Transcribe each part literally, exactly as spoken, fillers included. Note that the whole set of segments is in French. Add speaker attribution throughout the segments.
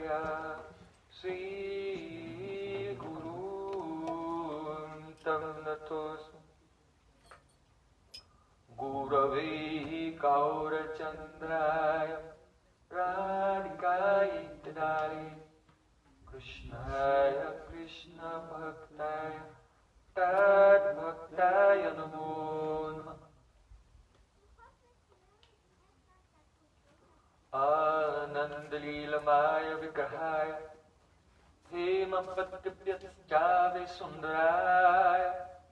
Speaker 1: Prapadaya Sri Guru Tam Natos Gurave Kaura Chandraya Radhikaya Tadari Krishnaya Krishna Bhaktaya Tad Bhaktaya Namo Namah Ananda Leelamaya Vigrahaya Hema Patipyatjave Sundaraya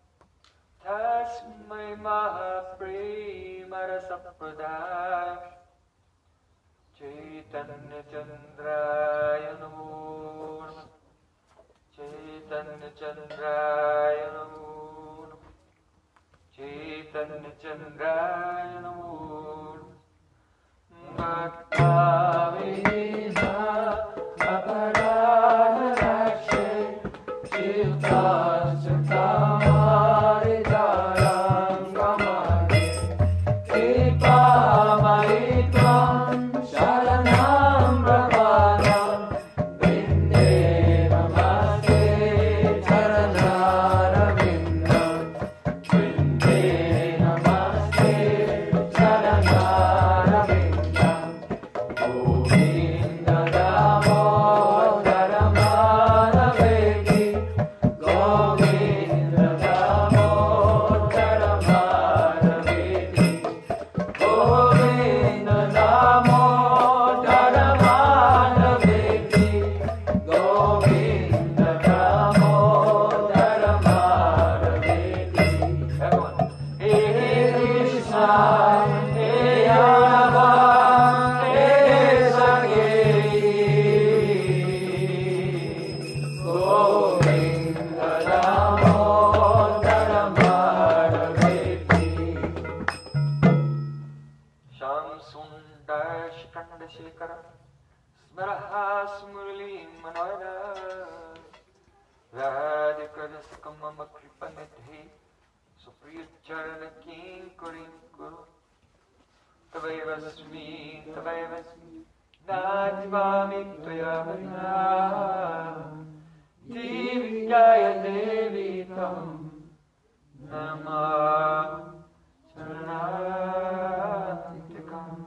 Speaker 1: Tasmai Mahaprema Rasapradaya Chaitanya Chandraya Namo Namah Chaitanya Chandraya Namo Namah Chaitanya Chandraya Namo Bhaktavina Aparana Rakshe Chilta Chakamari Darangamari Kripa Maitvam Sharanam Brahmanam Vinde Namaste Charanarvindam Vinde Namaste Charanarvindam Govinda Damodara Madhaveki Govinda Damodara Madhaveki Govinda Damodara Madhaveki Govinda Damodara Madhaveki Everyone. Hare Krishna, Hare Rama, Hare Sakhi, Govinda Damodara Madhaveki Sham Sundar Shikanda Shekara Smaraha Smurli Manohara Radhikada Sakamama Kripanidhi Supriya Charana Kinkurim Guru Tavayavasmi Tavayavasmi Najvami Tvayavana Divyaya Devi Tam Nama Charanatikam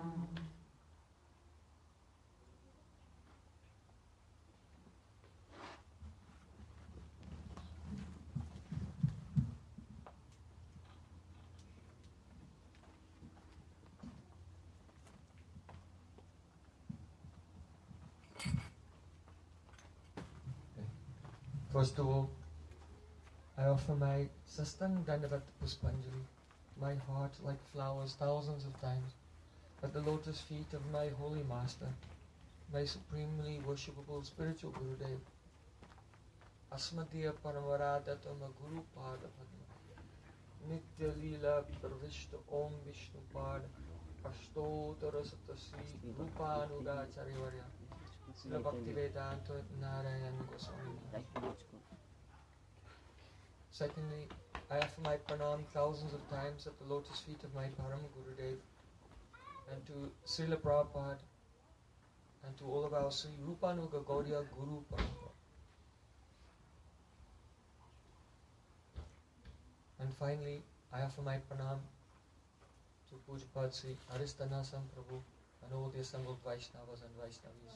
Speaker 1: First of all, I offer my Sastang Dandavat Puspanjali, my heart like flowers thousands of times, at the lotus feet of my holy master, my supremely worshipable spiritual Gurudev, Asmatiya Paramaradatama Guru Pada Padma, Nitya Leela Pravishta Om Vishnu Pada, Ashtotara Satasri Rupanuga Charivarya, Srila Bhaktivedanta Narayan Goswami. Secondly, I offer my pranam thousands of times at the lotus feet of my Param Gurudev and to Srila Prabhupada and to all of our Sri Rupanuga Gaudiya Guru Parampara. And finally, I offer my pranam to Pujapad Sri Aristanasam Prabhu and all the assembled Vaishnavas and Vaishnavis.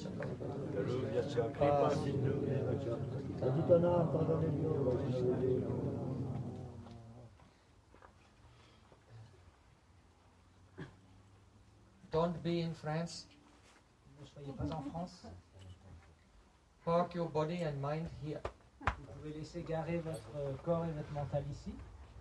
Speaker 1: Don't be in France.
Speaker 2: Ne soyez pas en France.
Speaker 1: Park your body and mind here.
Speaker 2: Vous pouvez laisser garer votre corps et votre mental ici.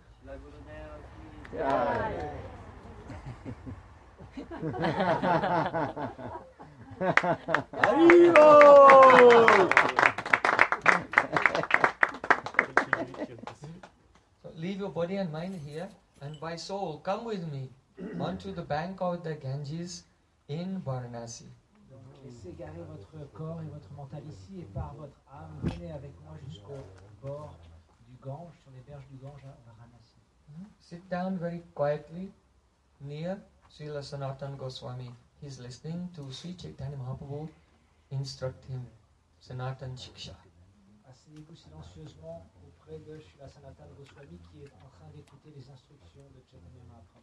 Speaker 1: So leave your body and mind here, and by soul, come with me onto the bank of the Ganges in Varanasi.
Speaker 2: Donc, laissez garer votre corps et votre mental ici, et par votre âme, venez avec moi jusqu'au bord du Gange, sur les berges du Gange à Varanasi.
Speaker 1: Sit down very quietly near Srila Sanatana Goswami. He's listening to Sri Chaitanya Mahaprabhu instruct him Sanatan Shiksha.
Speaker 2: Asseyez-vous silencieusement auprès de Srila Sanatana Goswami qui est en train d'écouter les instructions de Chaitanya Mahaprabhu.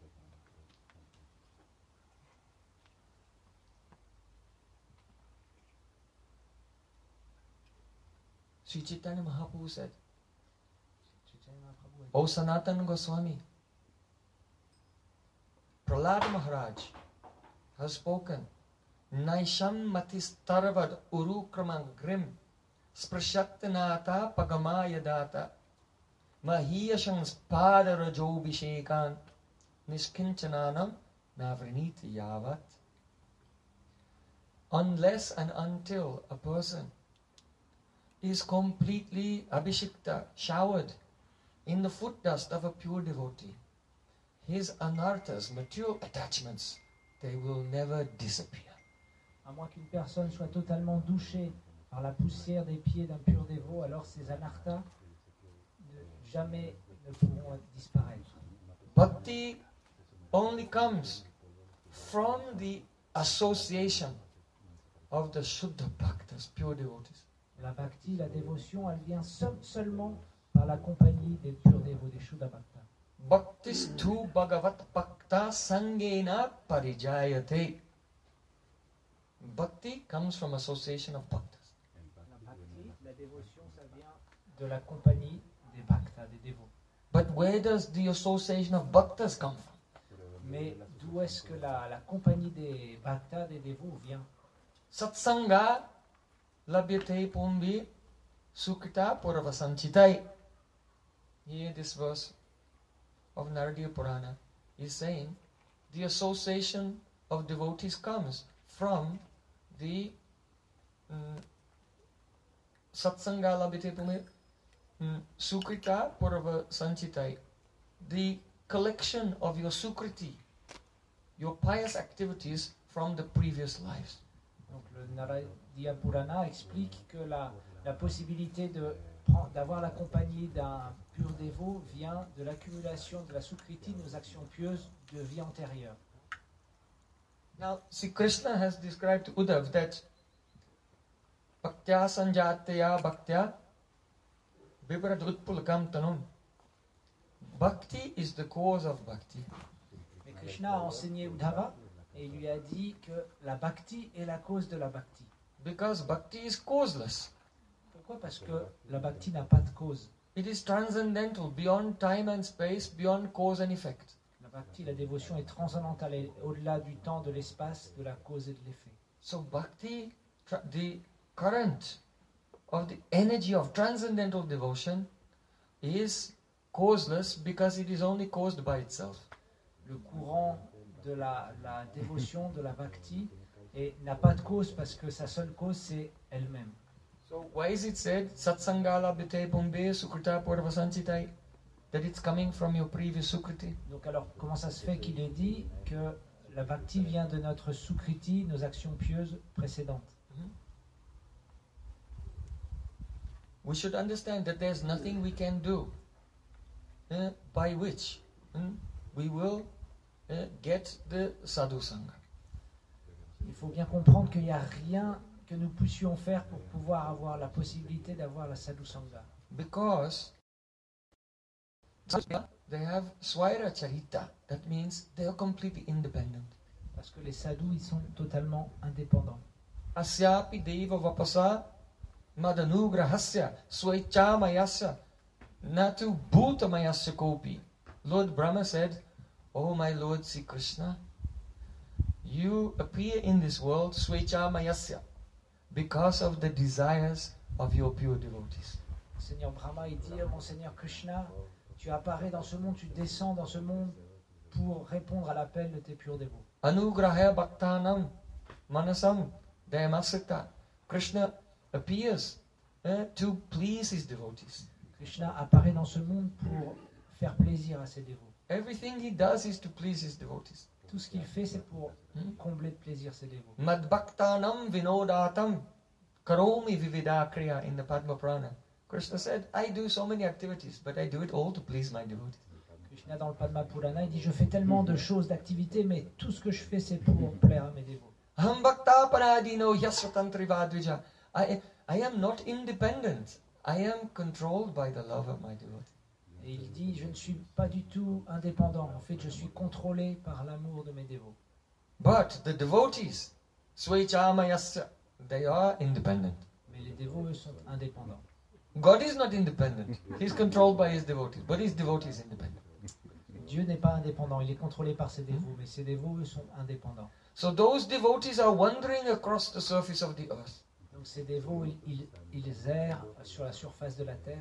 Speaker 1: Sri Chaitanya Mahaprabhu said,
Speaker 2: Chaitanya Mahaprabhu a dit,
Speaker 1: O Sanatan Goswami, Prahlad Maharaj has spoken, Naisham Matistarvad Urukramang Grim Sprashattanata Pagamaya Data Mahiyashang Spada Rajobhishekant Nishkinchananam Navriniti Yavat. Unless and until a person is completely abhishikta, showered in the foot dust of a pure devotee, his anarthas, material attachments, they will never disappear.
Speaker 2: à moins qu'une personne soit totalement douchée par la poussière des pieds d'un pur dévot, alors ces anarthas ne, jamais ne pourront disparaître.
Speaker 1: Bhakti only comes from the association of the Shuddha Bhaktas, pure devotees.
Speaker 2: La bhakti, la dévotion, elle vient seul, seulement par la compagnie des purs dévots, des Shuddha Bhaktas.
Speaker 1: Bhaktis tu Bhagavat Bhakta Sangena Parijayate. Bhakti comes from association of bhaktas.
Speaker 2: La bhakti, la dévotion, ça vient de la compagnie des bhaktas, des dévots.
Speaker 1: But where does the association of bhaktas come from?
Speaker 2: Mais d'où est-ce que la, la compagnie des bhaktas, des dévots vient?
Speaker 1: Satsanga labhyate pumbi sukrita puravasanchitai. Here this verse of Naradiya Purana is saying the association of devotees comes from the um, satsanga labhyate pumbi um, sukrita puravasanchitai. The collection of your sukriti, your pious activities from the previous lives.
Speaker 2: Donc le Naradiya Purana explique que la, la possibilité de, d'avoir la compagnie d'un pur dévot vient de l'accumulation de la sukriti, de nos actions pieuses de vie antérieure.
Speaker 1: Now, see, Krishna has described to Uddhav that Bhaktya Sanjataya Bhaktya Vibradrutpulakam Tanum. Bhakti is the cause of bhakti.
Speaker 2: Mais Krishna a enseigné Uddhava et il lui a dit que la bhakti est la cause de la bhakti.
Speaker 1: Because bhakti is causeless.
Speaker 2: Pourquoi? Parce que la bhakti n'a pas de cause.
Speaker 1: It is transcendental, beyond time and space, beyond cause and effect.
Speaker 2: La bhakti, la dévotion est transcendantale, elle est au-delà du temps, de l'espace, de la cause et de l'effet.
Speaker 1: So bhakti, tra- the current of the energy of transcendental devotion is causeless because it is only caused by itself.
Speaker 2: Le courant de la, la dévotion, de la bhakti, et n'a pas de cause parce que sa seule cause c'est elle-même.
Speaker 1: So why is it said satsangala bite pumbe sukrita purvasanchitai? That it's coming from your previous sukriti?
Speaker 2: Donc alors comment ça se fait qu'il est dit que la bhakti vient de notre sukriti, nos actions pieuses précédentes?
Speaker 1: We should understand that there's nothing we can do uh, by which uh, we will uh, get the sadhu sangha.
Speaker 2: Il faut bien comprendre qu'il n'y a rien que nous puissions faire pour pouvoir avoir la possibilité d'avoir la sadhu sangha.
Speaker 1: Because they have swaira charita, that means they are completely independent.
Speaker 2: Parce que les sadhus, ils sont totalement indépendants.
Speaker 1: Asyapi deva vapasa madanugrahasya swaichamayasya natu bhutamayasya kopi. Lord Brahma said, "Oh my Lord Sri Krishna, you appear in this world swaichamayasya because of the desires of your pure devotees."
Speaker 2: Seigneur Brahma, il dit, mon Seigneur Krishna, tu apparais dans ce monde, tu descends dans ce monde pour répondre à l'appel de tes purs dévots.
Speaker 1: Anugrahaya bhaktanam manasam dayamasakta. Krishna appears uh, to please his devotees.
Speaker 2: Krishna apparaît dans ce monde pour faire plaisir à ses dévots.
Speaker 1: Everything he does is to please his devotees.
Speaker 2: Tout ce qu'il fait, c'est pour
Speaker 1: Hmm?
Speaker 2: combler de plaisir ses dévots.
Speaker 1: Mad bhaktanam vinodatam karomi vividha kriya in the Padma Purana. Krishna said, I do so many activities, but I do it all to please my devotees.
Speaker 2: Krishna, dans le Padma Purana, il dit, je fais tellement de choses, d'activités, mais tout ce que je fais, c'est pour plaire à mes dévots.
Speaker 1: Aham bhakta paradino yasvatantrivadvija. I, I am not independent. I am controlled by the love of my devotee.
Speaker 2: Et il dit, je ne suis pas du tout indépendant. En fait, je suis contrôlé par l'amour de mes dévots.
Speaker 1: But the devotees, swaichamayasya, they are independent.
Speaker 2: Mais les dévots, eux, sont indépendants.
Speaker 1: God is not independent. He's controlled by his devotees, but his devotee is independent.
Speaker 2: Dieu n'est pas indépendant, il est contrôlé par ses dévots, mais ses dévots, eux, sont indépendants.
Speaker 1: So those devotees are wandering across the surface of the earth.
Speaker 2: Donc ces dévots, ils, ils, ils errent sur la surface de la terre.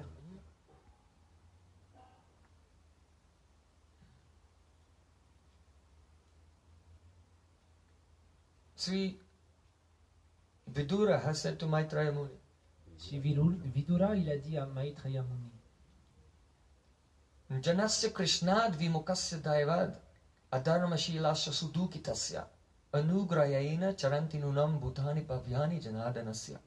Speaker 1: Sri Vidura has said to Maitreya Muni,
Speaker 2: Si Vidura, il a dit à Maitreya Muni,
Speaker 1: Janasya Krishnad Vimukasya Daivad Adharmashilasya Sudukitasya Anugrayena Charantinunam Bhutani Pavyani Janadanasya.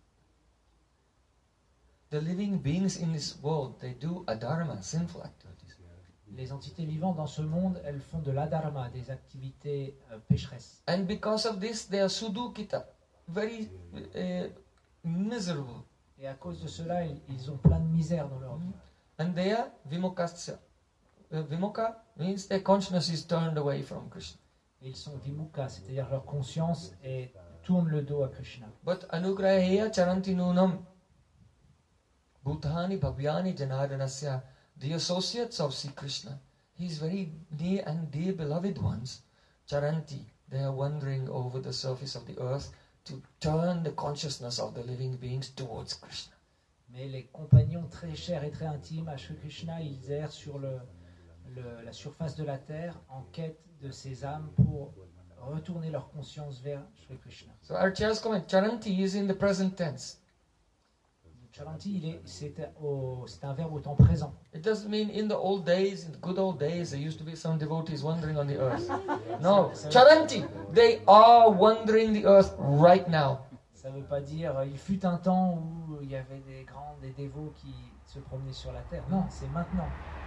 Speaker 1: The living beings in this world, they do adharma, sinful activities.
Speaker 2: les entités vivantes dans ce monde, elles font de l'adharma, des activités euh, pécheresses.
Speaker 1: And because of this, they are sudukita, very uh, miserable.
Speaker 2: Et à cause de cela, ils, ils ont plein de misère dans leur vie.
Speaker 1: And they are vimukasya. Uh, vimukha means their consciousness is turned away from Krishna.
Speaker 2: Et ils sont vimukha, c'est-à-dire leur conscience est, tourne le dos à Krishna.
Speaker 1: But anugraheya charantinunam bhutani bhavyani janadanasya, the associates of Sri Krishna, his very dear and dear beloved ones, charanti, they are wandering over the surface of the earth to turn the consciousness of the living beings towards Krishna.
Speaker 2: Mais les compagnons très chers et très intimes à Sri Krishna, ils errent sur le, le, la surface de la terre en quête de ces âmes pour retourner leur conscience vers Sri Krishna.
Speaker 1: So Archaya's comment, charanti is in the present tense.
Speaker 2: Charanti, il est, c'est, au, c'est un verbe au temps présent.
Speaker 1: It doesn't mean in the old days, in the good old days, there used to be some devotees wandering on the earth. No, charanti, they are wandering the earth right now.
Speaker 2: Ça ne veut pas dire euh, il fut un temps où il y avait des grands, des dévots qui se promenaient sur la terre. Non, c'est maintenant.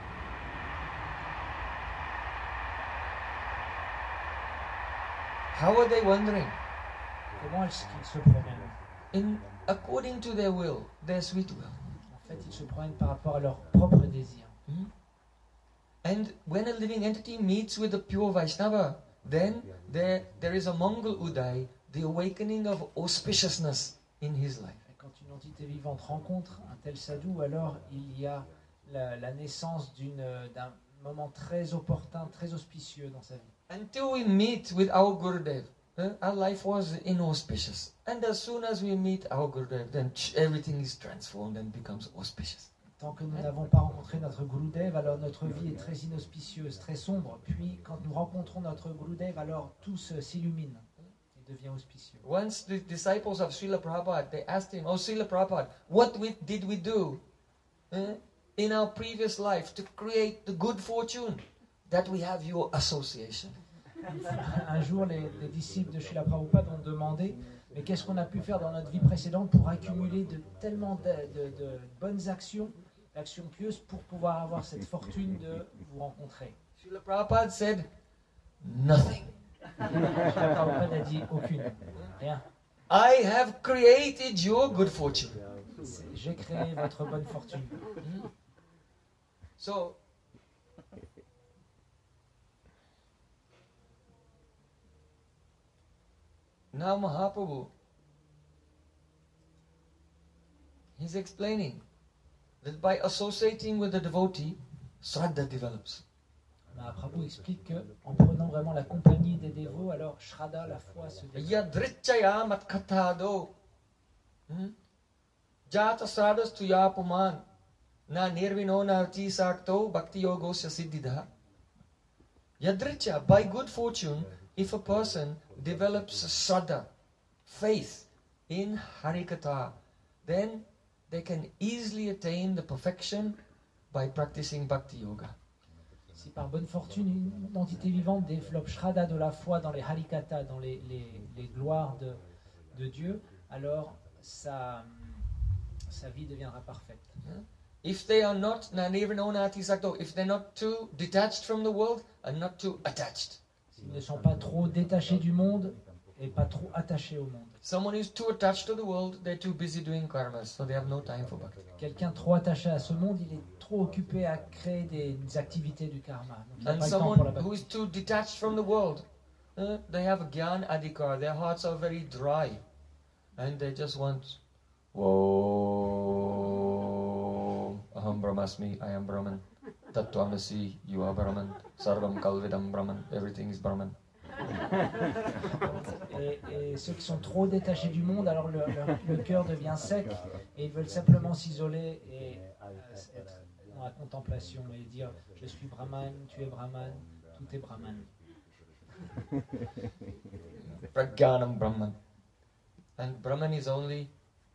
Speaker 1: How are they wandering?
Speaker 2: Comment est-ce qu'ils se promènent?
Speaker 1: In according to their will, their sweet will.
Speaker 2: En fait, ils se promènent par rapport à leurs propres désirs.
Speaker 1: Hmm? And when a living entity meets with a pure Vaishnava, then there, there is a Mangal Uday, the awakening of auspiciousness in his life.
Speaker 2: Et quand une entité vivante rencontre un tel sadhu, alors il y a la, la naissance d'une, d'un moment très opportun, très auspicieux dans sa vie.
Speaker 1: Until we meet with our Gurudev, uh, our life was inauspicious. And as soon as we meet our Gurudev, then ch- everything is transformed and becomes auspicious.
Speaker 2: Tant que nous n'avons pas rencontré notre Gurudev, alors notre vie est très inauspicieuse, très sombre. Puis quand nous rencontrons notre Gurudev, alors tout se- s'illumine et devient auspicieux.
Speaker 1: Once the disciples of Srila Prabhupada, they asked him, "Oh Srila Prabhupada, what we, did we do uh, in our previous life to create the good fortune that we have your association?"
Speaker 2: Un jour, les, les disciples de Srila Prabhupada ont demandé mais qu'est-ce qu'on a pu faire dans notre vie précédente pour accumuler de, tellement de, de, de bonnes actions, d'actions pieuses, pour pouvoir avoir cette fortune de vous rencontrer.
Speaker 1: Srila Prabhupada said, "Nothing.
Speaker 2: Srila Prabhupada a dit aucune, rien.
Speaker 1: I have created your good fortune."
Speaker 2: C'est- J'ai créé votre bonne fortune.
Speaker 1: So, now Mahaprabhu, he's explaining that by associating with the devotee, Shraddha develops.
Speaker 2: Mahaprabhu explique que en prenant vraiment la compagnie des dévots, alors Shraddha, la foi, se développe.
Speaker 1: Yadrichaya matkatado. Jata sradas tuya puman. Na nirvino narti sakto bhakti yogosya siddhida. Yadricha, by good fortune, if a person develops Shraddha, faith in Harikatha, then they can easily attain the perfection by practicing Bhakti Yoga.
Speaker 2: Si par bonne fortune une entité vivante développe Shraddha de la foi dans les Harikatha, dans les, les, les gloires de, de Dieu, alors sa, sa vie deviendra parfaite.
Speaker 1: If they are not nanirvinonati sakto, if they're not too detached from the world and not too attached.
Speaker 2: S'ils ne sont pas trop détachés du monde et pas trop attaché au monde.
Speaker 1: Someone who's too attached to the world, they're too busy doing karmas, so they have no time for bhakti.
Speaker 2: Quelqu'un trop attaché à ce monde, il est trop occupé à créer des, des activités du karma. Donc, il n'a
Speaker 1: And
Speaker 2: pas le temps pour la
Speaker 1: someone who is
Speaker 2: bhakti.
Speaker 1: too detached from the world, uh, they have gyan adhikar, their hearts are very dry, and they just want, Whoa, aham brahmasmi, I am Brahman, tattvamasi, you are Brahman, sarvam kalvidam Brahman, everything is Brahman.
Speaker 2: Et, et ceux qui sont trop détachés du monde, alors le, le- le cœur devient sec et ils veulent simplement s'isoler et euh, être dans la contemplation et dire je suis Brahman, tu es Brahman, tout est Brahman.
Speaker 1: Pragyanam Brahman. And Brahman is only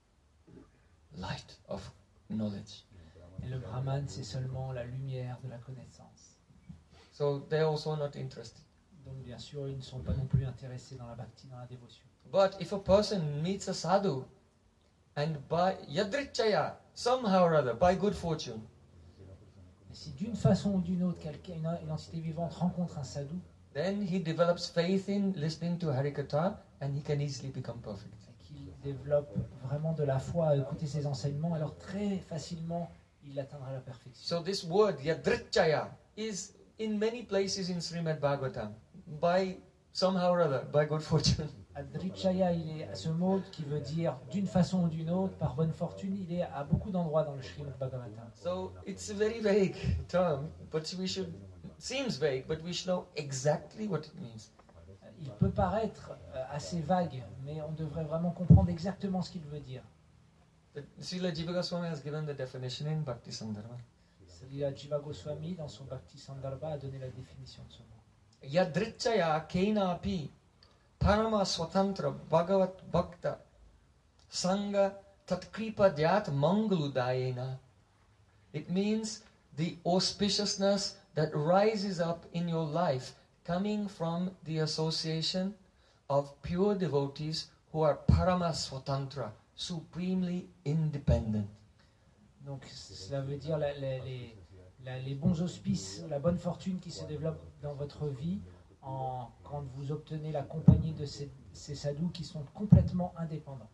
Speaker 1: light of knowledge.
Speaker 2: Et le Brahman, c'est seulement la lumière de la connaissance.
Speaker 1: So they're also not interested.
Speaker 2: Donc bien sûr, ils ne sont pas non plus intéressés dans la bhakti, dans la dévotion.
Speaker 1: But if a person meets a sadhu and by yadrichaya, somehow or other, by good fortune,
Speaker 2: Et si d'une façon ou d'une autre, quelqu'un, une, une entité vivante rencontre un sadhu,
Speaker 1: then he develops faith in listening to Harikatha and he can easily become perfect.
Speaker 2: et qu'il développe vraiment de la foi à écouter ses enseignements, alors très facilement, il atteindra la perfection.
Speaker 1: So this word yadrichaya is in many places in Srimad Bhagavatam, by somehow or other, by good fortune.
Speaker 2: Adrichaya, il est ce mot qui veut dire d'une façon ou d'une autre, par bonne fortune, il est à beaucoup d'endroits dans le Srimad Bhagavatam.
Speaker 1: So it's a very vague term, but we should, seems vague, but we should know exactly what it means.
Speaker 2: Il peut paraître euh, assez vague, mais on devrait vraiment comprendre exactement ce qu'il veut dire.
Speaker 1: The, Srila Jiva Goswami has given the definition in Bhakti Sandarbha.
Speaker 2: Srila Jiva Goswami, dans son Bhakti Sandarbha, a donné la définition de ce mot.
Speaker 1: Yadrichaya kenapi parama swatantra bhagavat bhakta sangha tatkripa dyat mangaludayena. It means the auspiciousness that rises up in your life coming from the association of pure devotees who are parama swatantra, supremely independent.
Speaker 2: Donc cela veut dire la- la- les, la- les bons auspices, la bonne fortune qui se développe dans votre vie en, quand vous obtenez la compagnie de ces, ces sadhus qui sont complètement indépendants.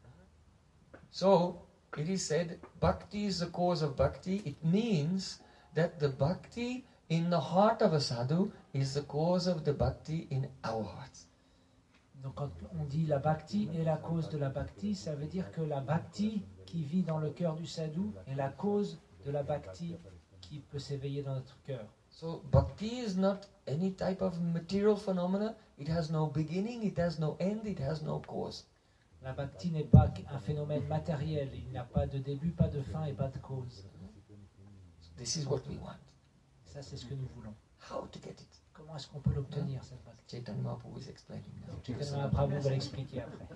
Speaker 1: So, it is said, bhakti is the cause of bhakti. It means that the bhakti in the heart of a sadhu is the cause of the bhakti in our hearts.
Speaker 2: Donc quand on dit la bhakti est la cause de la bhakti, ça veut dire que la bhakti qui vit dans le cœur du sadhu est la cause de la bhakti qui peut s'éveiller dans notre cœur.
Speaker 1: So, bhakti is not any type of material phenomena. It has no beginning, it has no end, it has no cause.
Speaker 2: La bhakti n'est pas un phénomène matériel, il n'a pas de début, pas de fin et pas de cause.
Speaker 1: This is what we want.
Speaker 2: Ça, c'est ce que nous voulons.
Speaker 1: How to get it?
Speaker 2: Comment est-ce qu'on peut l'obtenir, cette bhakti?
Speaker 1: Chaitanya Mahaprabhu is explaining now.
Speaker 2: Chaitanya Mahaprabhu va l'expliquer après.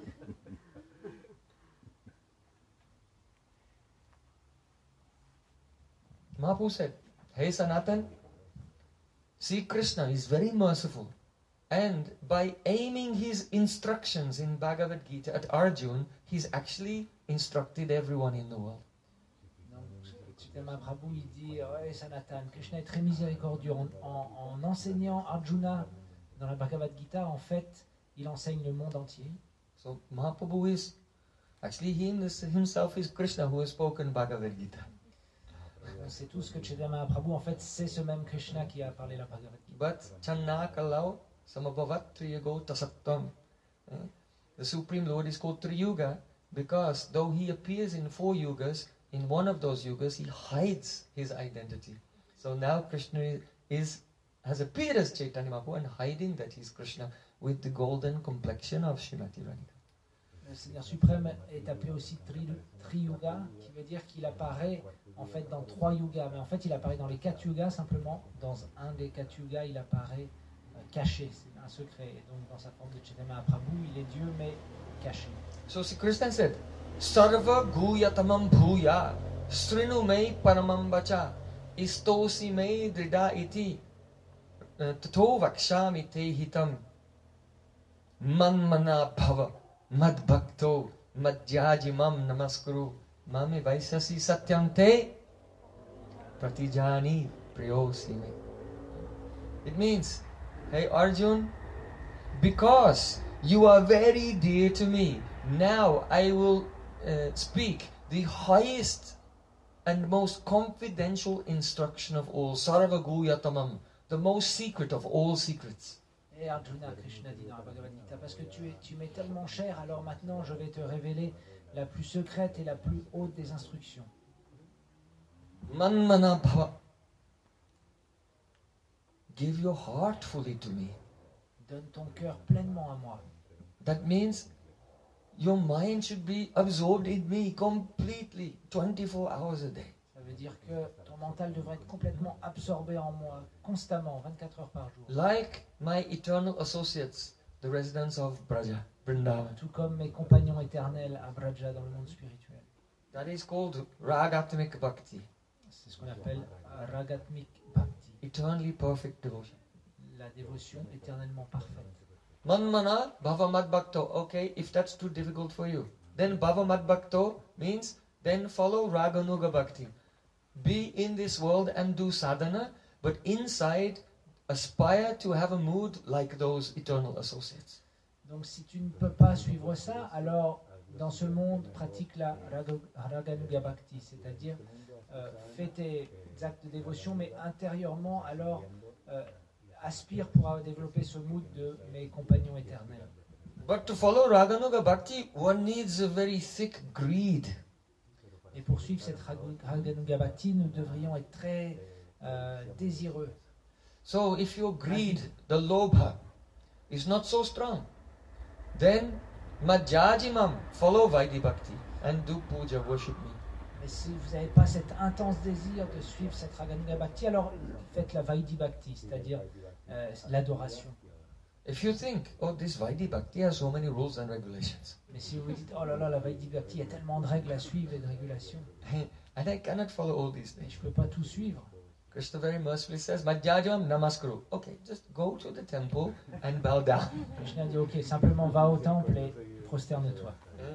Speaker 1: Mahaprabhu said, Hey Sanatan, see Krishna is very merciful. And by aiming his instructions in Bhagavad Gita at Arjun, he's actually instructed everyone in the world.
Speaker 2: Donc, Chaitanya Mahaprabhu, il dit, ouais, Sanatan, Krishna est très miséricordieux. En, en- en enseignant Arjuna dans la Bhagavad Gita, en fait, il enseigne le monde entier.
Speaker 1: So Mahaprabhu is, actually he himself is Krishna who has spoken Bhagavad Gita.
Speaker 2: On sait tous que Chaitanya Mahaprabhu, en fait, c'est ce même Krishna qui a parlé la Bhagavad Gita.
Speaker 1: But Channakalau Samabhavat Triyago Tasattam. Uh, The Supreme Lord is called Triyuga because though he appears in four yugas, in one of those yugas he hides his identity. So now Krishna is has appeared as Chaitanya Mahaprabhu and hiding that he's Krishna with the golden complexion of Srimati Radhika.
Speaker 2: Le Seigneur suprême est appelé aussi tri, Tri-Yuga, qui veut dire qu'il apparaît en fait dans trois yugas. Mais en fait, il apparaît dans les quatre yugas, simplement. Dans un des quatre yugas, il apparaît euh, caché. C'est un secret. Et donc, dans sa forme de Chaitanya Mahaprabhu, il est Dieu, mais caché.
Speaker 1: So Sri Krishna said, Sarva guyatamam bhuya srinu me paramam vacha istosi me drida iti tato vakshami te hitam manmana bhava madbhakto madhyajimam namaskuru mame vaisasi satyam te pratijani priyosi me. It means, hey Arjun, because You are very dear to me. Now I will uh, speak the highest and most confidential instruction of all, Sarva Guhyatamam, the most secret of all secrets.
Speaker 2: Et Arjuna, Krishna dit dans la Bhagavad Gita, parce que tu, es, tu m'es tellement cher, alors maintenant je vais te révéler la plus secrète et la plus haute des instructions.
Speaker 1: Manmana bhava. Give your heart fully to me.
Speaker 2: Donne ton cœur pleinement à moi.
Speaker 1: That means your mind should be absorbed in me completely, twenty-four hours a day.
Speaker 2: Ça veut dire que ton mental devrait être complètement absorbé en moi, constamment, vingt-quatre heures par jour.
Speaker 1: Like my eternal associates, the residents of Braja, Vrindavan.
Speaker 2: Tout comme mes compagnons éternels à Braja dans le monde spirituel.
Speaker 1: That is called Ragatmik Bhakti,
Speaker 2: C'est ce qu'on appelle Ragatmik Bhakti,
Speaker 1: eternally perfect devotion.
Speaker 2: la dévotion éternellement parfaite.
Speaker 1: Manmana Bhavamad Bhakto. Okay, if that's too difficult for you, then Bhavamad Bhakto means then follow Raganuga Bhakti. Be in this world and do sadhana, but inside aspire to have a mood like those eternal associates.
Speaker 2: Donc si tu ne peux pas suivre ça, alors dans ce monde, pratique la Raga- Raganuga Bhakti, c'est-à-dire euh, fais tes actes de dévotion, mais intérieurement, alors euh, aspire pour euh, développer ce mood de mes compagnons éternels.
Speaker 1: But to follow Raganuga Bhakti, one needs a very thick greed.
Speaker 2: Et pour suivre cette Ragu- Raganuga Bhakti, nous devrions être très euh, désireux.
Speaker 1: So if your greed, the lobha, is not so strong, then Majjajimam, follow Vaidhi Bhakti and do puja, worship me.
Speaker 2: Mais si vous n'avez pas cet intense désir de suivre cette Raganuga Bhakti, alors faites la Vaidhi Bhakti, c'est-à-dire euh, l'adoration.
Speaker 1: If you think, oh, this Vaidhi Bhakti has so many rules and regulations,
Speaker 2: Mais si vous vous dites, oh là là, la Vaidhi Bhakti, il y a tellement de règles à suivre et de régulations,
Speaker 1: and I cannot follow all these
Speaker 2: et
Speaker 1: things.
Speaker 2: je ne peux pas tout suivre.
Speaker 1: Krishna very mercifully says, Majjajimam namaskaru. Okay, just go to the temple and bow down.
Speaker 2: Krishna dit, ok, simplement va au temple et prosterne-toi.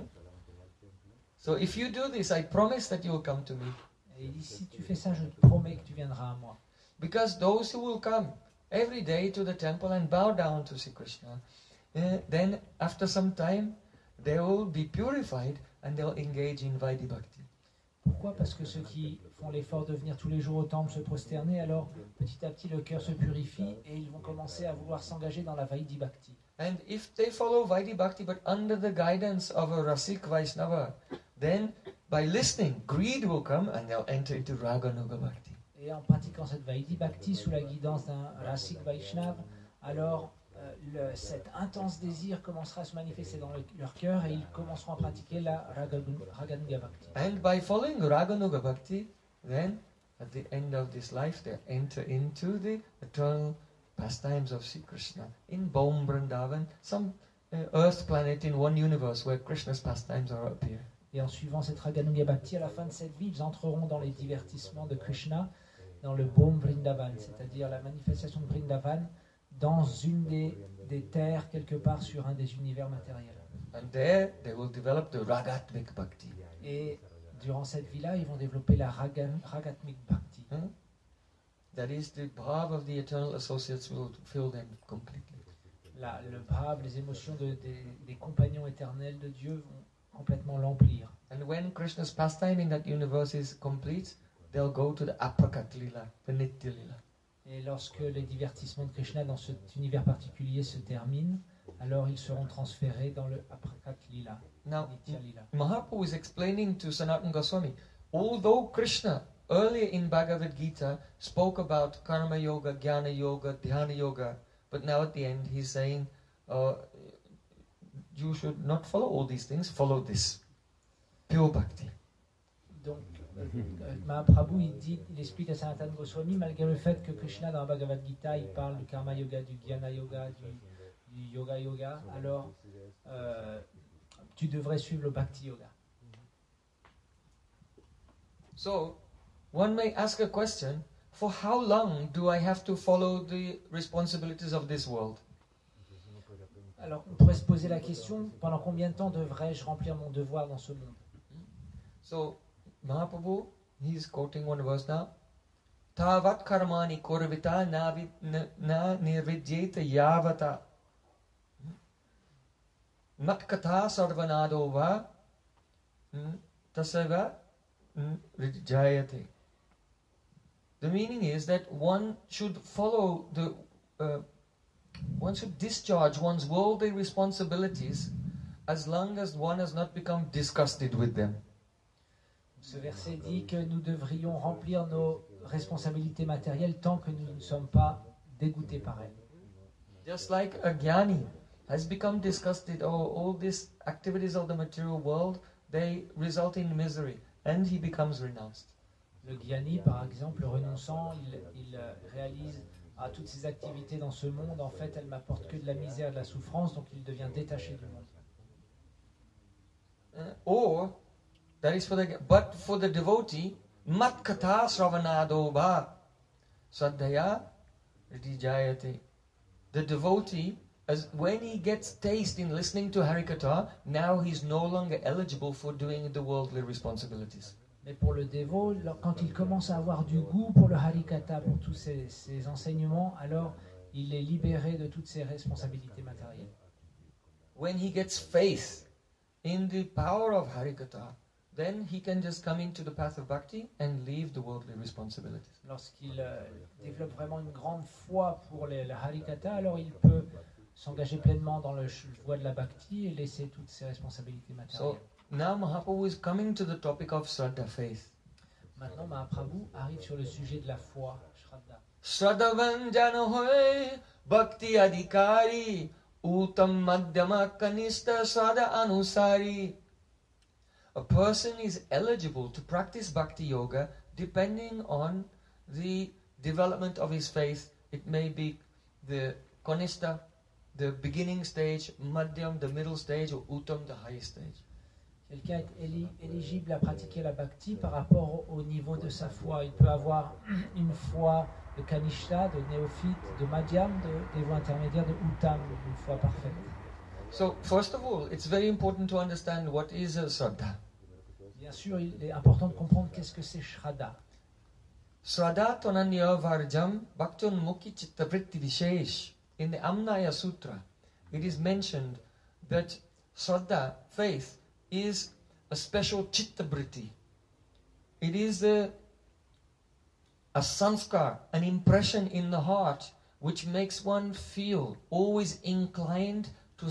Speaker 1: So if you do this, I promise that you will come to me.
Speaker 2: Et il dit, si tu fais ça, je te promets que tu viendras à moi.
Speaker 1: Because those who will come every day to the temple and bow down to Sri Krishna, uh, then after some time, they will be purified and they'll engage in Vaidhi Bhakti.
Speaker 2: Pourquoi? Parce que ceux qui font l'effort de venir tous les jours au temple se prosterner, alors petit à petit le cœur se purifie et ils vont commencer à vouloir s'engager dans la Vaidhi Bhakti.
Speaker 1: And if they follow Vaidhi Bhakti but under the guidance of a Rasik Vaishnava, then by listening, greed will come and they'll enter into Raganuga Bhakti.
Speaker 2: Et en pratiquant cette Vaidhi Bhakti sous la guidance d'un Rasik Vaishnav, alors euh, le- cet intense désir commencera à se manifester dans le- leur cœur et ils commenceront à pratiquer la Raganu- Raganuga Bhakti.
Speaker 1: And by following Raganuga Bhakti, then at the end of this life they enter into the eternal pastimes of Sri Krishna in Bom Vrindavan, some uh, earth planet in one universe where Krishna's pastimes are appearing.
Speaker 2: Et en suivant cette Raganuga Bhakti, à la fin de cette vie, ils entreront dans les divertissements de Krishna, dans le Bom Vrindavan, c'est-à-dire la manifestation de Vrindavan dans une des, des terres, quelque part sur un des univers matériels.
Speaker 1: And there they will develop the Ragatmik Bhakti.
Speaker 2: Et durant cette vie-là, ils vont développer la Ragan- Ragatmik Bhakti.
Speaker 1: Hmm? That is, the bhav of the eternal associates will fill them completely.
Speaker 2: La- le brave, les émotions de- des, des compagnons éternels de Dieu vont complètement l'emplir.
Speaker 1: And when Krishna's pastime in that universe is complete, they'll go to the Aprakat Lila, the Nitya Lila.
Speaker 2: Et lorsque les divertissements de Krishna dans cet univers particulier se terminent, alors ils seront transférés dans le Aprakat Lila,
Speaker 1: Now,
Speaker 2: Nitya Lila.
Speaker 1: Mahaprabhu is explaining to Sanatana Goswami, although Krishna earlier in Bhagavad Gita spoke about Karma Yoga, Jnana Yoga, Dhyana Yoga, but now at the end he's saying, uh, you should not follow all these things, follow this, pure bhakti.
Speaker 2: Donc, euh, euh, Mahaprabhu, il, dit, il explique à Sanatana Goswami, malgré le fait que Krishna, dans la Bhagavad Gita, il parle du Karma Yoga, du Jnana Yoga, du, du Yoga Yoga, alors euh, tu devrais suivre le Bhakti Yoga.
Speaker 1: So, one may ask a question, for how long do I have to follow the responsibilities of this world?
Speaker 2: Alors, on pourrait se poser la question, pendant combien de temps devrais-je remplir mon devoir dans ce monde?
Speaker 1: So, Mahaprabhu, he's quoting one verse now. Tavat karmani korvita na vi- na na nirvidyeta yavata. matkatha sarvanado va tasava jayate. The meaning is that one should follow the, uh, one should discharge one's worldly responsibilities as long as one has not become disgusted with them.
Speaker 2: Ce verset dit que nous devrions remplir nos responsabilités matérielles tant que nous ne sommes pas dégoûtés par elles.
Speaker 1: Just like a jnani has become disgusted, oh, all these activities of the material world, they result in misery, and he becomes renounced.
Speaker 2: Le jnani, par exemple, renonçant, il, il réalise à toutes ces activités dans ce monde, en fait, elles m'apportent que de la misère, de la souffrance, donc il devient détaché du monde.
Speaker 1: Uh, or, that is for the, but for the devotee, mat katha sravanado va saddhaya rijayate. The devotee, as when he gets taste in listening to Harikatha, now he's no longer eligible for doing the worldly responsibilities.
Speaker 2: Mais pour le dévot, quand il commence à avoir du goût pour le Harikatha, pour tous ces, ces enseignements, alors il est libéré de toutes ses responsabilités matérielles.
Speaker 1: When he gets faith in the power of Harikatha, then he can just come into the path of bhakti and leave the worldly responsibilities.
Speaker 2: Lorsqu'il euh, développe vraiment une grande foi pour les, le Harikatha, alors il peut s'engager pleinement dans le voie de la bhakti et laisser toutes ses responsabilités matérielles.
Speaker 1: So now Mahaprabhu is coming to the topic of Shraddha, faith.
Speaker 2: Maintenant, Mahaprabhu arrive sur le sujet de la foi, Shraddha.
Speaker 1: Shraddhavan janohoy bhakti adhikari uttam madhyama kanishta shraddha anusari. A person is eligible to practice bhakti yoga depending on the development of his faith. It may be the kanishta, the beginning stage, madhyam, the middle stage, or uttam, the highest stage.
Speaker 2: Quelqu'un est éli- éligible à pratiquer la bhakti par rapport au, au niveau de sa foi. Il peut avoir une foi de kanishta, de néophyte, de madhyam, de niveau intermédiaire, de uttam, une foi parfaite.
Speaker 1: So, first of all, it's very important to understand what is a Shraddha.
Speaker 2: Bien sûr, il est important de comprendre qu'est-ce que c'est Shraddha.
Speaker 1: Shraddha tonanya varjam bhaktion mukhi chitta vritti vishesh. In the Amnaya Sutra, it is mentioned that Shraddha, faith, is a special chitta vritti. It is a, a sanskar, an impression in the heart, which makes one feel always inclined to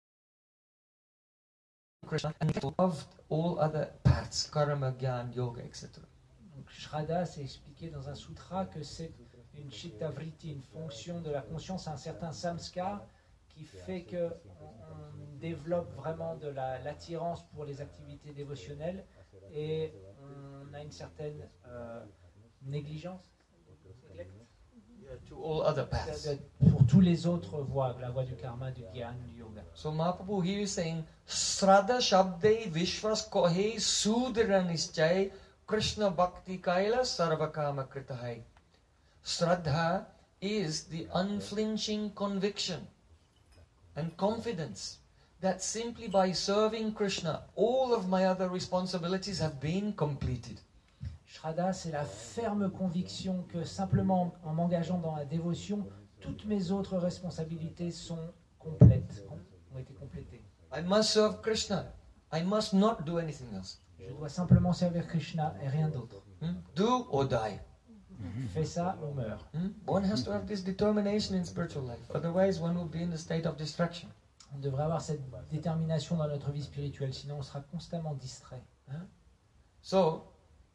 Speaker 1: Krishna and of all other paths, karma, jnana, yoga, et cetera.
Speaker 2: Donc, Shraddha, c'est expliqué dans un sutra que c'est une chitta vritti, une fonction de la conscience, un certain samskar qui fait que on, on développe vraiment de la, l'attirance pour les activités dévotionnelles et on a une certaine euh, négligence
Speaker 1: Yeah, to all other paths.
Speaker 2: pour tous les autres voies, la voie du karma, du jnana, du yoga.
Speaker 1: So Mahaprabhu here is saying, Shraddha Shabde Vishwas Kohe Sudra Nischay Krishna Bhakti Kaila Sarvakama Kritahai. Shraddha is the unflinching conviction and confidence that simply by serving Krishna, all of my other responsibilities have been completed.
Speaker 2: Shraddha, c'est la ferme conviction que simplement en m'engageant dans la dévotion, toutes mes autres responsabilités sont complètes, ont été complétées.
Speaker 1: I must serve Krishna. I must not do anything else.
Speaker 2: Je dois simplement servir Krishna et rien d'autre.
Speaker 1: Hmm? Do or die.
Speaker 2: Fais ça ou meurs.
Speaker 1: Hmm? One has to have this determination in spiritual life. Otherwise, one will be in a state of distraction.
Speaker 2: On devrait avoir cette détermination dans notre vie spirituelle, sinon on sera constamment distrait.
Speaker 1: Huh? So,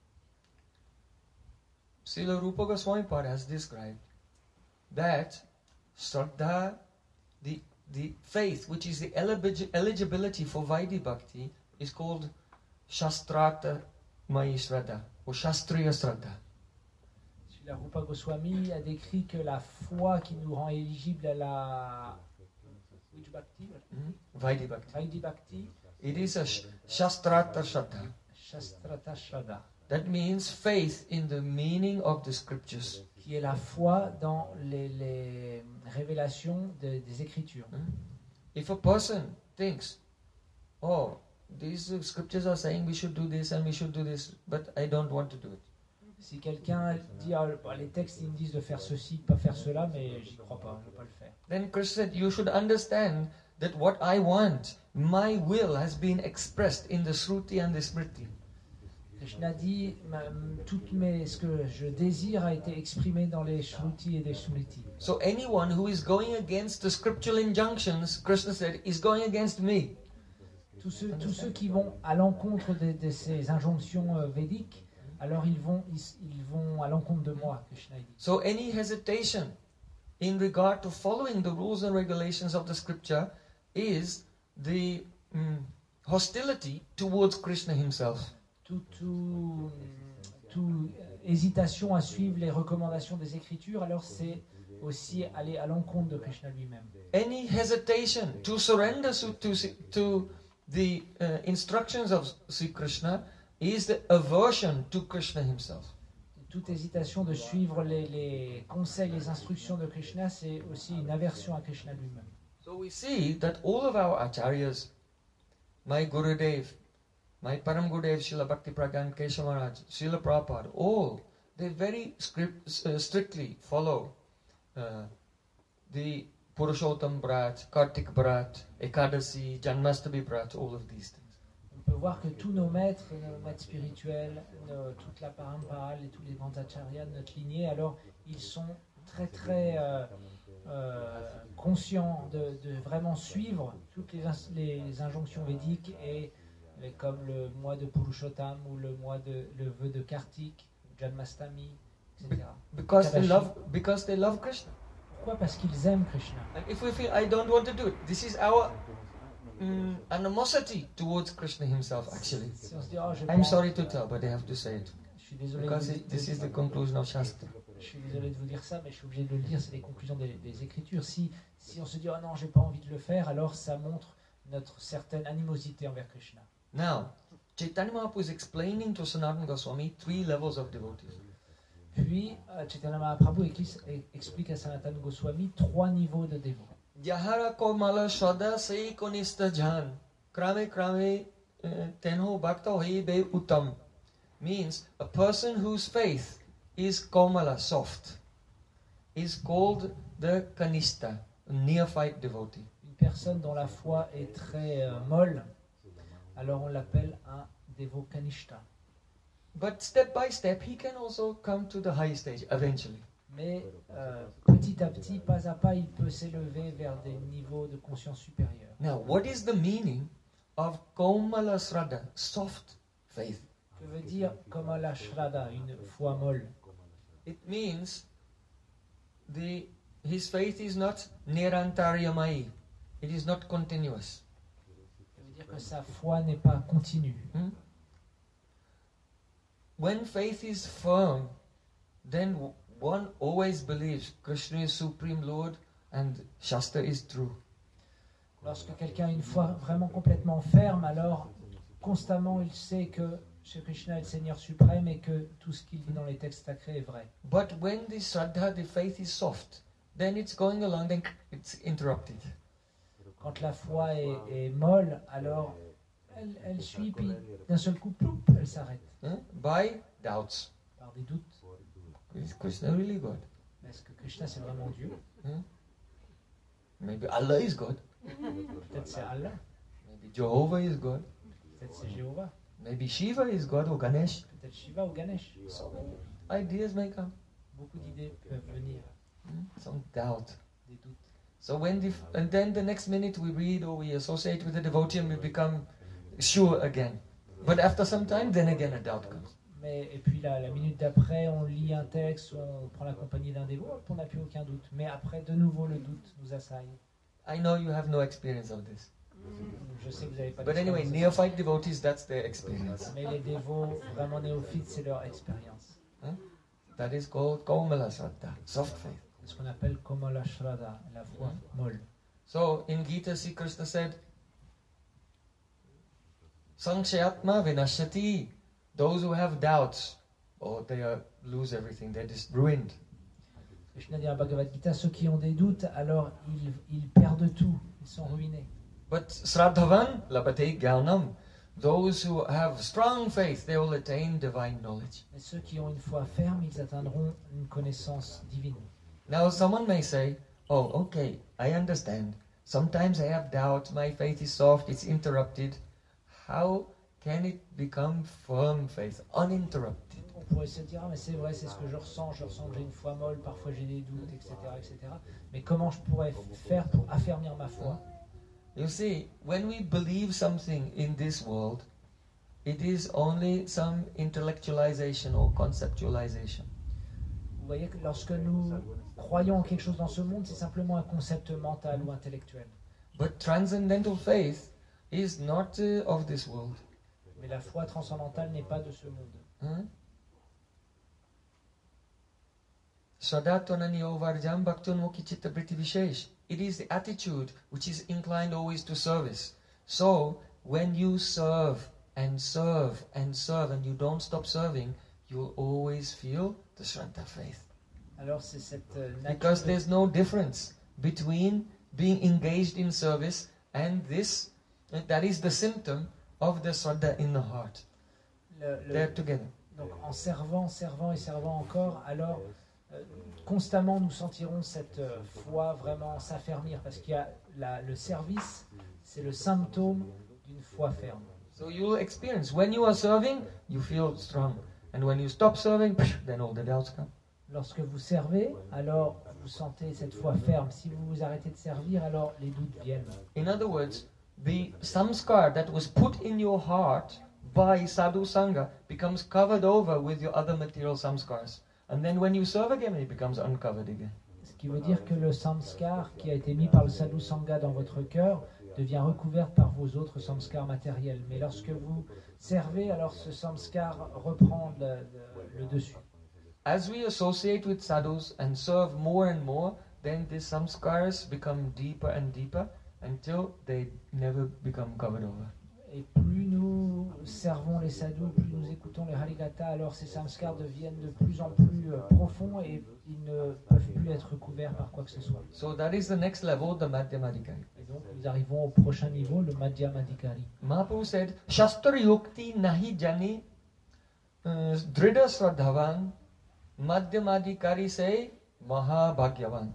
Speaker 1: Srila Rupa Goswami Pad has described that Shraddha, the, the faith, which is the eligi- eligibility for Vaidhi Bhakti, is called Shastrata Mayi Shraddha, or Shastriya Shraddha.
Speaker 2: La Rupa Goswami a décrit que la foi qui nous rend éligible à la Which Bhakti?
Speaker 1: Hmm? Vaidhi Bhakti.
Speaker 2: Vaidhi Bhakti,
Speaker 1: It is a sh- Shastrata Shraddha.
Speaker 2: Shastrata Shraddha,
Speaker 1: That means faith in the meaning of the scriptures.
Speaker 2: qui est la foi dans les, les révélations de- des Écritures.
Speaker 1: Hmm? If a person thinks, oh, these uh, scriptures are saying we should do this and we should do this, but I don't want to do it.
Speaker 2: Si quelqu'un dit ah, bah, les textes ils me disent de faire ceci, de pas faire cela, mais j'y crois pas, je ne vais pas le faire.
Speaker 1: Then Krishna said, you should understand that what I want my will has been expressed in the Shruti and the Smriti.
Speaker 2: Krishna dit, ma- toutes mes, ce que je désire a été exprimé dans les Shruti et les Smriti.
Speaker 1: So anyone who is going against the scriptural injunctions, Krishna said, is going against me.
Speaker 2: Tous ceux, tous ceux qui vont à l'encontre de, de ces injonctions euh, védiques, alors ils vont, ils, ils vont à l'encontre de moi, Krishna dit.
Speaker 1: So any hesitation in regard to following the rules and regulations of the scripture is the mm, hostility towards Krishna himself.
Speaker 2: Tout, tout, tout hésitation à suivre les recommandations des Écritures, alors c'est aussi aller à l'encontre de Krishna lui-même.
Speaker 1: Any hesitation to surrender to, to, to the uh, instructions of Sri Krishna is the aversion to Krishna himself.
Speaker 2: Toute hésitation de suivre les, les conseils, les instructions de Krishna, c'est aussi une aversion à Krishna lui-même.
Speaker 1: So we see that all of our acharyas, my Gurudev, my Param Gurudev, Srila Bhakti Pragyan Keshav Maharaj, Srila Prabhupada, all, they very script, uh, strictly follow uh, the Purushottam Brat, Kartik Brat, Ekadasi, Janmashtami Brat, all of these things.
Speaker 2: On peut voir que tous nos maîtres, nos maîtres spirituels, nos- toute la parampara et tous les grands acharyas de notre lignée, alors ils sont très très euh, euh, conscients de, de vraiment suivre toutes les, ins- les injonctions védiques et, et comme le mois de Purushottam ou le mois de le vœu de Kartik, Janmashtami, et cetera.
Speaker 1: Because they
Speaker 2: Kadashi.
Speaker 1: love, because they love Krishna.
Speaker 2: Pourquoi? Parce qu'ils aiment Krishna.
Speaker 1: And if we feel I don't want to do it, this is our mm, animosity towards Krishna himself. Actually,
Speaker 2: Si on se dit, oh, je,
Speaker 1: I'm
Speaker 2: pense-
Speaker 1: sorry to tell, but I have to say it
Speaker 2: je suis désolé de
Speaker 1: because
Speaker 2: vous
Speaker 1: it,
Speaker 2: dire-
Speaker 1: this is the conclusion of Shastra.
Speaker 2: Je suis désolé de vous dire ça, mais je suis obligé de le dire, c'est les conclusions des, des Écritures. Si, si on se dit, oh non, j'ai pas envie de le faire, alors ça montre notre certaine animosité envers Krishna.
Speaker 1: Now, Chaitanya Mahaprabhu is explaining to Sanatana Goswami three levels of devotees.
Speaker 2: Puis, euh, Chaitanya Mahaprabhu éclis- e- explique à Sanatana Goswami trois niveaux de dévots.
Speaker 1: Jahara komala shada sei konista jan krame krame uh, tenho bhakta hoi be uttam means a person whose faith is komala, soft, is called the kanista, a neophyte devotee.
Speaker 2: Une personne dont la foi est très euh, molle, alors on l'appelle un dévot kanishta.
Speaker 1: But step by step, he can also come to the high stage eventually.
Speaker 2: Mais euh, petit à petit, pas à pas, il peut s'élever vers des niveaux de conscience supérieure.
Speaker 1: Now, what is the meaning of komala sraddha, soft faith?
Speaker 2: Que veut dire comme la shraddha, une foi molle?
Speaker 1: It means the his faith is not nirantaryamai. It is not continuous.
Speaker 2: Ça veut dire que sa foi n'est pas continue.
Speaker 1: Hmm? When faith is firm, then w- one always believes Krishna is Supreme Lord and Shastra is true.
Speaker 2: Lorsque quelqu'un a une foi vraiment complètement ferme, alors constamment il sait que Shri Krishna est le Seigneur suprême et que tout ce qu'il dit dans les textes sacrés est vrai.
Speaker 1: But when the Shraddha, the faith is soft, then it's going along, then it's interrupted.
Speaker 2: Quand la foi est, est molle, alors elle, elle suit, puis d'un seul coup, ploup, elle s'arrête.
Speaker 1: Huh? By doubts.
Speaker 2: Par des doutes.
Speaker 1: Is Krishna really God?
Speaker 2: Est-ce que Krishna c'est vraiment Dieu?
Speaker 1: Huh? Maybe Allah is God.
Speaker 2: Peut-être c'est Allah,
Speaker 1: Maybe Jehovah is God.
Speaker 2: peut-être c'est Jéhovah,
Speaker 1: Maybe Shiva is God or Ganesh.
Speaker 2: peut-être Shiva ou Ganesh.
Speaker 1: So many ideas may come.
Speaker 2: Beaucoup d'idées peuvent venir,
Speaker 1: Hmm? Some doubt.
Speaker 2: des doutes.
Speaker 1: So when the, and then the next minute we read or we associate with the devotee and we become sure again. But after some time, then again a doubt comes.
Speaker 2: Mais, et puis la, la minute d'après, on lit un texte, on prend la compagnie d'un dévot, hop, on n'a plus aucun doute. Mais après, de nouveau, le doute nous assaille.
Speaker 1: I know you have no experience of this.
Speaker 2: Je sais que vous n'avez pas
Speaker 1: But anyway,
Speaker 2: d'expérience.
Speaker 1: neophyte devotees, that's their experience.
Speaker 2: Mais les dévots vraiment néophytes, c'est leur expérience.
Speaker 1: That is called Komala Shraddha, soft faith.
Speaker 2: C'est ce qu'on appelle Komala Shraddha, la foi molle.
Speaker 1: So in Gita, Sri Krishna said, Sanshayatma vinashati. Those who have doubts, oh, they are, lose everything, they're just ruined.
Speaker 2: Krishna dit à Bhagavad Gita, ceux qui ont des doutes, alors ils, ils perdent tout, ils sont ruinés.
Speaker 1: But Sraddhavan labate jnanam. Those who have strong faith, they will attain divine knowledge.
Speaker 2: Mais ceux qui ont une foi ferme, ils atteindront une connaissance divine.
Speaker 1: Now someone may say, oh, okay, I understand. Sometimes I have doubt, my faith is soft, it's interrupted. How can it become firm faith, uninterrupted?
Speaker 2: On pourrait se dire, ah, mais c'est vrai, c'est ce que je ressens, je ressens que j'ai une foi molle, parfois j'ai des doutes, et cetera, et cetera. Mais comment je pourrais faire pour affermir ma foi?
Speaker 1: You see, when we believe something in this world, it is only some intellectualization or conceptualization.
Speaker 2: Vous voyez que lorsque nous croyons en quelque chose dans ce monde, c'est simplement un concept mental ou intellectuel.
Speaker 1: But transcendental faith is not uh, of this world.
Speaker 2: Mais la foi transcendantale n'est pas de ce monde.
Speaker 1: Huh? Sadatonaniyo varjam bhaktunmukhi chitta vritti vishesh. It is the attitude which is inclined always to service. So, when you serve and serve and serve and you don't stop serving, you'll always feel the Shraddha faith.
Speaker 2: Alors c'est cette euh, nature
Speaker 1: Because
Speaker 2: de-
Speaker 1: there's no difference between being engaged in service and this. That is the symptom of the Shraddha in the heart.
Speaker 2: le- le-
Speaker 1: They're together.
Speaker 2: donc en servant, servant et servant encore, alors euh, constamment nous sentirons cette euh, foi vraiment s'affermir parce qu'il y a la- le service, c'est le symptôme d'une foi ferme.
Speaker 1: So you'll experience when you are serving, you feel strong. And when you stop serving, then all the doubts come.
Speaker 2: Lorsque vous servez, alors vous sentez cette foi ferme. Si vous vous arrêtez de servir, alors les doutes viennent.
Speaker 1: In other words, the samskar that was put in your heart by sadhu sangha becomes covered over with your other material samskars. And then when you serve again, it becomes uncovered again.
Speaker 2: Ce qui veut dire que le samskar qui a été mis par le sadhu sangha dans votre cœur devient recouvert par vos autres samskars matériels. Mais lorsque vous servez, alors ce samskar reprend le, le- le dessus.
Speaker 1: As we associate with sadhus and serve more and more, then these samskars become deeper and deeper until they never become covered over.
Speaker 2: Et plus nous servons les sadhus, plus nous écoutons les harikatha, alors ces samskars deviennent de plus en plus euh, profonds et ils ne peuvent plus être recouverts par quoi que ce soit.
Speaker 1: So that is the next level, the Madhyamadikari.
Speaker 2: Et donc nous arrivons au prochain niveau, le Madhyamadikari.
Speaker 1: Mahaprabhu said, Shastra yukti nahi jani uh, dhrida sradhavan madhyamadikari say mahabhagyavan.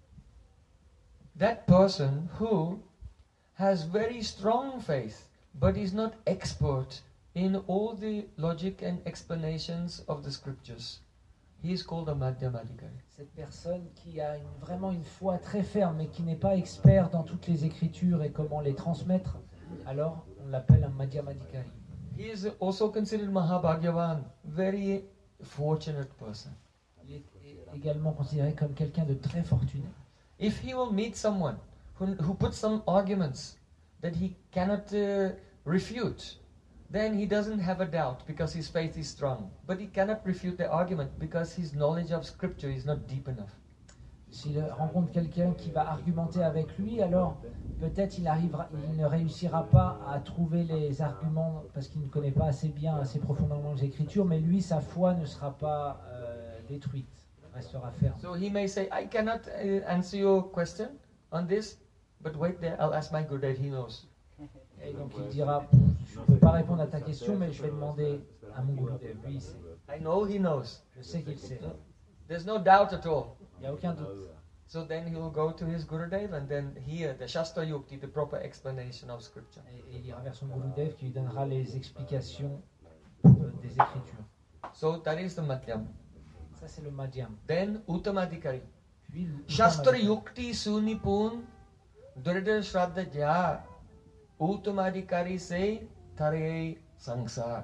Speaker 1: That person who has very strong faith but is not expert in all the logic and explanations of the scriptures, he is called a madhyamadikari.
Speaker 2: Cette personne qui a une- vraiment une foi très ferme mais qui n'est pas expert dans toutes les écritures et comment les transmettre, alors on l'appelle un Madhyamadikari.
Speaker 1: He is also considered mahabhagyavan, very fortunate person.
Speaker 2: Il est également considéré comme quelqu'un de très fortuné.
Speaker 1: If he will meet someone who, who puts some arguments that he cannot uh, refute, then he doesn't have a doubt because his faith is strong. But he cannot refute the argument because his knowledge of scripture is not deep enough.
Speaker 2: S'il rencontre quelqu'un qui va argumenter avec lui, alors peut-être il, arrivera, il ne réussira pas à trouver les arguments parce qu'il ne connaît pas assez bien, assez profondément les Écritures, mais lui, sa foi ne sera pas euh, détruite, restera ferme.
Speaker 1: So he may say, I cannot uh, answer your question on this, but wait there, I'll ask my Gurudev, he knows.
Speaker 2: Et donc il dira, je ne peux pas répondre à ta question, mais je vais demander à mon Gurudev. Lui, il sait.
Speaker 1: I know he knows.
Speaker 2: Je sais qu'il sait.
Speaker 1: There's no doubt at all.
Speaker 2: Il n'y a aucun doute.
Speaker 1: So then he will go to his Gurudev and then hear the Shastra Yukti, the proper explanation of scripture.
Speaker 2: Et, et il ira vers son Gurudev qui lui donnera les explications euh, des Écritures.
Speaker 1: So that is the Madhyam.
Speaker 2: Ça, c'est le Madhyam.
Speaker 1: Then Uttamadikari.
Speaker 2: Puis, le
Speaker 1: Shastra
Speaker 2: Uttamadikari.
Speaker 1: Yukti Sunipun Durida Shraddha Ja Uttamadikari say Tare Sangsar.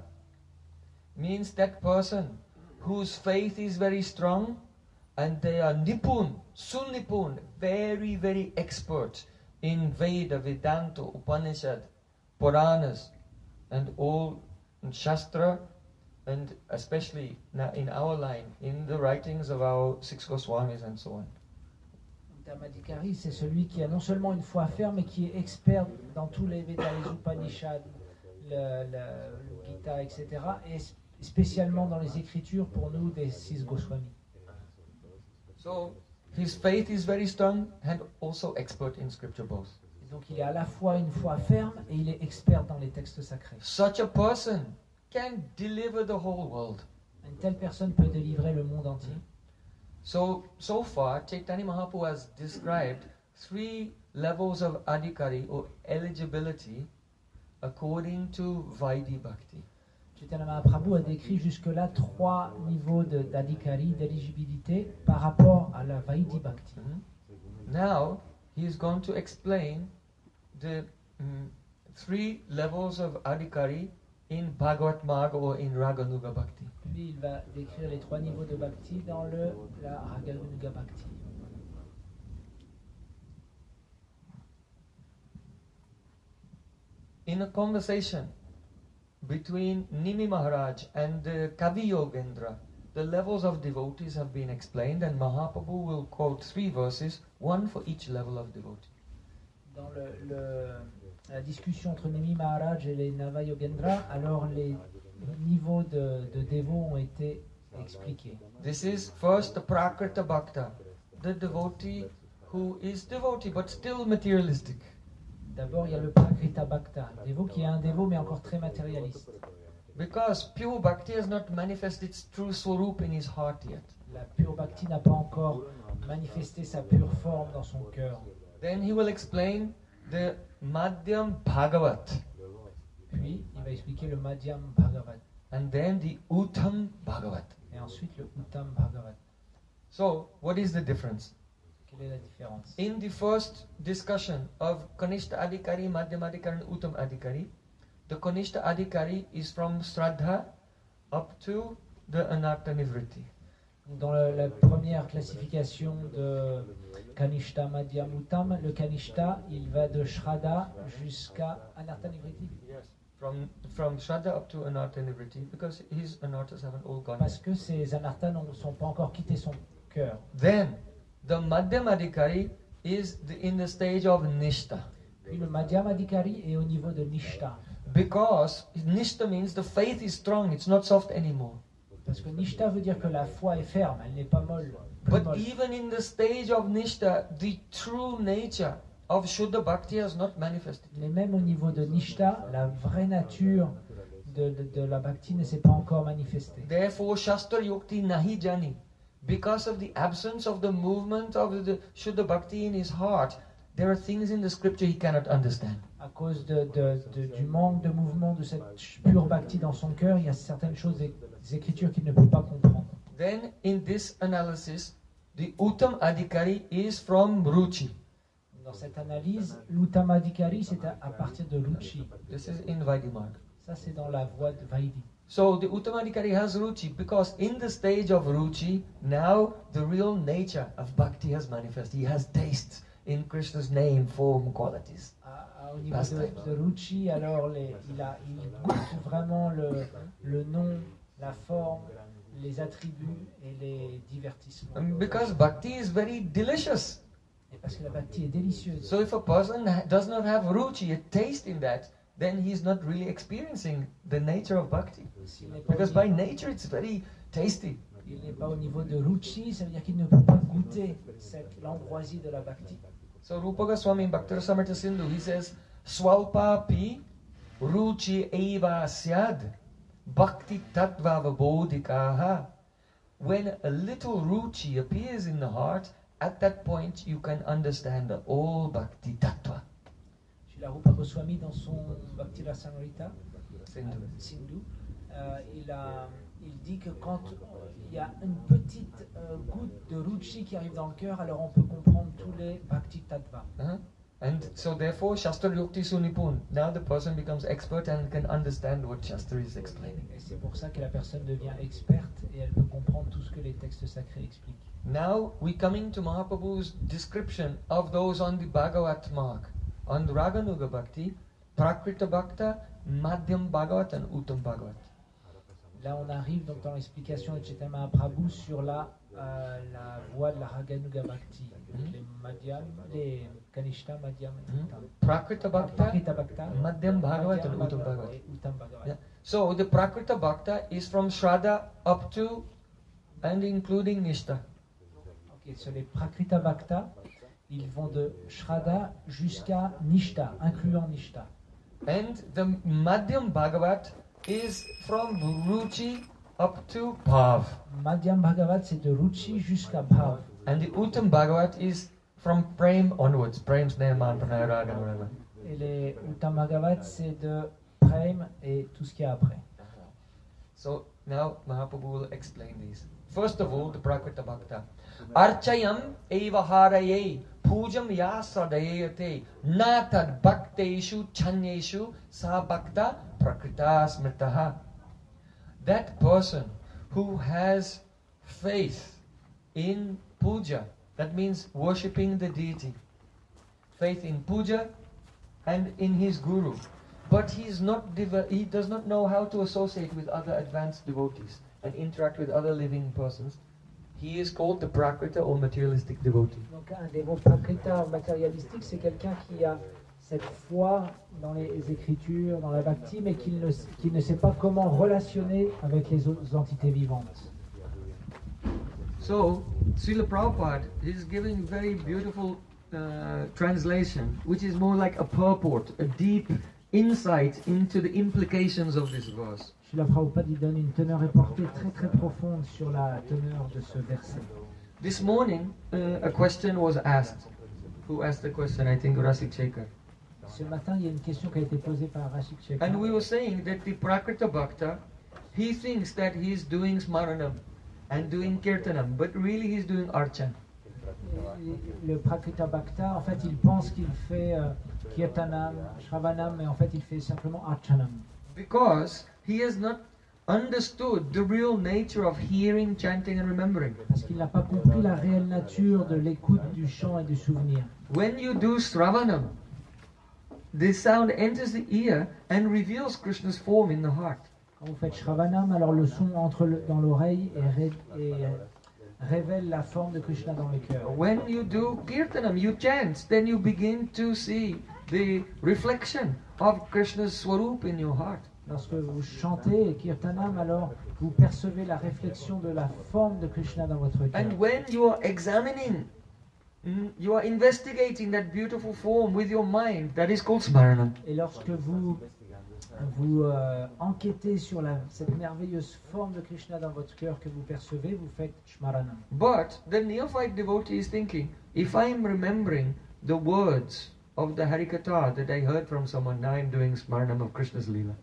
Speaker 1: Means that person whose faith is very strong and they are Nipun, Sunnipun, very, very expert in Veda, Vedanta, Upanishad, Puranas, and all in Shastra, and especially now in our line, in the writings of our six Goswamis and so on.
Speaker 2: Uttamadikari, c'est celui qui a non seulement une foi ferme, mais qui est expert dans tous les Védas, les Upanishads, le, le, le Gita, et cetera, et spécialement dans les Écritures pour nous des six Goswamis.
Speaker 1: So his faith is very strong and also expert in scripture both.
Speaker 2: Et donc il est à la fois une foi ferme et il est expert dans les textes sacrés.
Speaker 1: Such a person can deliver the whole world.
Speaker 2: Une telle personne peut délivrer le monde entier.
Speaker 1: So, so far, Chaitanya Mahaprabhu has described three levels of adhikari or eligibility according to Vaidhi Bhakti.
Speaker 2: Chaitanya Mahaprabhu a décrit jusque-là trois niveaux de- d'adhikari, d'éligibilité par rapport à la Vaidhi Bhakti.
Speaker 1: Mhm. Now he is going to explain the mm, three levels of adhikari in Bhagavat Marga or in Raganuga Bhakti.
Speaker 2: Puis il va décrire les trois niveaux de Bhakti dans le, la Raganuga Bhakti.
Speaker 1: In a conversation between Nimi Maharaj and uh, Kavi Yogendra, the levels of devotees have been explained, and Mahaprabhu will quote three verses, one for each level of devotee.
Speaker 2: Dans le, le- la discussion entre Nimi Maharaj et les Nava Yogendra, alors les niveaux de, de dévots ont été expliqués.
Speaker 1: This is first the Prakrita Bhakta, the devotee who is devotee but still materialistic.
Speaker 2: D'abord, il y a le Prakrita Bhakta, dévot qui est un dévot mais encore très matérialiste.
Speaker 1: Because pure bhakti has not manifested its true swarup in his heart yet.
Speaker 2: La pure Bhakti n'a pas encore manifesté sa pure forme dans son cœur.
Speaker 1: Then he will explain the Madhyam Bhagavat
Speaker 2: Puis, il va expliquer le Madhyam Bhagavat
Speaker 1: and then the Uttam Bhagavat.
Speaker 2: et ensuite le Uttam Bhagavat.
Speaker 1: So, what is the difference?
Speaker 2: Quelle est la différence?
Speaker 1: In the first discussion of Kanishta Adhikari, Madhyam Adhikari and Uttam Adhikari, the Kanishta Adhikari is from Shraddha up to the Anartha Nivritti.
Speaker 2: Dans le- la première classification de Kanishta, Madhyam, Uttam, le Kanishta, il va de Shraddha jusqu'à Anartha Nivritti.
Speaker 1: From, from Shraddha up to Anartha Nivritti, because his Anarthas haven't all gone
Speaker 2: Parce
Speaker 1: yet.
Speaker 2: que ces Anarthas ne sont pas encore quitté son cœur.
Speaker 1: Then, the Madhyam Adhikari is the, in the stage of Nishta.
Speaker 2: Puis le Madhyam Adhikari est au niveau de Nishta.
Speaker 1: Because Nishta means the faith is strong, it's not soft anymore.
Speaker 2: Parce que Nishta veut dire que la foi est ferme, elle n'est pas molle. plus
Speaker 1: But
Speaker 2: molle.
Speaker 1: even in the stage of Nishta, the true nature of Shuddha Bhakti has not manifested.
Speaker 2: Mais même au niveau de Nishta, la vraie nature de, de, de la Bhakti ne s'est pas encore manifestée.
Speaker 1: Therefore, Shastra Yukti Nahi Jani. Because of the absence of the movement of the Shuddha Bhakti in his heart, there are things in the scripture he cannot understand.
Speaker 2: À cause de, de- de- du manque de mouvement de cette pure Bhakti dans son cœur, il y a certaines choses des, des écritures qu'il ne peut pas comprendre.
Speaker 1: Then, in this analysis, the Uttam Adhikari is from Ruchi.
Speaker 2: Dans cette analyse, l'Uttamadhikari, c'est à, à partir de Ruchi.
Speaker 1: This is in Vaidimarg.
Speaker 2: Ça, c'est dans la voie de Vaidhi.
Speaker 1: So the Uttamadhikari has Ruchi because in the stage of Ruchi, now the real nature of Bhakti has manifested. He has taste in Krishna's name, form, qualities.
Speaker 2: À- à- au niveau de, de Ruchi, alors les- il, a, il goûte vraiment le, le nom, la forme, les attributs et les divertissements.
Speaker 1: And because Bhakti is very delicious.
Speaker 2: Et parce que la Bhakti est délicieuse.
Speaker 1: So if a person ha- does not have Ruchi, a taste in that, then he's not really experiencing the nature of Bhakti.
Speaker 2: S'il n'est pas, au
Speaker 1: Because by
Speaker 2: niveau-
Speaker 1: nature it's very tasty.
Speaker 2: il n'est pas au niveau de Ruchi, ça veut dire qu'il ne peut pas goûter cette l'ambroisie de la Bhakti.
Speaker 1: So Rupa Goswami in Bhakti Rasamrita Sindhu, he says, Swalpa pi ruchi eva syad bhakti tattva vabodhikaha. When a little ruchi appears in the heart, at that point you can understand the all bhakti tattva.
Speaker 2: Srila Rupa Goswami, dans son Bhakti Rasamrita
Speaker 1: Sindhu.
Speaker 2: Sindhu, euh, il, a, il dit que quand euh, il y a une petite euh, goutte de Ruchi qui arrive dans le cœur, alors on peut comprendre tous les Bhakti Tattva.
Speaker 1: Uh-huh. And so therefore Shastra Yukti Sunipun. Now the person becomes expert and can understand what Shastra is explaining.
Speaker 2: Et c'est pour ça que la personne devient experte et elle peut comprendre tout ce que les textes sacrés expliquent.
Speaker 1: Now we coming to Mahaprabhu's description of those on the Bhagavat mark. On the Raganuga Bhakti, Prakrita Bhakta, Madhyam Bhagavat and Uttam Bhagavat.
Speaker 2: Là, on arrive donc dans l'explication de Chaitanya Mahaprabhu sur la, euh, la voie de la Raganuga Bhakti. Donc
Speaker 1: Mhm.
Speaker 2: les Madhyam, les Kanishta, Madhyam et
Speaker 1: Mhm.
Speaker 2: Uttam.
Speaker 1: Prakrita Bhakta,
Speaker 2: Prakrita Bhakta,
Speaker 1: Madhyam Bhagavat and
Speaker 2: Madhyam
Speaker 1: Uttam Bhagavat.
Speaker 2: et Uttam Bhagavat.
Speaker 1: Yeah. So the Prakrita Bhakta is from Shraddha up to and including Nishta.
Speaker 2: Ok, sur les Prakrita Bhakta, ils vont de Shraddha jusqu'à Nishta, incluant Nishta.
Speaker 1: And the Madhyam Bhagavat is from Ruchi up to Bhav.
Speaker 2: Madhyam Bhagavat, c'est de Ruchi jusqu'à Bhav.
Speaker 1: And the Uttam Bhagavat is from Prem onwards. Prem, Sneha, Man, Pranay, Rag, and whatever.
Speaker 2: Et les Uttam Bhagavat, c'est de Prem et tout ce qu'il y a après.
Speaker 1: So now Mahaprabhu will explain these. First of all, the Prakrita Bhakta. Archayam eva haraye pujam yasadayate natad bhakteshu chanyeshu sa bhakta prakrita smritaha. That person who has faith in puja, that means worshipping the deity, faith in puja and in his guru, but he's not dev- he does not know how to associate with other advanced devotees and interact with other living persons. He is called the Prakrita or materialistic devotee.
Speaker 2: Donc un dévot prakrita matérialistique, c'est quelqu'un qui a cette foi dans les écritures, dans la bhakti, mais qui ne, qui ne sait pas comment relationner avec les autres entités vivantes.
Speaker 1: So, Srila Prabhupada is giving very beautiful uh, translation, which is more like a purport, a deep insight into the implications of this verse.
Speaker 2: Srila Prabhupada il donne une teneur et portée très très profonde sur la teneur de ce verset.
Speaker 1: This morning, uh, a question was asked. Who asked the question? I think Rasik Shekhar.
Speaker 2: Ce matin, il y a une question qui a été posée par Rashik Shekhar.
Speaker 1: And we were saying that the Prakrita Bhakta, he thinks that he's doing Smaranam and doing Kirtanam, but really he's doing Archan.
Speaker 2: Le Prakrita Bhakta, en fait, il pense qu'il fait euh, Kirtanam, Shravanam, mais en fait, il fait simplement Archanam.
Speaker 1: Because he has not understood the real nature of hearing, chanting and remembering.
Speaker 2: Parce qu'il n'a pas compris la réelle nature de l'écoute, du chant et du souvenir.
Speaker 1: When you do Sravanam, the sound enters the ear and reveals Krishna's form in the heart.
Speaker 2: Quand vous faites Shravanam, alors le son entre le, dans l'oreille et, ré, et euh, révèle la forme de Krishna dans le cœur.
Speaker 1: When you do Kirtanam, you chant, then you begin to see the reflection of Krishna's Swarup in your heart.
Speaker 2: Lorsque vous chantez Kirtanam, alors vous percevez la réflexion de la forme de Krishna dans votre cœur.
Speaker 1: And when you are examining, mm, you are investigating that beautiful form with your mind, that is called Smaranam.
Speaker 2: Et lorsque vous vous euh, enquêtez sur la, cette merveilleuse forme de Krishna dans votre cœur que vous percevez, vous faites Shmaranam.
Speaker 1: But the neophyte devotee is thinking, if I am remembering the words of the Harikatha that I heard from someone, now I am doing Smaranam of Krishna's Leela.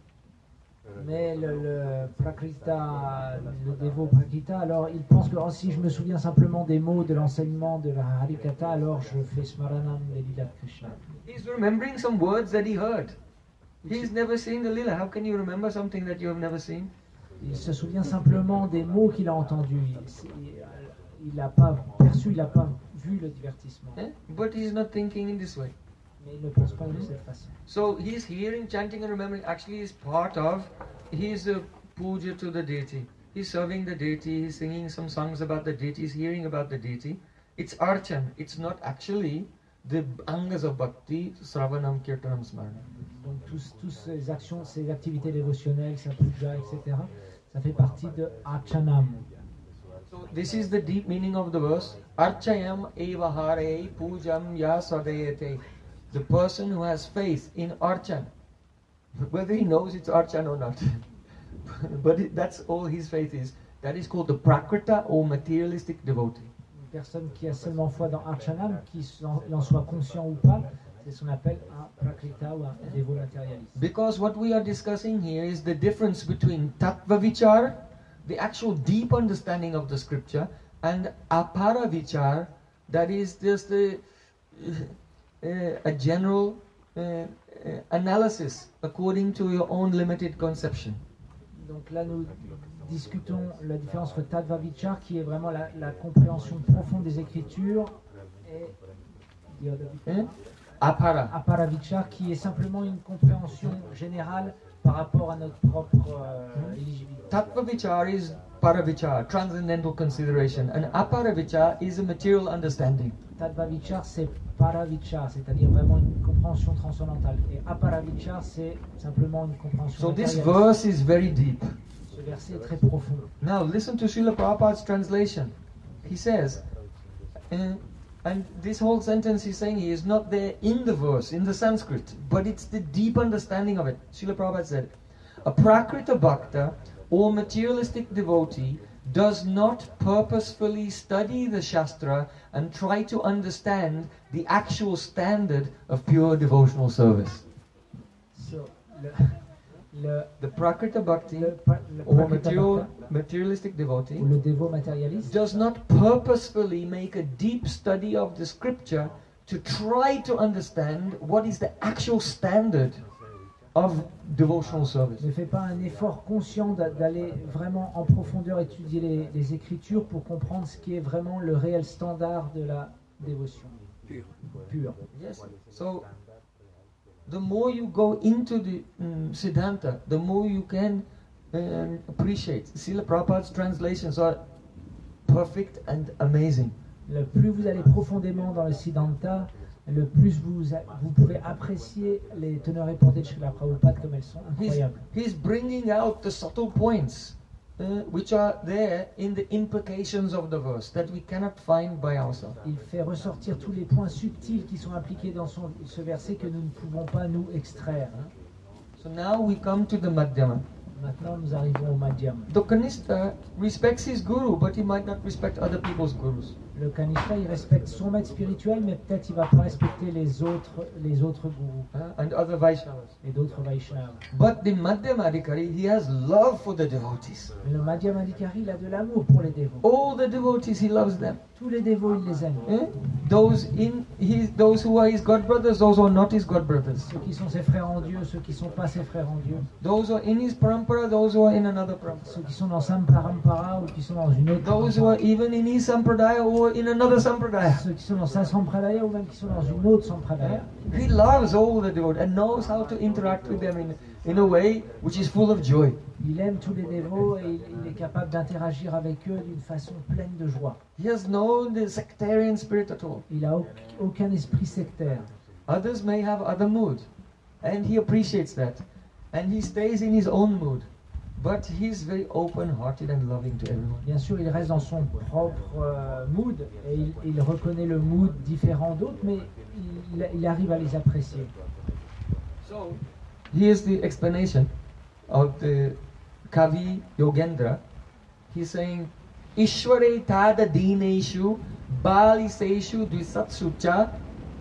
Speaker 2: Mais le, le Prakrita, le dévot Prakrita, alors il pense que oh, si je me souviens simplement des mots de l'enseignement de la Harikatha, alors je fais Smaranam des Leela de Krishna.
Speaker 1: He's remembering some words that he heard. He's never seen the Leela. How can you remember something that you have never seen?
Speaker 2: Il se souvient simplement des mots qu'il a entendus. Il n'a pas perçu, il n'a pas vu le divertissement.
Speaker 1: Eh? But he's not thinking in this way.
Speaker 2: Mais il ne pense pas de cette façon.
Speaker 1: So he's hearing, chanting and remembering actually is part of his uh, puja to the deity. He's serving the deity, he's singing some songs about the deity, he's hearing about the deity. It's archan, it's not actually the angas of bhakti, sravanam, kirtanam, smaranam.
Speaker 2: Donc tous, tous ces actions, ces activités dévotionnelles, sa puja, et cetera, ça fait partie de Archanam.
Speaker 1: So this is the deep meaning of the verse. Archayam eva hare pujam yasadayate. The person who has faith in Archan, whether he knows it's Archan or not, but it, that's all his faith is. That is called the Prakrita or materialistic devotee.
Speaker 2: Une personne qui a seulement foi dans Archanam, qu'il en soit conscient ou pas, c'est ce qu'on appelle un Prakrita ou un dévot matérialiste.
Speaker 1: Because what we are discussing here is the difference between Tattva Vichar, the actual deep understanding of the scripture, and Apara Vichar, that is just a, a, a general uh, uh, analysis according to your own limited conception.
Speaker 2: Donc là, nous discutons la différence entre Tattva Vichar, qui est vraiment la, la compréhension profonde des Écritures, et
Speaker 1: Eh? Apara.
Speaker 2: Apara Vichar, qui est simplement une compréhension générale par rapport à notre propre euh, éligibilité.
Speaker 1: Tattva Vichar is Paravichar, transcendental consideration, and Apara Vichar is a material understanding.
Speaker 2: Tattva Vichar, c'est Paravichar, c'est-à-dire vraiment une compréhension transcendantale. Et Apara Vichar, c'est simplement une compréhension
Speaker 1: So this
Speaker 2: matérialiste.
Speaker 1: verse is very deep.
Speaker 2: Ce verset est très profond.
Speaker 1: Now listen to Srila Prabhupada's translation. He says, uh, and this whole sentence he's saying he is not there in the verse, in the Sanskrit, but it's the deep understanding of it. Srila Prabhupada said, a Prakrita Bhakta or materialistic devotee does not purposefully study the Shastra and try to understand the actual standard of pure devotional service.
Speaker 2: So, le, le,
Speaker 1: The Prakrita Bhakti,
Speaker 2: le, pra- le
Speaker 1: or
Speaker 2: Prakrita
Speaker 1: material,
Speaker 2: Bhakta,
Speaker 1: materialistic devotee,
Speaker 2: ou le dévot matérialiste,
Speaker 1: does not purposefully make a deep study of the scripture to try to understand what is the actual standard of devotional service.
Speaker 2: ne fait pas un effort conscient d'a- d'aller vraiment en profondeur étudier les, les Écritures pour comprendre ce qui est vraiment le réel standard de la dévotion pure.
Speaker 1: Yes. So, the more you go into the um, Siddhanta, the more you can um, appreciate. Srila Prabhupada's translations are perfect and amazing.
Speaker 2: Le plus vous allez profondément dans le Siddhanta, le plus vous, a- vous pourrez apprécier les teneurs et portées de Srila Prabhupada comme elles sont
Speaker 1: He's,
Speaker 2: incroyables.
Speaker 1: he's bringing out the subtle points uh, which are there in the implications of the verse that we cannot find by ourselves.
Speaker 2: Il fait ressortir tous les points subtils qui sont impliqués dans son- ce verset que nous ne pouvons pas nous extraire. hein.
Speaker 1: So now we come to the Madhyama.
Speaker 2: Maintenant, nous arrivons au Madhyama.
Speaker 1: The Kanishta respects his guru, but he might not respect other people's gurus.
Speaker 2: Le Kanishta, il respecte son maître spirituel, mais peut-être il va pas respecter les autres, les autres gourous
Speaker 1: uh, and other Vaishnavas.
Speaker 2: et d'autres Vaishnavas.
Speaker 1: But the Madhyamadikari, he has love for the devotees.
Speaker 2: Mais le Madhyamadikari, il a de l'amour pour les dévots.
Speaker 1: All the devotees, he loves them.
Speaker 2: Tous les dévots, il les aime.
Speaker 1: Eh? Those in his, those who are his god brothers, those who are not his god brothers.
Speaker 2: Ceux qui sont ses frères en Dieu, ceux qui sont pas ses frères en Dieu.
Speaker 1: Those who are in his parampara, those who are in another parampara.
Speaker 2: Ceux qui sont dans Samparampara ou qui sont dans une autre.
Speaker 1: Those who are even in his sampradaya or in another sampradaya.
Speaker 2: Ceux qui sont dans sa Sampradaya ou même qui sont dans une autre Sampradaya.
Speaker 1: He loves all the devotees and knows how to interact with them in, in a way which is full of joy.
Speaker 2: Il aime tous les dévots et il, il est capable d'interagir avec eux d'une façon pleine de joie.
Speaker 1: He has no the sectarian spirit at all.
Speaker 2: Il n'a au- aucun esprit sectaire.
Speaker 1: Others may have other moods, and he appreciates that, and he stays in his own mood. But he's very open-hearted and loving to everyone.
Speaker 2: Bien sûr, il reste dans son propre euh, mood et il, il reconnaît le mood différent d'autres, mais il, il arrive à les apprécier.
Speaker 1: So, here's the explanation of the Kavi Yogendra. He's saying, Ishware tada dineshu baliseshu dvisatsu cha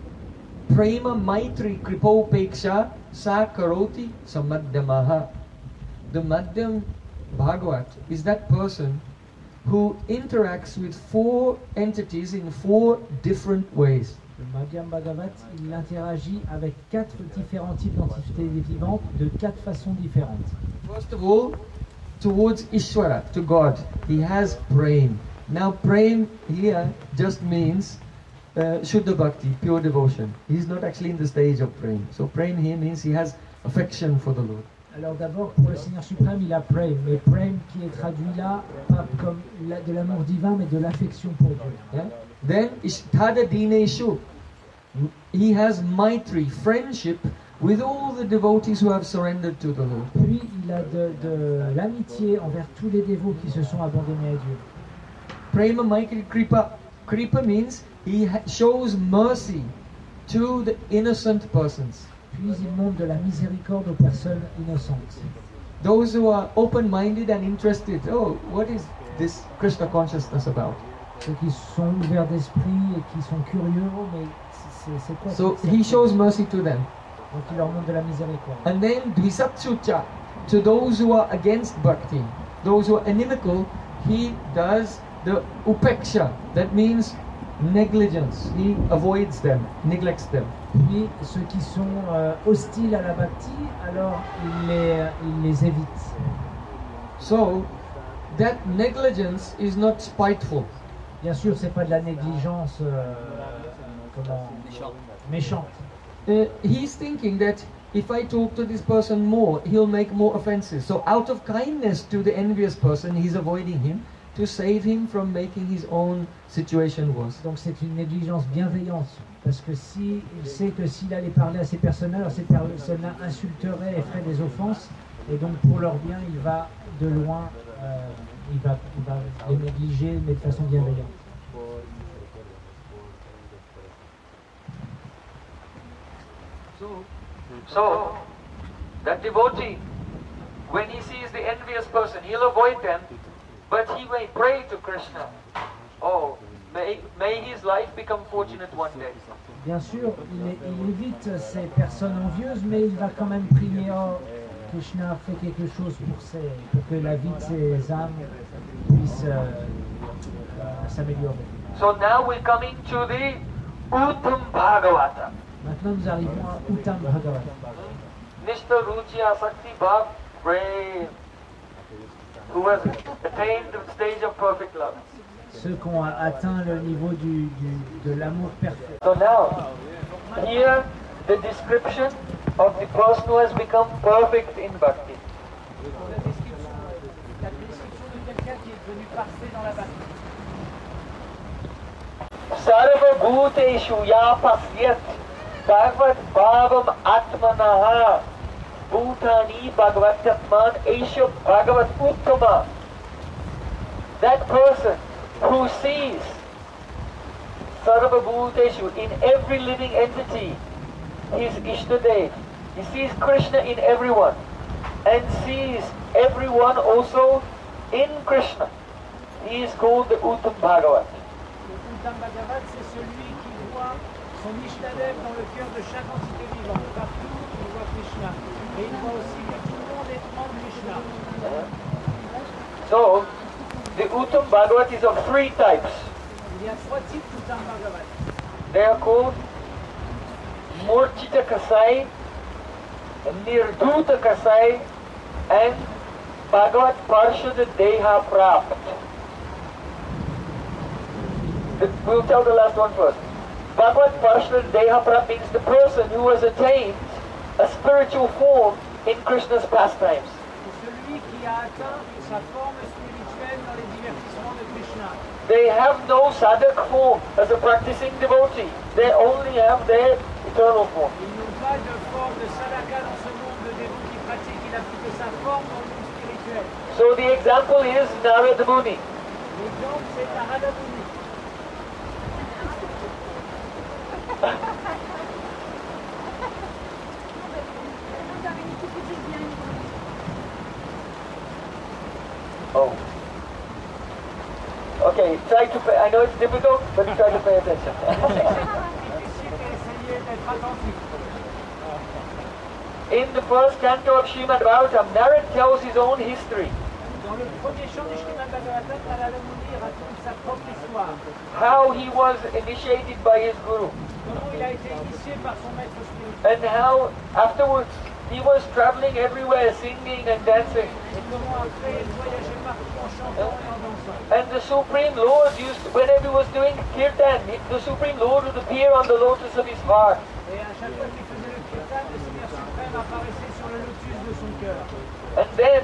Speaker 1: prema maitri kripopeksha sa karoti samadhyamaha. The Madhyam Bhagavat is that person who interacts with four entities in four different ways.
Speaker 2: Le Madhyam Bhagavat, il interagit avec quatre différents types d'entités vivantes de quatre façons différentes.
Speaker 1: First of all, towards Ishvara, to God, he has prem. Now, prem here just means uh, Shuddha Bhakti, pure devotion. He's not actually in the stage of prem. So, prem here means he has affection for the Lord.
Speaker 2: Alors d'abord, pour le Seigneur suprême, il a Prem, mais Prem qui est traduit là, pas comme la- de l'amour divin, mais de l'affection pour Dieu.
Speaker 1: Yeah? Then, Ishtada Dineshu, he has Maitri, friendship with all the devotees who have surrendered to the Lord.
Speaker 2: Puis il a de, de l'amitié envers tous les dévots qui se sont abandonnés à Dieu.
Speaker 1: Prema Maitri Kripa. Kripa means he ha- shows mercy to the innocent persons.
Speaker 2: Puis il montre de la miséricorde aux personnes innocentes.
Speaker 1: Those who are open-minded and interested, oh, what is this Krishna consciousness about?
Speaker 2: Ceux qui sont ouverts d'esprit et qui sont curieux, oh, mais c'est c'est quoi
Speaker 1: So
Speaker 2: cette-
Speaker 1: he shows mercy to them.
Speaker 2: Donc il leur montre de la miséricorde.
Speaker 1: And then Dvisatsucha, to those who are against bhakti, those who are inimical, he does the upeksha. That means negligence. He avoids them, neglects them.
Speaker 2: Puis ceux qui sont euh, hostiles à la bhakti, alors il les, il les évite.
Speaker 1: So that negligence is not spiteful.
Speaker 2: Bien sûr, c'est pas de la négligence euh, comment, méchante.
Speaker 1: Uh, he's thinking that if I talk to this person more, he'll make more offenses. So out of kindness to the envious person, he's avoiding him to save him from making his own situation worse.
Speaker 2: Donc c'est une négligence bienveillante. Parce que si il sait que s'il allait parler à ces personnes-là, alors ces personnes-là insulteraient et feraient des offenses. Et donc pour leur bien, il va de loin, euh, il, va, il va les négliger, mais de façon bienveillante.
Speaker 1: So, that devotee, when he sees the envious person, he'll avoid them But he may pray to Krishna. Oh, may, may his life become fortunate one day.
Speaker 2: Bien sûr, il, est- il évite ces personnes envieuses, mais il va quand même prier, oh, Krishna fait quelque chose pour, ces, pour que la vie de ces âmes puisse euh, euh, s'améliorer.
Speaker 1: So now we're coming to the Uttam Bhagavata.
Speaker 2: Maintenant, nous arrivons à Uttam Bhagavata.
Speaker 1: Nishta Ruchi Asakti Bhav Prem, who has attained the stage of perfect love.
Speaker 2: Ceux qui ont atteint le niveau du, du- de l'amour parfait.
Speaker 1: So now, here the description of the person who has become perfect in bhakti.
Speaker 2: La description, la description de quelqu'un qui est devenu parfait dans la bhakti.
Speaker 1: Sarva bhuteshu ya pasyat bhagavad bhavam atmanaha bhutani bhagavatman esha bhagavat uttama. That person who sees Sarva bhuteshu, in every living entity, his Ishtadev. He sees Krishna in everyone and sees everyone also in Krishna. He is called the Uttam Bhagavat.
Speaker 2: Le Uttam Bhagavat, c'est celui qui voit son Ishtadev dans le cœur de chaque entité vivante. Partout, il voit Krishna. Et il voit aussi que tout le monde est en Krishna.
Speaker 1: So, the Uttam Bhagavat is of three types.
Speaker 2: Il y a trois types d'Uttam Bhagavat.
Speaker 1: They are called Murchita Kasai, Nirduta Kasai, and Bhagavat Parshad Deha Prapt. The- We'll tell the last one first. Bhagavat Parshad Deha Prapt means the person who has attained a spiritual form in Krishna's pastimes.
Speaker 2: C'est celui qui a atteint sa forme spirituelle dans les divertissements de Krishna.
Speaker 1: They have no sadhak form as a practicing devotee. They only have their eternal form.
Speaker 2: Ils n'ont pas de forme de sadhaka dans ce monde de dévots qui pratique. Il a plus que sa forme dans le monde spirituel.
Speaker 1: So the example is Narada Muni.
Speaker 2: L'exemple, c'est Narada Muni.
Speaker 1: Oh. Okay, try to pay, I know it's difficult, but try to pay attention.
Speaker 2: Difficile d'essayer d'être attentif.
Speaker 1: In the first canto of Srimad Bhagavatam, Narad tells his own history.
Speaker 2: Dans le premier chant du Srimad Bhagavatam, Narada Muni raconte sa propre histoire.
Speaker 1: How he was initiated by his guru.
Speaker 2: Comment il a été initié par son maître spirituel.
Speaker 1: And how afterwards he was traveling everywhere singing and dancing.
Speaker 2: Et comment après il voyageait partout en chantant et en dansant.
Speaker 1: And the Supreme Lord used, whenever he was doing kirtan, the Supreme Lord would appear on the lotus of his heart.
Speaker 2: Et à chaque fois qu'il faisait le kirtan, le Seigneur suprême apparaissait sur le lotus de son cœur.
Speaker 1: And then,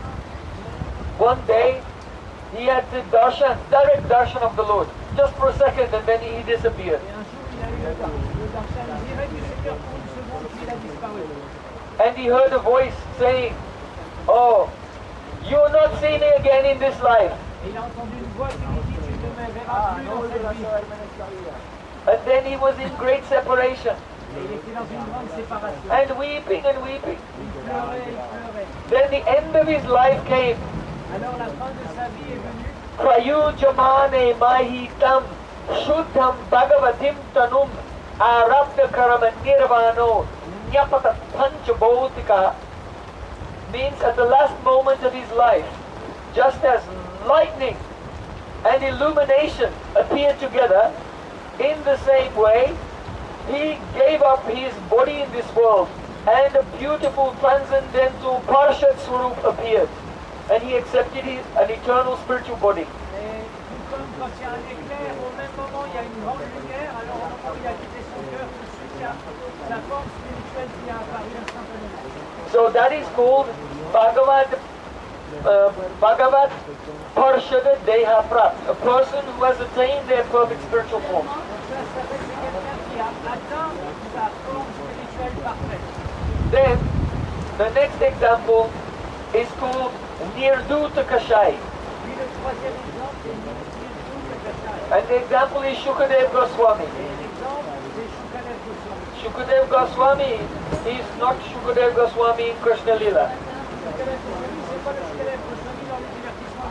Speaker 1: one day, he had the darshan, direct darshan of the Lord, just for a second, and then he disappeared.
Speaker 2: Et un jour, il a eu le, dar- le darshan direct du Seigneur pour une seconde, puis il a disparu.
Speaker 1: And he heard a voice saying, "Oh, you will not see me again in this life."
Speaker 2: Et il a entendu une voix qui lui dit, tu ne me verras plus dans cette vie.
Speaker 1: And then he was in great separation,
Speaker 2: Et il était dans une grande séparation.
Speaker 1: and weeping and weeping.
Speaker 2: Il pleurait, il pleurait.
Speaker 1: Then the end of his life came.
Speaker 2: Alors la fin de sa vie est venue.
Speaker 1: Prayujamane mahitam shuddham bhagavatim tanum arabdha karama nirvano nyapatat panchabhotika, means at the last moment of his life, just as lightning and illumination appeared together, in the same way, he gave up his body in this world, and a beautiful transcendental Parshad Swarup appeared, and he accepted his, an eternal spiritual body.
Speaker 2: Et tout comme quand il y a un éclair, au même moment il y a une grande lumière, alors au moment où il a quitté son cœur, tout de suite il y a sa forme spirituelle qui a apparu instantanément.
Speaker 1: So that is called Bhagavad, uh, Bhagavad Parshada Deha Prapt, a person who has attained their perfect spiritual form.
Speaker 2: Donc ça, ça s'appelle c'est quelqu'un qui a atteint sa forme spirituelle parfaite.
Speaker 1: Then, the next example is called Nirduta Kashai.
Speaker 2: Puis le troisième exemple, c'est Nirduta Kashai.
Speaker 1: And the example is Shukadev Goswami.
Speaker 2: Et l'exemple, c'est Shukadev Goswami.
Speaker 1: Shukadev Goswami is not Shukadev Goswami in Krishna Lila.
Speaker 2: Shukadev Goswami, c'est pas le Shukadev Goswami dans les divertissements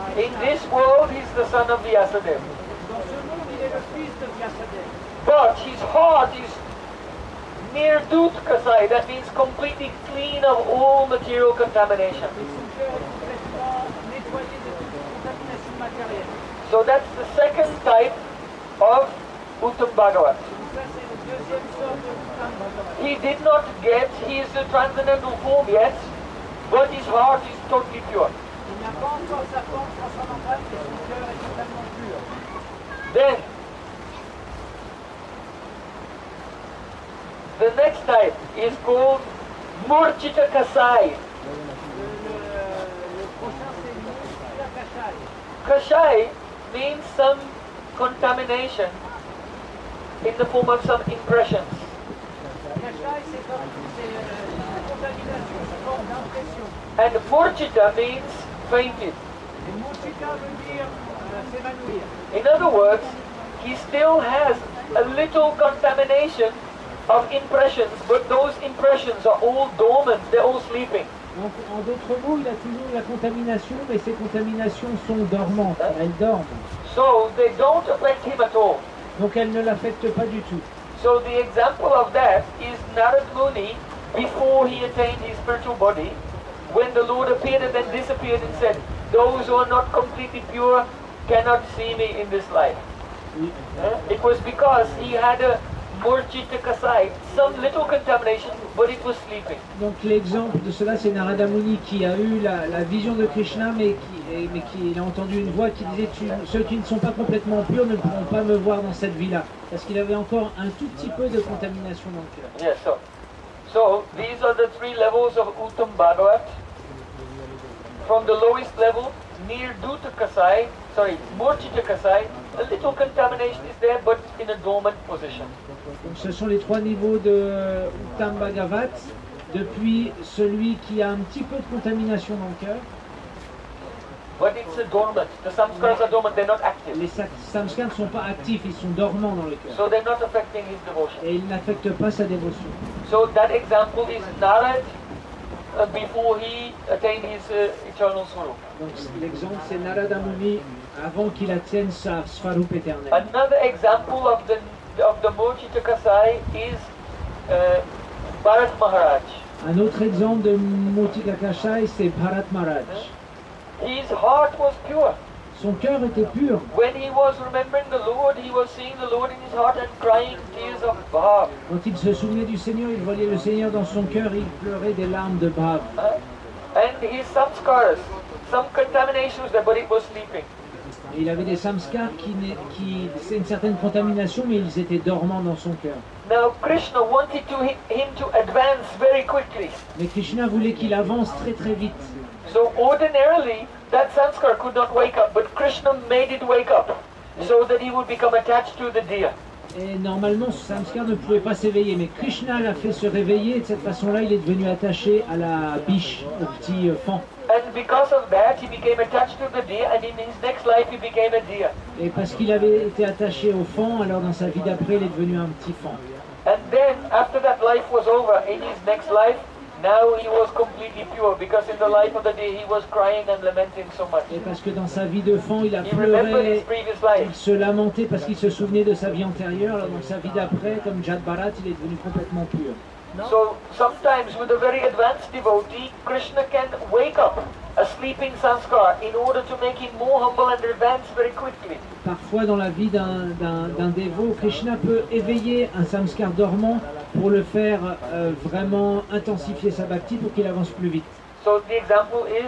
Speaker 1: In this world, he's the son of Vyasadeva.
Speaker 2: Dans ce monde, il est le fils de Vyasadeva.
Speaker 1: But his heart is nirdut kasai, that means completely clean of all material contamination.
Speaker 2: Et son cœur est complètement nettoyé de toute contamination matérielle.
Speaker 1: So that's the second type of Uttam Bhagavat.
Speaker 2: Donc ça, c'est la deuxième sorte de Uttam Bhagavat.
Speaker 1: He did not get his uh, transcendental form yet, but his heart is totally pure.
Speaker 2: Il n'a pas encore sa forme transcendantale, mais son cœur est totalement pur.
Speaker 1: Then, the next type is called Murchita Kasai.
Speaker 2: Le, le, le prochain, c'est Murchita Kashai.
Speaker 1: Kashai means some contamination in the form of some impressions.
Speaker 2: Kashai, c'est comme c'est euh, une contamination sous forme d'impression.
Speaker 1: And Murchita means fainted.
Speaker 2: Et Murchita veut dire euh, s'évanouir.
Speaker 1: In other words, he still has a little contamination of impressions, but those impressions are all dormant, they're all sleeping.
Speaker 2: Donc, en d'autres mots, il a toujours la contamination, mais ces contaminations sont dormantes, elles dorment.
Speaker 1: So they don't affect him at all.
Speaker 2: Donc elles ne l'affectent pas du tout.
Speaker 1: So the example of that is Narad Muni before he attained his spiritual body, when the Lord appeared and then disappeared and said, those who are not completely pure cannot see me in this life. Eh? It was because he had a Murchita Kasai, some little contamination, but it was sleeping.
Speaker 2: Donc l'exemple de cela, c'est Narada Muni qui a eu la, la vision de Krishna, mais qui, mais qui il a entendu une voix qui disait tu, ceux qui ne sont pas complètement purs ne pourront pas me voir dans cette vie-là, parce qu'il avait encore un tout petit peu de contamination dans le cœur.
Speaker 1: Yes, so, so these are the three levels of Uttam Bhagavat. From the lowest level, Nirdutta Kasai, sorry, Murchita Kasai, a little contamination is there, but in a dormant position.
Speaker 2: Donc ce sont les trois niveaux de Uttam Bhagavat, depuis celui qui a un petit peu de contamination dans le cœur.
Speaker 1: But it's a dormant. The samskaras are dormant, they're not active.
Speaker 2: Les sa- samskars ne sont pas actifs, ils sont dormants dans le cœur.
Speaker 1: So they're not affecting his devotion.
Speaker 2: Et ils n'affectent pas sa dévotion.
Speaker 1: So that example is Narad uh, before he attained his uh, eternal swarup.
Speaker 2: Donc l'exemple c'est Narada Muni avant qu'il atteigne sa Svarup éternel.
Speaker 1: Another example of the of the Murchita Kasai is uh, Bharat Maharaj.
Speaker 2: Un autre exemple de Murchita Kashai, c'est Bharat Maharaj.
Speaker 1: His heart was pure.
Speaker 2: Son cœur était pur.
Speaker 1: When he was remembering the Lord, he was seeing the Lord in his heart and crying tears of bhav.
Speaker 2: Quand il se souvenait du Seigneur, il voyait le Seigneur dans son cœur, il pleurait des larmes de bhav.
Speaker 1: Huh? And his samskaras, some contamination was there, but it was sleeping.
Speaker 2: Et il avait des samskars qui, n'est- qui c'est une certaine contamination, mais ils étaient dormants dans son cœur.
Speaker 1: Now Krishna wanted to hi- him to advance very quickly.
Speaker 2: Mais Krishna voulait qu'il avance très très vite.
Speaker 1: So ordinarily, that samskar could not wake up, but Krishna made it wake up, so that he would become attached to the deer.
Speaker 2: Et normalement, ce samskar ne pouvait pas s'éveiller, mais Krishna l'a fait se réveiller, et de cette façon-là, il est devenu attaché à la biche, au petit euh, faon.
Speaker 1: And because of that, he became attached to the deer, and in his next life, he became a deer.
Speaker 2: Et parce qu'il avait été attaché au faon, alors dans sa vie d'après, il est devenu un petit faon.
Speaker 1: And then, after that life was over, in his next life, now he was completely pure, because in the life of the deer, he was crying and lamenting so much.
Speaker 2: Et parce que dans sa vie de faon, il a
Speaker 1: He remembered his
Speaker 2: pleuré,
Speaker 1: previous
Speaker 2: il
Speaker 1: life.
Speaker 2: se lamentait parce qu'il se souvenait de sa vie antérieure, alors dans sa vie d'après, comme Jad Bharat, il est devenu complètement pur.
Speaker 1: So sometimes with a very advanced devotee, Krishna can wake up a sleeping sanskar in order to make him more humble and advance very quickly.
Speaker 2: Parfois, dans la vie d'un d'un- d'un dévot, Krishna peut éveiller un samskar dormant pour le faire euh, vraiment intensifier sa bhakti pour qu'il avance plus vite.
Speaker 1: So the example is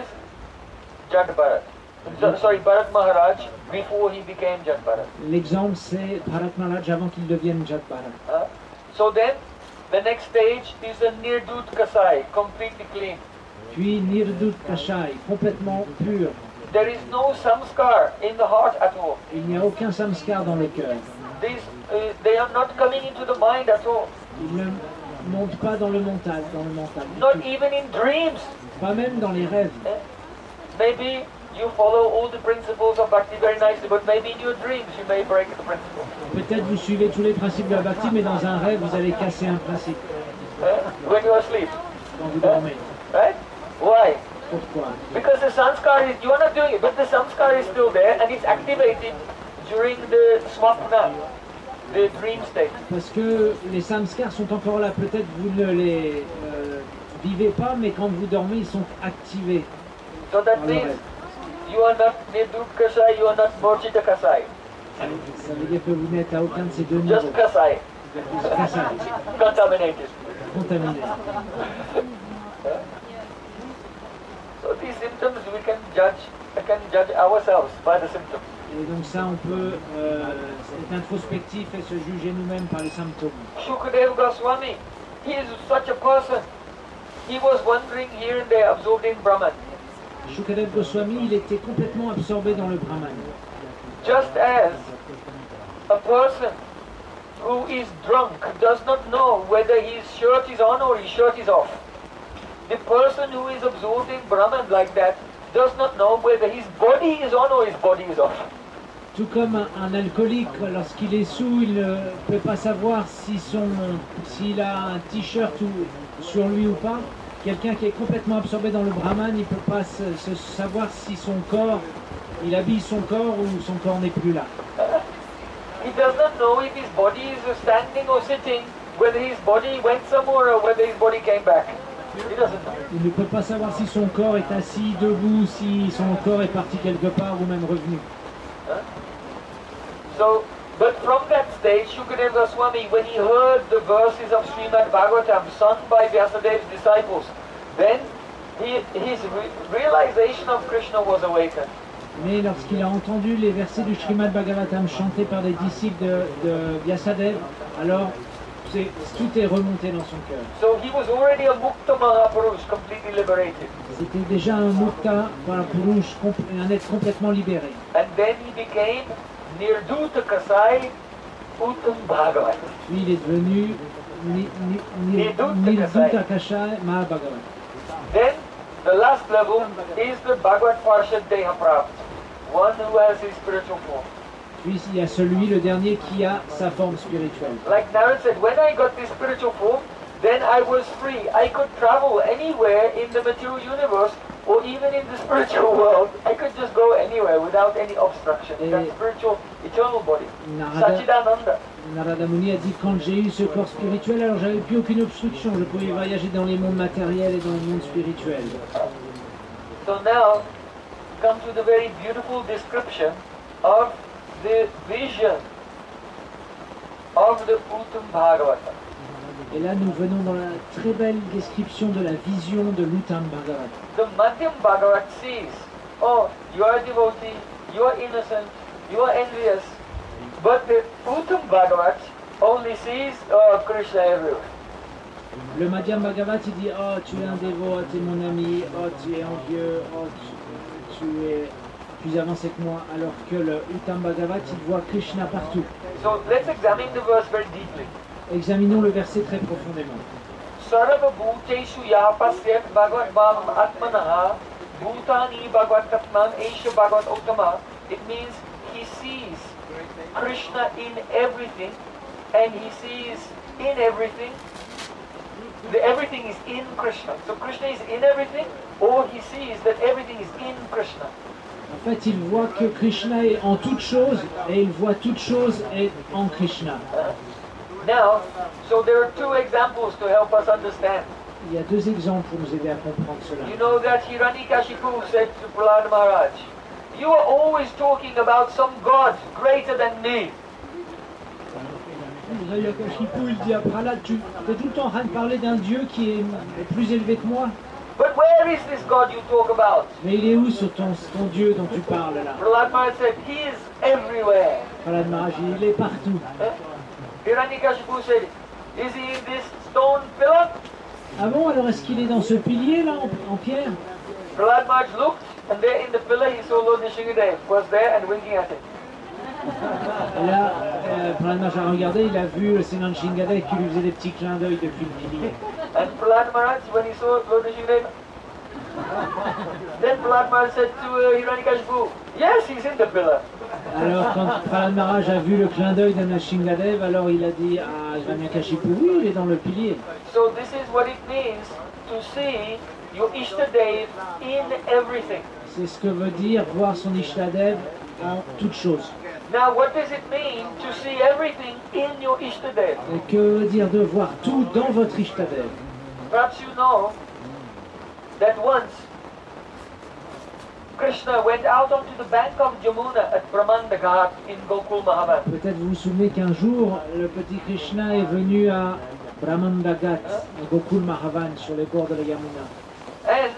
Speaker 1: Jad Bharat. So- Sorry, Bharat Maharaj before he became Jad Bharat.
Speaker 2: L'exemple, c'est Bharat Maharaj avant qu'il devienne Jad Bharat.
Speaker 1: Huh? So then, the next stage is a Nirdut Kasai, completely clean.
Speaker 2: Puis Nirdut Kashai, complètement pur.
Speaker 1: There is no samskar in the heart at all.
Speaker 2: Il n'y a aucun samskar dans le cœur.
Speaker 1: These, uh, they are not coming into the mind at all.
Speaker 2: Il ne monte pas dans le mental, dans le mental. du
Speaker 1: Not
Speaker 2: tout.
Speaker 1: even in dreams.
Speaker 2: Pas même dans les rêves.
Speaker 1: Eh? Maybe you follow all the principles of bhakti very nicely, but maybe in your dreams you may break the principle.
Speaker 2: Peut-être vous suivez tous les principes de la bhakti, mais dans un rêve, vous allez casser un principe
Speaker 1: Eh? When you are asleep.
Speaker 2: quand vous dormez.
Speaker 1: Right? Why?
Speaker 2: Pourquoi?
Speaker 1: Because the sanskar is, you are not doing it, but the sanskar is still there and it's activated during the swapna, the dream state.
Speaker 2: Parce que les samskars sont encore là. Peut-être vous ne les euh, vivez pas, mais quand vous dormez, ils sont activés.
Speaker 1: So that
Speaker 2: dans le
Speaker 1: means
Speaker 2: rêve.
Speaker 1: you are not Nirduk Kasai, you are not Morchita Kasai.
Speaker 2: Ça veut dire que vous n'êtes à aucun de ces deux niveaux.
Speaker 1: Just Kasai.
Speaker 2: Kasai,
Speaker 1: Contaminated.
Speaker 2: contaminé.
Speaker 1: So these symptoms we can judge, we can judge ourselves by the symptoms.
Speaker 2: Et donc ça, on peut euh, être introspectif et se juger nous-mêmes par les symptômes.
Speaker 1: Shukadeva Goswami, he is such a person. He was wandering here and there, absorbed in Brahman.
Speaker 2: Shukadev Goswami, il était complètement absorbé dans le Brahman.
Speaker 1: Just as a person who is drunk does not know whether his shirt is on or his shirt is off. The person who is absorbed in Brahman like that does not know whether his body is on or his body is off.
Speaker 2: Tout comme un, un alcoolique, lorsqu'il est sous, il ne peut pas savoir si son, s'il a un t-shirt ou- sur lui ou pas. Quelqu'un qui est complètement absorbé dans le Brahman, il ne peut pas se, se savoir si son corps, il habille son corps ou son corps n'est plus là.
Speaker 1: He does not know if his body is standing or sitting, whether his body went somewhere or whether his body came back. He doesn't know.
Speaker 2: Il ne peut pas savoir si son corps est assis, debout, si son corps est parti quelque part ou même revenu.
Speaker 1: So, but from that stage, Shukadeva Goswami, when he heard the verses of Srimad Bhagavatam sung by Vyasadev's disciples, then he, his re- realization of Krishna was awakened.
Speaker 2: Mais lorsqu'il a entendu les versets du Srimad Bhagavatam chantés par des disciples de, de Vyasadeva, alors c'est- tout est remonté dans son cœur.
Speaker 1: So he was already a Mukta Mahapurush, completely liberated.
Speaker 2: C'était déjà un mukta, un purush, compl- un être complètement libéré.
Speaker 1: And then he became Nirduta Kasai Uttam Bhagavat.
Speaker 2: Puis il est devenu Ni- Ni- Ni-
Speaker 1: Nidutta
Speaker 2: Nidutta Kasai Mahabhagavat.
Speaker 1: Then the last level is the Bhagavad Parshad Deha Prapt, one who has his spiritual form.
Speaker 2: Puis il y a celui, le dernier, qui a sa forme spirituelle.
Speaker 1: Like Narad said, when I got this spiritual form, then I was free. I could travel anywhere in the material universe or even in the spiritual world. I could just go anywhere without any obstruction.
Speaker 2: Et-
Speaker 1: That spiritual, eternal body.
Speaker 2: Narada,
Speaker 1: Sachidananda.
Speaker 2: Narada Muni a dit quand j'ai eu ce corps spirituel, alors j'avais plus aucune obstruction. Je pouvais voyager dans les mondes matériels et dans le monde spirituel.
Speaker 1: So now come to the very beautiful description of the vision of the Uttam Bhagavata.
Speaker 2: Et là, nous venons dans la très belle description de la vision de l'Uttam Bhagavata.
Speaker 1: The Madhyam Bhagavat sees, oh, you are a devotee, you are innocent, you are envious, but the Uttam Bhagavat only sees, oh, Krishna everywhere.
Speaker 2: Le Madhyam Bhagavat, il dit oh, tu es un dévot, oh, tu es mon ami, oh, tu es envieux, oh, tu, tu es plus avancé que moi. Alors que le Uttam Bhagavat, il voit Krishna partout.
Speaker 1: So let's examine the verse very deeply.
Speaker 2: Examinons le verset très profondément.
Speaker 1: Sarva bhuteshu ya pasyat bhagavad bhavam atmanaha bhutani bhagavad katman esha bhagavad uttama. It means he sees Krishna in everything and he sees in everything. The everything is in Krishna. So Krishna is in everything or he sees that everything is in Krishna.
Speaker 2: En fait, il voit que Krishna est en toute chose et il voit toute chose est en Krishna.
Speaker 1: Now, so there are two examples to help us understand.
Speaker 2: Il y a deux exemples pour nous aider à comprendre cela.
Speaker 1: You know that Hiranyakashipu said to Prahlad Maharaj, you are always talking about some God greater than me.
Speaker 2: Hiranyakashipu, il dit à Prahlad, tu es tout le temps en train de parler d'un Dieu qui est plus élevé que moi.
Speaker 1: But where is this God you talk about?
Speaker 2: Mais il est où sur ton, ton Dieu dont tu parles là?
Speaker 1: Prahlad Maharaj said, he is everywhere.
Speaker 2: Prahlad Maharaj, il est partout.
Speaker 1: Huh? Hiranyakashipu said, is he in this stone pillar?
Speaker 2: Ah bon, alors est-ce qu'il est dans ce pilier là, en, en pierre?
Speaker 1: Prahlad Maharaj looked, and there in the pillar he saw Lord Nishingadev was there and winking at him.
Speaker 2: Et là, euh, Prahlad Maharaj a regardé, il a vu le Sri Shingadev qui lui faisait des petits clins d'œil depuis le pilier.
Speaker 1: And Prahlad Maharaj, when he saw Lord Nishingadev, then Prahlad Maharaj said to uh, Hiranyakashipu, yes, he's in the pillar.
Speaker 2: Alors quand Prahlad Maharaj a vu le clin d'œil de Nishingadev, alors il a dit à Hiranyakashipu, oui, il est dans le pilier.
Speaker 1: So this is what it means to see your Ishtadev in everything.
Speaker 2: C'est ce que veut dire voir son Ishtadev en toutes choses.
Speaker 1: Now, what does it mean to see everything in your Ishtadev?
Speaker 2: Et que veut dire de voir tout dans votre Ishtadev?
Speaker 1: Perhaps you know that once Krishna went out onto the bank of Jamuna at Brahmandaghat in Gokul Mahavan.
Speaker 2: Peut-être vous vous souvenez qu'un jour, le petit Krishna est venu à Brahmandagat, à Gokul Mahavan, sur les bords de la Yamuna.
Speaker 1: And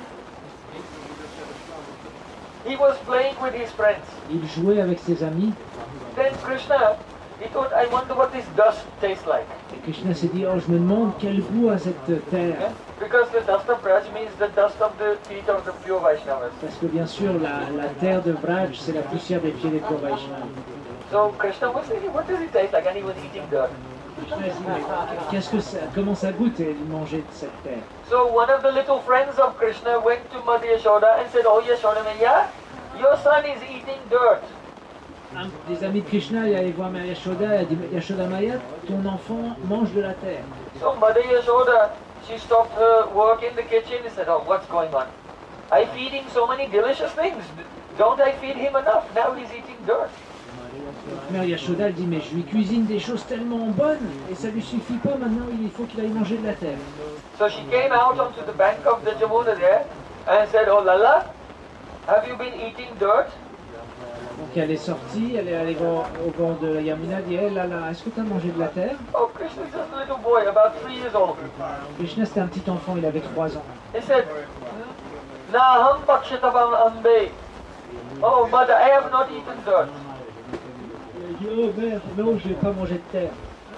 Speaker 1: he was playing with his friends.
Speaker 2: Il jouait avec ses amis,
Speaker 1: Then Krishna, he thought, I wonder what this dust tastes like.
Speaker 2: et Krishna s'est dit, oh, je me demande quel goût a cette terre.
Speaker 1: Yeah? Because the dust of Braj means the dust of the feet of the pure Vaishnavas.
Speaker 2: Parce que bien sûr, la, la terre de Vraj, c'est la poussière des pieds des purs Vaishnavas.
Speaker 1: So Krishna was thinking, what does it taste like? And he was eating dirt.
Speaker 2: Krishna s'est dit, mais qu'est-ce que ça, comment ça goûte et manger de cette terre?
Speaker 1: So one of the little friends of Krishna went to Mother Yashoda and said, oh Yashoda Maya, your son is eating dirt.
Speaker 2: Un des amis de Krishna est allé voir Mère Yashoda et a dit, Yashoda Maya, ton enfant mange de la terre.
Speaker 1: So Mother Yashoda, she stopped her work in the kitchen and said, oh, what's going on? I feed him so many delicious things. Don't I feed him enough? Now he's eating dirt.
Speaker 2: Mère Yashoda elle dit, mais je lui cuisine des choses tellement bonnes et ça lui suffit pas maintenant, il faut qu'il aille manger de la terre.
Speaker 1: So she came out onto the bank of the Jamuna there and said, oh Lala, have you been eating dirt?
Speaker 2: Donc elle est sortie, elle est allée voir au bord de la Yamuna, elle dit, hey, là, là, est-ce que tu as mangé de la terre?
Speaker 1: Oh, Krishna is just a little boy, about three years old.
Speaker 2: Krishna c'était un petit enfant, il avait trois ans.
Speaker 1: He said, Naham bhakshitavam ambe. Oh, mother, I have not eaten dirt.
Speaker 2: Il dit, oh mère, non, je vais pas manger de terre.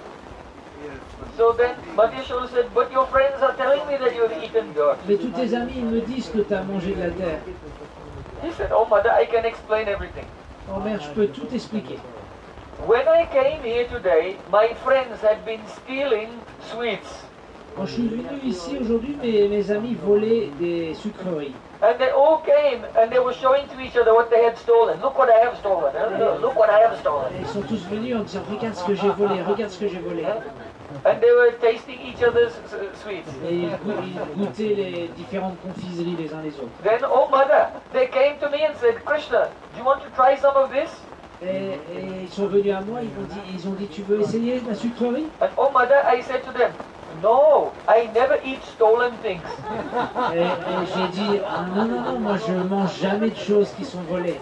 Speaker 1: So then Mother Yashoda said, but your friends are telling me that you've eaten dirt.
Speaker 2: Mais tous tes amis ils me disent que tu as mangé de la terre.
Speaker 1: He said, oh mother, I can explain everything.
Speaker 2: Oh mère, je peux tout expliquer.
Speaker 1: When I came here today, my friends had been stealing sweets.
Speaker 2: Quand je suis venu ici aujourd'hui, mes, mes amis volaient des sucreries.
Speaker 1: And they all came and they were showing to each other what they had stolen. Look what I have stolen. huh? Look what I have stolen.
Speaker 2: Ils sont tous venus en disant, regarde ce que j'ai volé, regarde ce que j'ai volé.
Speaker 1: And they were tasting each other's uh, sweets.
Speaker 2: Et ils, go- ils goûtaient les différentes confiseries les uns les autres.
Speaker 1: Then, oh mother, they came to me and said, Krishna, do you want to try some of this?
Speaker 2: Et, et ils sont venus à moi, ils m'ont dit, ils ont dit, tu veux essayer la sucrerie?
Speaker 1: And oh mother, I said to them, no, I never eat stolen things.
Speaker 2: Et, et j'ai dit, ah, non, non, non, moi je mange jamais de choses qui sont volées.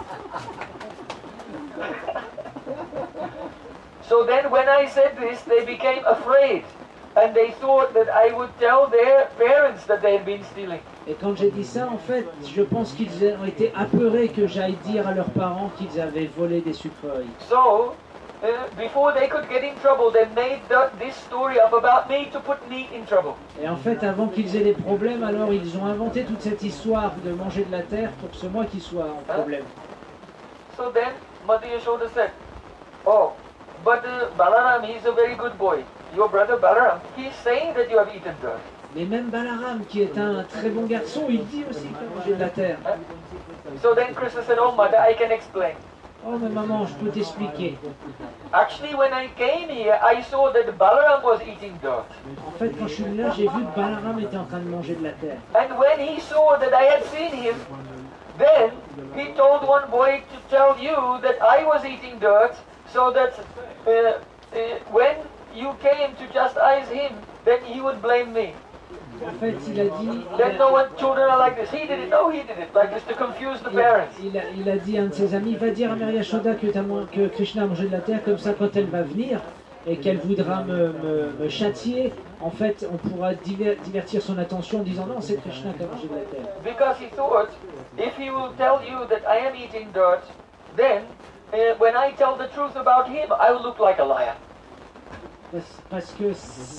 Speaker 1: So then when I said this, they became afraid. And they thought that I would tell their parents that they had been stealing.
Speaker 2: Et quand j'ai dit ça, en fait, je pense qu'ils ont été apeurés que j'aille dire à leurs parents qu'ils avaient volé des sucreries.
Speaker 1: So, uh, before they could get in trouble, they made the, this story up about me to put me in trouble.
Speaker 2: Et en fait, avant qu'ils aient des problèmes, alors ils ont inventé toute cette histoire de manger de la terre pour que c'est moi qui sois en problème.
Speaker 1: So then Mother Yashoda said, oh, but uh, Balaram, he's a very good boy. Your brother Balaram, he's saying that you have eaten dirt.
Speaker 2: Mais même Balaram, qui est un très bon garçon, il dit aussi qu'il a mangé de la terre.
Speaker 1: Huh? So then Krishna said, oh mother, I can explain.
Speaker 2: Oh mais maman, je peux t'expliquer.
Speaker 1: Actually, when I came here, I saw that Balaram was eating dirt.
Speaker 2: En fait, quand je suis venu là, j'ai vu que Balaram était en train de manger de la terre.
Speaker 1: And when he saw that I had seen him, then he told one boy to tell you that I was eating dirt, so that uh, uh, when you came to chastise him, then he would blame me.
Speaker 2: En fait, il a dit...
Speaker 1: Then
Speaker 2: Il
Speaker 1: no
Speaker 2: a,
Speaker 1: one, children are like this. He did it. No, he did it. Like this to confuse the
Speaker 2: il,
Speaker 1: parents.
Speaker 2: il a, il a dit à un de ses amis, va dire à Mère Yashoda que, t'as man- que Krishna a mangé de la terre, comme ça quand elle va venir et qu'elle voudra me, me, me châtier, en fait, on pourra diver- divertir son attention en disant non, c'est Krishna qui a mangé de la terre.
Speaker 1: Because he thought, if he will tell you that I am eating dirt, then uh, when I tell the truth about him, I will look like a liar.
Speaker 2: Parce- Parce que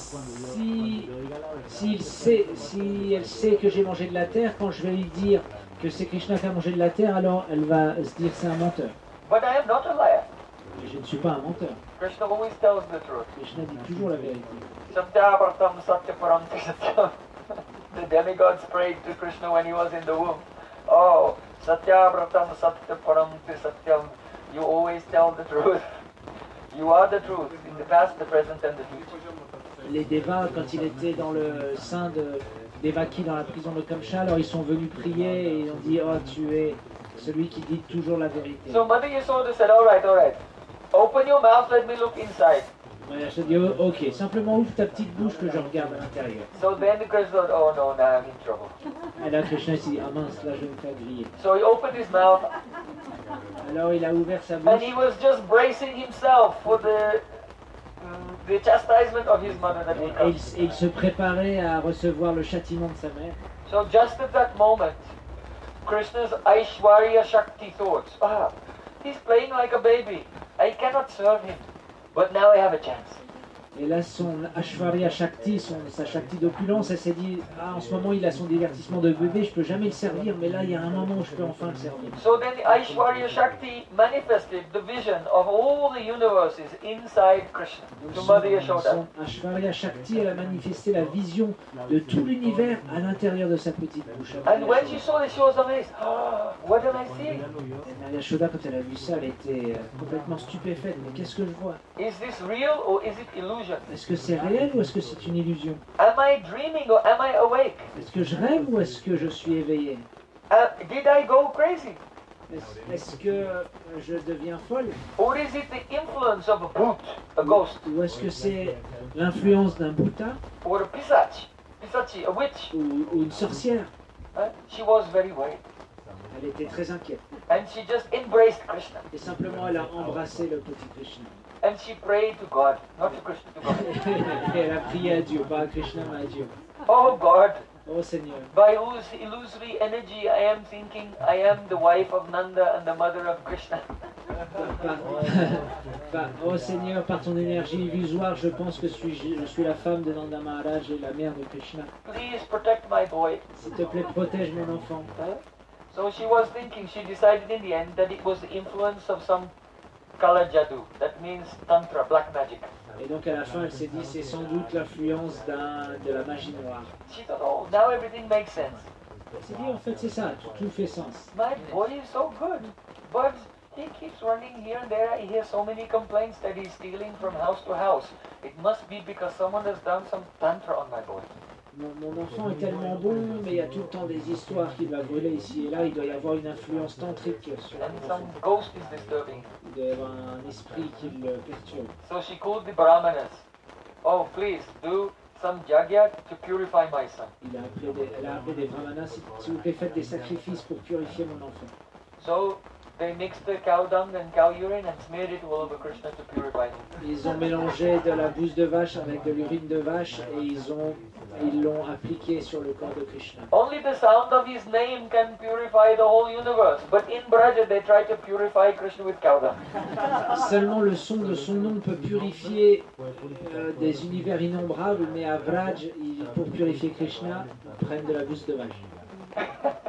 Speaker 2: si, si, il sait, si elle sait que j'ai mangé de la terre, quand je vais lui dire que c'est Krishna qui a mangé de la terre, alors elle va se dire c'est un menteur.
Speaker 1: But I am not a liar.
Speaker 2: Mais je ne suis pas un menteur.
Speaker 1: Krishna always tells the truth.
Speaker 2: Krishna dit toujours la vérité.
Speaker 1: Satyavartam Satyaparanti Satyam. The demigods prayed to Krishna when he was in the womb. Oh, Satyavartam Satyaparanti Satyam. You always tell the truth. You are the truth in the past, the present and the future.
Speaker 2: Les Devas, quand il était dans le sein de, Devaki dans la prison de Kamcha, alors ils sont venus prier et ils ont dit, oh, tu es celui qui dit toujours la vérité.
Speaker 1: So Mother Yashoda said, all right, all right. Open your mouth, let me look inside.
Speaker 2: Maria Yashoda dit, oh, ok, simplement ouvre ta petite bouche que je regarde à l'intérieur.
Speaker 1: So then Krishna thought, oh no, now I'm in trouble.
Speaker 2: Et là, Krishna s'est dit, ah mince, là je vais me faire griller.
Speaker 1: So he opened his mouth
Speaker 2: Alors il a ouvert sa
Speaker 1: and
Speaker 2: bouche
Speaker 1: he was just bracing himself for the the chastisement of his mother that
Speaker 2: et,
Speaker 1: would
Speaker 2: et
Speaker 1: come.
Speaker 2: il, et il se préparait à recevoir le châtiment de sa mère.
Speaker 1: So just at that moment, Krishna's Aishwarya Shakti thoughts, ah, he's playing like a baby. I cannot serve him. But now I have a chance.
Speaker 2: Et là, son Ashwarya Shakti, son, sa Shakti d'opulence, elle s'est dit, ah, en ce moment il a son divertissement de bébé, je peux jamais le servir, mais là il y a un moment où je peux enfin le servir.
Speaker 1: So then the Aishwarya Shakti manifested the vision of all the universes inside Krishna
Speaker 2: Donc,
Speaker 1: to
Speaker 2: son,
Speaker 1: Mother Yashoda.
Speaker 2: son Ashwarya Shakti, elle a manifesté la vision de tout l'univers à l'intérieur de sa petite bouche.
Speaker 1: And when she saw this, she was amazed. Ah, what am I seeing?
Speaker 2: Et Maria Yashoda, quand elle a vu ça, elle était euh, complètement stupéfaite. Mais qu'est-ce que je vois?
Speaker 1: Is this real or is it illusion?
Speaker 2: Est-ce que c'est réel ou est-ce que c'est une illusion?
Speaker 1: Am I dreaming or am I awake?
Speaker 2: Est-ce que je rêve ou est-ce que je suis éveillé?
Speaker 1: Uh, did I go crazy?
Speaker 2: Est-ce, est-ce que je deviens folle?
Speaker 1: Or is it the influence of a brute, a ghost,
Speaker 2: Ou est-ce que c'est l'influence d'un Bhuta
Speaker 1: or a pisach, pisachi, a witch?
Speaker 2: ou, ou une sorcière?
Speaker 1: Uh, she was very worried.
Speaker 2: Elle était très inquiète.
Speaker 1: And she just embraced Krishna.
Speaker 2: Et simplement, elle a embrassé le petit Krishna.
Speaker 1: And she prayed to God, not to Krishna, to God.
Speaker 2: Et elle a prié à Dieu, pas à Krishna, mais à Dieu.
Speaker 1: Oh God,
Speaker 2: Oh Seigneur,
Speaker 1: by whose illusory energy I am thinking I am the wife of Nanda and the mother of Krishna.
Speaker 2: par, par- oh Seigneur, par ton énergie illusoire, je pense que suis, je suis la femme de Nanda Maharaj et la mère de Krishna.
Speaker 1: Please protect my boy.
Speaker 2: S'il te plaît, protège mon enfant.
Speaker 1: Huh? So she was thinking, she decided in the end that it was the influence of some Kala Jadoo. That means Tantra, black magic.
Speaker 2: Et donc à la fin, elle s'est dit, c'est sans doute l'influence d'un, de la magie noire.
Speaker 1: She thought, oh, now everything makes sense.
Speaker 2: Elle s'est dit, en fait, c'est ça, tout, tout fait sens.
Speaker 1: My boy is so good, but he keeps running here and there. I hear so many complaints that he's stealing from house to house. It must be because someone has done some Tantra on my boy.
Speaker 2: Mon, mon enfant est tellement bon, mais il y a tout le temps des histoires qu'il va brûler ici et là. Il doit y avoir une influence tantrique sur
Speaker 1: And
Speaker 2: mon
Speaker 1: some
Speaker 2: enfant.
Speaker 1: ghost is disturbing.
Speaker 2: Il doit y avoir un esprit qui le perturbe.
Speaker 1: So she called the Brahmanas. Oh, please do some jagya to purify my son.
Speaker 2: Il a appelé des, elle a appelé des brahmanas, s'il s'il vous plaît, faites des sacrifices pour purifier mon enfant.
Speaker 1: So they mixed the cow dung and cow urine and smeared it all over Krishna to purify him.
Speaker 2: Ils ont mélangé de la bouse de vache avec de l'urine de vache et ils ont ils l'ont appliqué sur le corps de Krishna.
Speaker 1: Only the sound of his name can purify the whole universe. But in Braja they try to purify Krishna with cow dung.
Speaker 2: Seulement le son de son nom peut purifier euh, des univers innombrables, mais à Vraj, ils- pour purifier Krishna, ils prennent de la bouse de vache.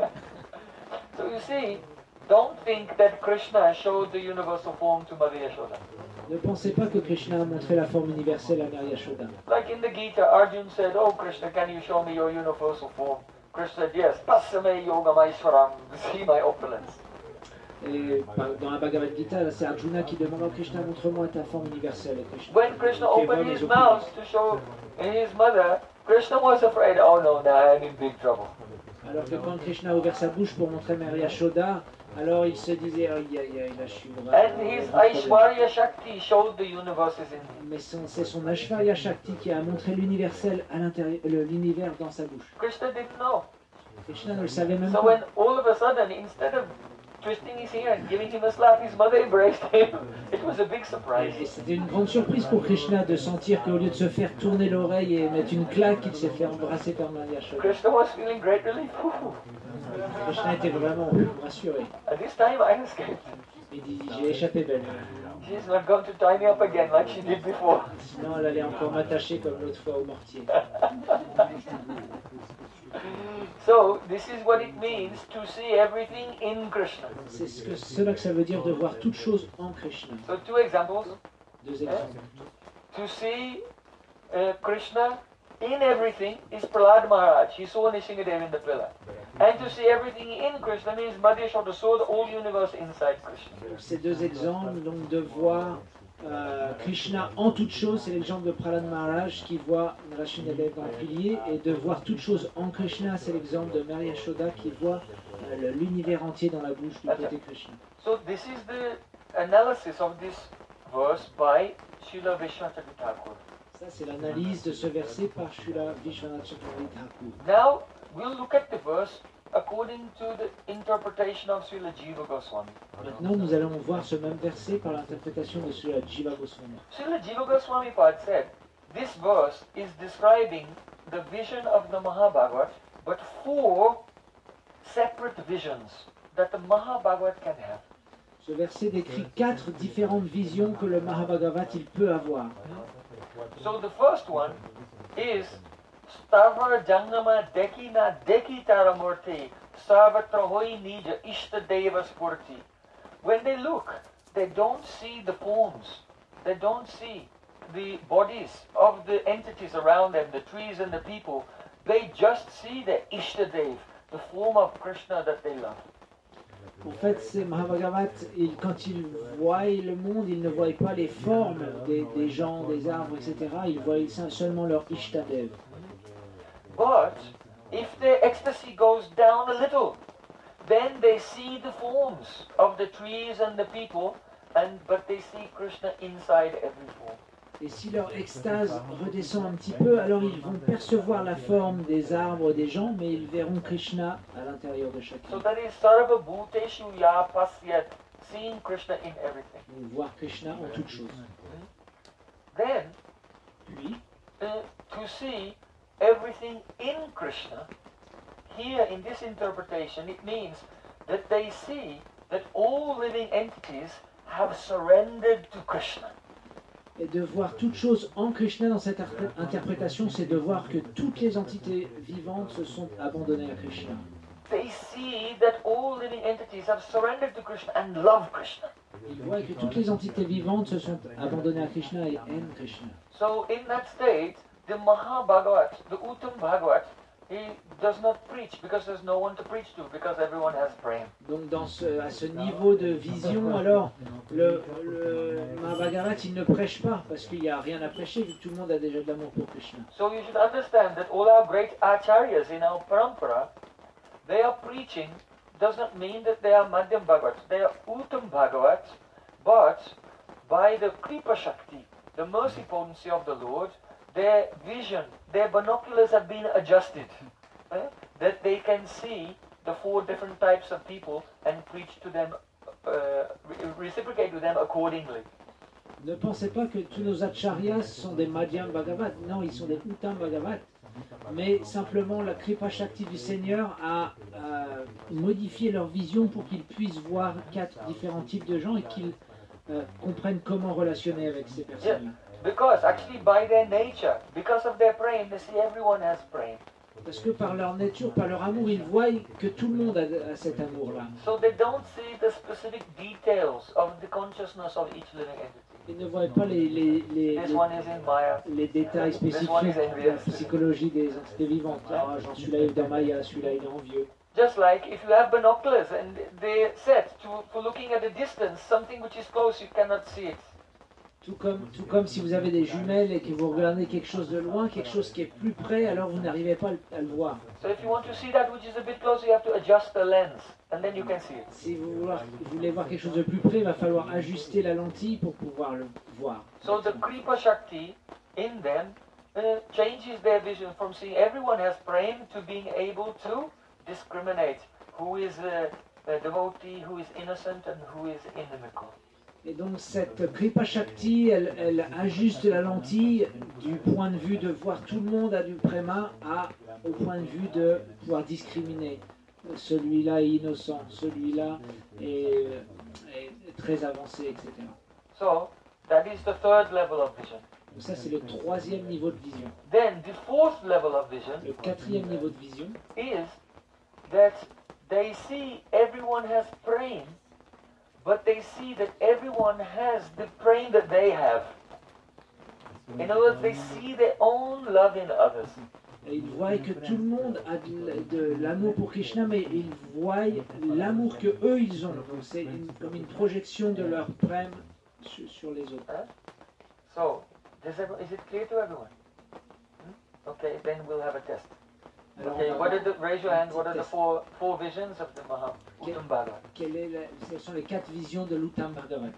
Speaker 1: So you see, don't think that Krishna showed the universal form to Mother Yashoda.
Speaker 2: Ne pensez pas que Krishna a montré la forme universelle à Mère Yashoda.
Speaker 1: Like in the Gita, Arjun said, oh Krishna, can you show me your universal form? Krishna said, yes, Pasame Yogamaishwaram, see my opulence.
Speaker 2: Et par- dans la Bhagavad Gita, c'est Arjuna qui demande, oh Krishna, montre-moi ta forme universelle. Et Krishna,
Speaker 1: When Krishna
Speaker 2: qui
Speaker 1: opened
Speaker 2: évoque
Speaker 1: his
Speaker 2: les
Speaker 1: mouth
Speaker 2: opulences.
Speaker 1: to show his mother, Krishna was afraid, oh no, now I'm in big trouble.
Speaker 2: Alors que quand Krishna a ouvert sa bouche pour montrer Mère Yashoda, alors il se disait, aïe aïe aïe, là je suis vraiment...
Speaker 1: And his Aishwarya Shakti showed the universes in him.
Speaker 2: Mais son- c'est son Ashwarya Shakti qui a montré l'universel à l'intérieur, le- l'univers dans sa bouche.
Speaker 1: Krishna didn't know.
Speaker 2: Krishna ne le savait même
Speaker 1: So
Speaker 2: pas.
Speaker 1: when all of a sudden, instead of twisting his ear and giving him a slap, his mother embraced him. It was a big
Speaker 2: Et
Speaker 1: surprise.
Speaker 2: c'était une grande surprise pour Krishna de sentir qu'au lieu de se faire tourner l'oreille et mettre une claque, il s'est fait embrasser par Mère Yashoda.
Speaker 1: Krishna was feeling great relief.
Speaker 2: Krishna était vraiment rassuré.
Speaker 1: At this time, I escaped.
Speaker 2: Il dit, j'ai échappé belle.
Speaker 1: She's not going to tie me up again like she did before.
Speaker 2: Sinon elle allait encore m'attacher comme l'autre fois au mortier.
Speaker 1: So this is what it means to see everything in Krishna.
Speaker 2: C'est ce que, cela que ça veut dire de voir toute chose en Krishna.
Speaker 1: So two examples.
Speaker 2: Deux exemples.
Speaker 1: To see uh, Krishna in everything is Prahlad Maharaj. He saw Nishingadev in the pillar. And to see everything in Krishna means Madhya Yashoda saw the whole universe inside Krishna.
Speaker 2: Donc, ces deux exemples, donc de voir euh, Krishna en toute chose, c'est l'exemple de Prahlad Maharaj qui voit Nrsimhadev dans le pilier, et de voir toute chose en Krishna, c'est l'exemple de Mary Yashoda qui voit euh, le- l'univers entier dans la bouche du côté Krishna.
Speaker 1: So this is the analysis of this verse by Srila Vishwanath Thakur.
Speaker 2: Ça, c'est l'analyse de ce verset par Srila Vishwanath Chakravarti Thakur.
Speaker 1: Now we'll look at the verse according to the interpretation of Srila Jiva Goswami.
Speaker 2: Maintenant, nous allons voir ce même verset par l'interprétation de Srila Jiva Goswami.
Speaker 1: Srila Jiva Goswami Pad said, this verse is describing the vision of the Mahabhagavat, but four separate visions that the Mahabhagavat can have.
Speaker 2: Ce verset décrit quatre différentes visions que le Mahabhagavat il peut avoir.
Speaker 1: So the first one is Stava Jangama Dekina Dekitaramurti Sarvatra Hoi Nija Ishtadeva Spurti. When they look, they don't see the forms, they don't see the bodies of the entities around them, the trees and the people. They just see the Ishtadev, the form of Krishna that they love.
Speaker 2: En fait, c'est Mahabhagavat, il, quand il voit le monde, il ne voit pas les formes des, des gens, des arbres, et cetera. Il voit seulement leur Ishtadev.
Speaker 1: But if their ecstasy goes down a little, then they see the forms of the trees and the people, and but they see Krishna inside every form.
Speaker 2: Et si leur extase redescend un petit peu, alors ils vont percevoir la forme des arbres, des gens, mais ils verront Krishna à l'intérieur de chacun.
Speaker 1: So that is Sarva Bhuteshu Ya Pasyat, seeing Krishna in everything.
Speaker 2: Ils vont voir Krishna en toutes choses.
Speaker 1: Then,
Speaker 2: Puis,
Speaker 1: uh, to see everything in Krishna, here in this interpretation, it means that they see that all living entities have surrendered to Krishna.
Speaker 2: et de voir toutes choses en Krishna dans cette interpré- interprétation, c'est de voir que toutes les entités vivantes se sont abandonnées à Krishna.
Speaker 1: They see that all living entities have surrendered to Krishna and love Krishna.
Speaker 2: Ils voient que toutes les entités vivantes se sont abandonnées à Krishna et aiment Krishna.
Speaker 1: So in that state, the Mahabhagavat, the Uttam Bhagavat, he does not preach because there's no one to preach to, because everyone has prema.
Speaker 2: Donc dans ce, à ce niveau de vision, alors, le, le Mahabhagavat, il ne prêche pas, parce qu'il n'y a rien à prêcher, vu que tout le monde a déjà de l'amour pour Krishna.
Speaker 1: So you should understand that all our great acharyas in our parampara, they are preaching, does not mean that they are Madhyam Bhagavats. They are Uttam Bhagavats, but by the Kripa Shakti, the mercy potency of the Lord, their vision, their binoculars have been adjusted, eh, that they can see the four different types of people and preach to them, uh, re- reciprocate to them accordingly.
Speaker 2: Ne pensez pas que tous nos acharyas sont des Madhyam Bhagavat. Non, ils sont des Uttam Bhagavat. Mais simplement, la Kripa Shakti du Seigneur a, a modifié leur vision pour qu'ils puissent voir quatre différents types de gens et qu'ils euh, comprennent comment relationner avec ces personnes-là.
Speaker 1: Because actually by their nature, because of their prema, they see everyone has prema.
Speaker 2: Parce que par leur nature, par leur amour, ils voient que tout le monde a, a cet amour-là.
Speaker 1: So they don't see the specific details of the consciousness of each living entity.
Speaker 2: Ils ne voient pas les, les, les,
Speaker 1: This one is in Maya.
Speaker 2: les, les détails spécifiques de la psychologie des entités vivantes. Ah, j'en suis là, il est dans Maya, celui-là, il est envieux.
Speaker 1: Just like if you have binoculars and they're set to, for looking at a distance, something which is close, you cannot see it.
Speaker 2: Tout comme, tout comme si vous avez des jumelles et que vous regardez quelque chose de loin, quelque chose qui est plus près, alors vous n'arrivez pas à le- à le voir.
Speaker 1: So if you want to see that which is a bit closer, you have to adjust the lens, and then you can see it.
Speaker 2: Si vous voulez, vous voulez voir quelque chose de plus près, il va falloir ajuster la lentille pour pouvoir le voir.
Speaker 1: So the Kripa Shakti in them uh, changes their vision from seeing everyone has prema to being able to discriminate who is a, a devotee, who is innocent, and who is inimical.
Speaker 2: Et donc cette Kripa Shakti, elle, elle ajuste la lentille du point de vue de voir tout le monde à du préma à, au point de vue de pouvoir discriminer. Celui-là est innocent, celui-là est, est très avancé, et cetera.
Speaker 1: So that is the third level of vision.
Speaker 2: Donc ça c'est le troisième niveau de vision.
Speaker 1: Then the fourth level of vision
Speaker 2: Le quatrième niveau de vision,
Speaker 1: is that they see everyone has prema, but they see that everyone has the prema that they have. In other words, they see their own love in others.
Speaker 2: et ils voient que tout le monde a de, de l'amour pour Krishna, mais ils voient l'amour que eux ils ont. Donc c'est une- comme une projection de leur prème sur, sur les autres.
Speaker 1: Huh? So, does every- is it clear to everyone? Hmm? Okay, then we'll have a test.
Speaker 2: Alors,
Speaker 1: Okay,
Speaker 2: on va
Speaker 1: what are
Speaker 2: voir
Speaker 1: the, raise your
Speaker 2: un
Speaker 1: hand,
Speaker 2: petit
Speaker 1: what are the
Speaker 2: test.
Speaker 1: four, four visions of the Maha
Speaker 2: Okay.
Speaker 1: Uttam Bhagavad?
Speaker 2: Quelle est la- quelles sont les quatre visions de l'Uttam Bhagavat?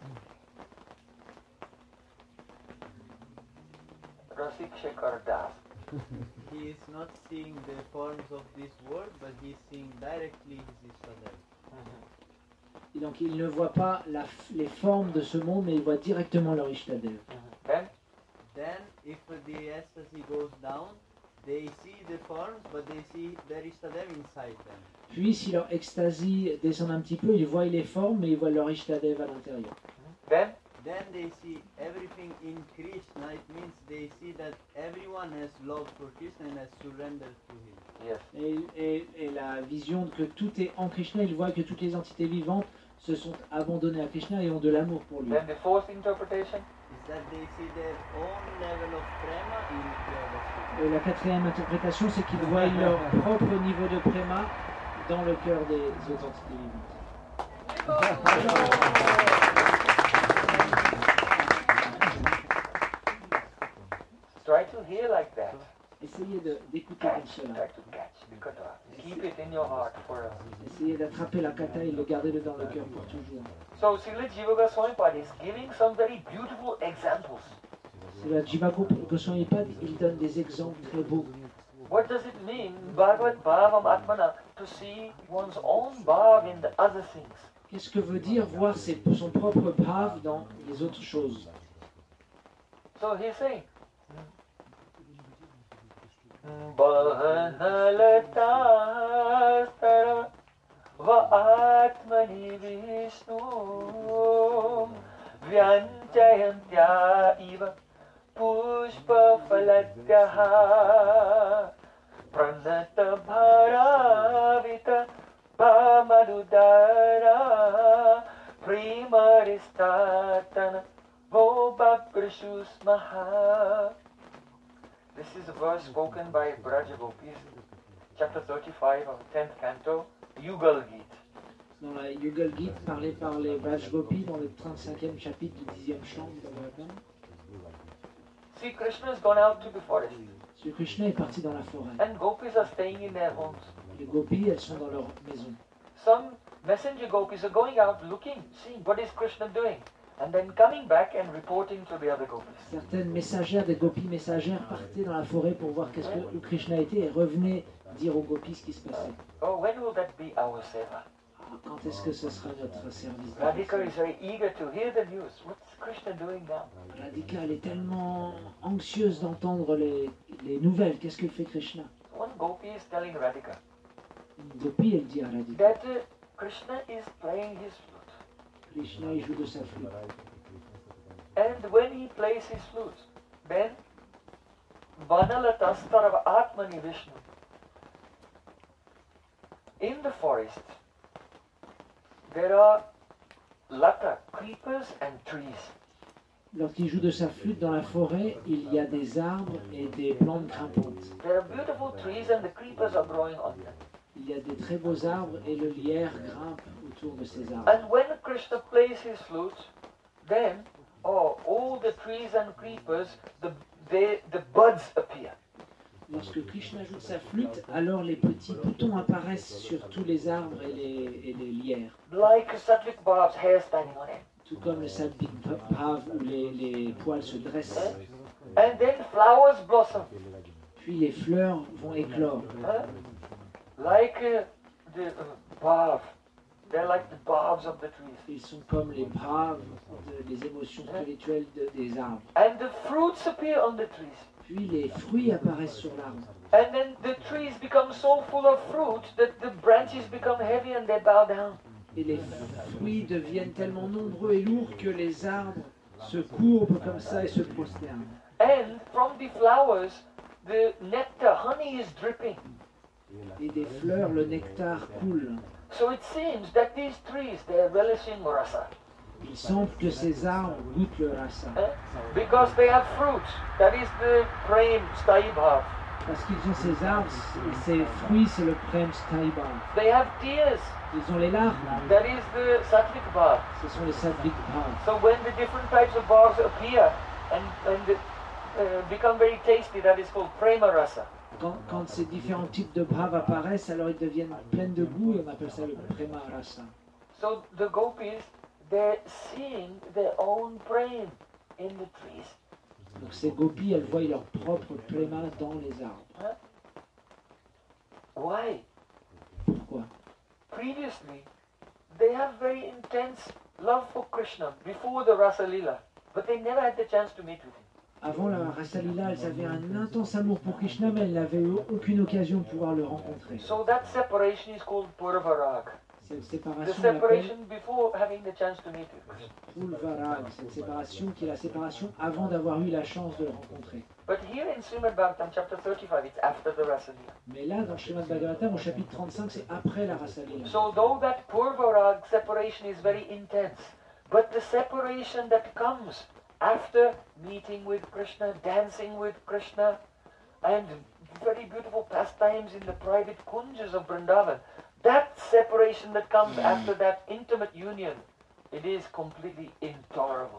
Speaker 1: Rasik Shekhar Das.
Speaker 3: He is not seeing the forms of this world, but he is seeing directly his Ishtadev.
Speaker 2: Et donc il ne voit pas la, les formes de ce monde, mais il voit directement leur Ishtadev.
Speaker 1: Then,
Speaker 3: Then, if the ecstasy goes down, they see the forms, but they see their Ishtadev inside them.
Speaker 2: Puis si leur extasie descend un petit peu, ils voient les formes, mais ils voient leur Ishtadev à l'intérieur.
Speaker 1: then,
Speaker 3: Then they see everything in Krishna. It means they see that everyone has love for Krishna and has surrendered to him.
Speaker 1: yes.
Speaker 2: Et, et- et la vision que tout est en Krishna, ils voient que toutes les entités vivantes se sont abandonnées à Krishna et ont de l'amour pour lui.
Speaker 1: Then the fourth interpretation,
Speaker 3: Is that they see their own level of prema in Krishna.
Speaker 2: Et la quatrième interprétation, c'est qu'ils voient leur propre niveau de préma dans le cœur des autres entités vivantes.
Speaker 1: try to hear like that.
Speaker 2: Essayez de- d'écouter comme
Speaker 1: Catch,
Speaker 2: cela.
Speaker 1: try to catch the kata. Keep it in your heart forever.
Speaker 2: Essayez d'attraper la kata et de le garder dans le cœur pour toujours.
Speaker 1: So Srila Jiva Goswami Pad is giving some very beautiful examples.
Speaker 2: C'est la Jiva Goswami Pad, il donne des exemples très beaux.
Speaker 1: What does it mean, Bhagavad Bhavam Atmana, to see one's own bhav in the other things?
Speaker 2: Qu'est-ce que veut dire voir ses- son propre bhav dans les autres choses?
Speaker 1: So he's saying, Bahanalata va atmani Vishnu Vyanchayantya iva pushpa falatyaha pranata bharavita pamadudara primaristatana vobhaprishus maha. This is a verse spoken by Braja Gopis, chapter thirty-five of the tenth canto, Yugal Geet.
Speaker 2: Dans la Yugal Gita, parlée par les Braj Gopis dans le trente-cinquième chapitre du dixième chant de Bhagavatam.
Speaker 1: See, Krishna has gone out to the forest,
Speaker 2: Sri Krishna est parti dans la forêt.
Speaker 1: and gopis are staying in their homes.
Speaker 2: Les gopis, elles sont dans leur maison.
Speaker 1: Some messenger gopis are going out looking, seeing what is Krishna doing, and then coming back and reporting to the other gopis.
Speaker 2: Certaines messagères, des gopis messagères, partaient dans la forêt pour voir qu'est-ce que, où Krishna était et revenaient dire aux gopis ce qui se passait.
Speaker 1: Oh, when will that be our seva?
Speaker 2: Ah, quand est-ce que ce sera notre service?
Speaker 1: Radhika is very eager to hear the news. What's Krishna doing now?
Speaker 2: Radhika, elle est tellement anxieuse d'entendre les, les nouvelles. Qu'est-ce que fait Krishna?
Speaker 1: One gopi is telling Radhika
Speaker 2: Une gopi, elle dit à Radhika,
Speaker 1: that uh, Krishna is playing his flute.
Speaker 2: Krishna, il joue de sa flûte.
Speaker 1: And when he plays his flute, then Vanalatastarava Atmani Vishnu. In the forest, there are lata, creepers and trees.
Speaker 2: Lorsqu'il joue de sa flûte dans la forêt, il y a des arbres et des plantes grimpantes.
Speaker 1: There are beautiful trees and the creepers are growing on them.
Speaker 2: Il y a des très beaux arbres et le lierre grimpe autour de ces arbres.
Speaker 1: And when Krishna plays his flute, then oh, all the trees and creepers, the, they, the buds appear.
Speaker 2: Lorsque Krishna joue de sa flûte, alors les petits boutons apparaissent sur tous les arbres et les, et les lierres.
Speaker 1: Like Satvik Bhav's hair standing on it.
Speaker 2: Tout comme le Satvik Bhav où les, les poils se dressent.
Speaker 1: And then flowers blossom.
Speaker 2: Puis les fleurs vont éclore.
Speaker 1: Huh? Like uh, the uh, bhav. They're like the bhavs of the trees.
Speaker 2: Ils sont comme les braves de- des émotions spirituelles de- des arbres.
Speaker 1: And the fruits appear on the trees.
Speaker 2: Puis les fruits apparaissent sur l'arbre.
Speaker 1: And then the trees become so full of fruit that the branches become heavy and they bow down.
Speaker 2: Et les fruits deviennent tellement nombreux et lourds que les arbres se courbent comme ça et se prosternent.
Speaker 1: And from the flowers, the nectar, honey is dripping.
Speaker 2: Et des fleurs, le nectar coule.
Speaker 1: So it seems that these trees, they're relishing rasa.
Speaker 2: Il semble que ces arbres goûtent le rasa.
Speaker 1: Eh? Because they have fruit. That is the prem, sthayi bhav.
Speaker 2: Parce qu'ils ont ces arbres, ces fruits, c'est le prem staiba.
Speaker 4: They have tears.
Speaker 2: Ils ont les larmes.
Speaker 4: That is the sattvic bhav.
Speaker 2: Ce sont les sattvic bhav.
Speaker 4: So when the different types of bhavs appear and, and uh, become very tasty, that is called prema rasa.
Speaker 2: Quand, quand ces différents types de bhav apparaissent, alors ils deviennent pleins de goût et on appelle ça le prema rasa.
Speaker 4: So the gopis, they're seeing their own prem in the trees.
Speaker 2: Donc ces gopis, elles voient leur propre prema dans les arbres.
Speaker 4: Why?
Speaker 2: Pourquoi?
Speaker 4: Previously, they have very intense love for Krishna before the Rasa Lila, but they never had the chance to meet with him.
Speaker 2: Avant la Rasa Lila, elles avaient un intense amour pour Krishna, mais elles n'avaient eu aucune occasion de pouvoir le rencontrer.
Speaker 4: So that separation is called Purvarag.
Speaker 2: Cette
Speaker 4: The
Speaker 2: séparation
Speaker 4: separation before having the chance to meet with Krishna.
Speaker 2: Pulvarag, cette séparation qui est la séparation avant d'avoir eu la chance de le rencontrer.
Speaker 4: But here in Srimad Bhagavatam chapter thirty-five, it's after the Rasa Lila.
Speaker 2: Mais là, dans Srimad Bhagavatam, au chapitre trente-cinq, c'est après la Rasa Lila.
Speaker 4: So though that Purvarag separation is very intense, but the separation that comes after meeting with Krishna, dancing with Krishna, and very beautiful pastimes in the private kunjas of Vrindavan, that separation that comes after that intimate union, it is completely intolerable.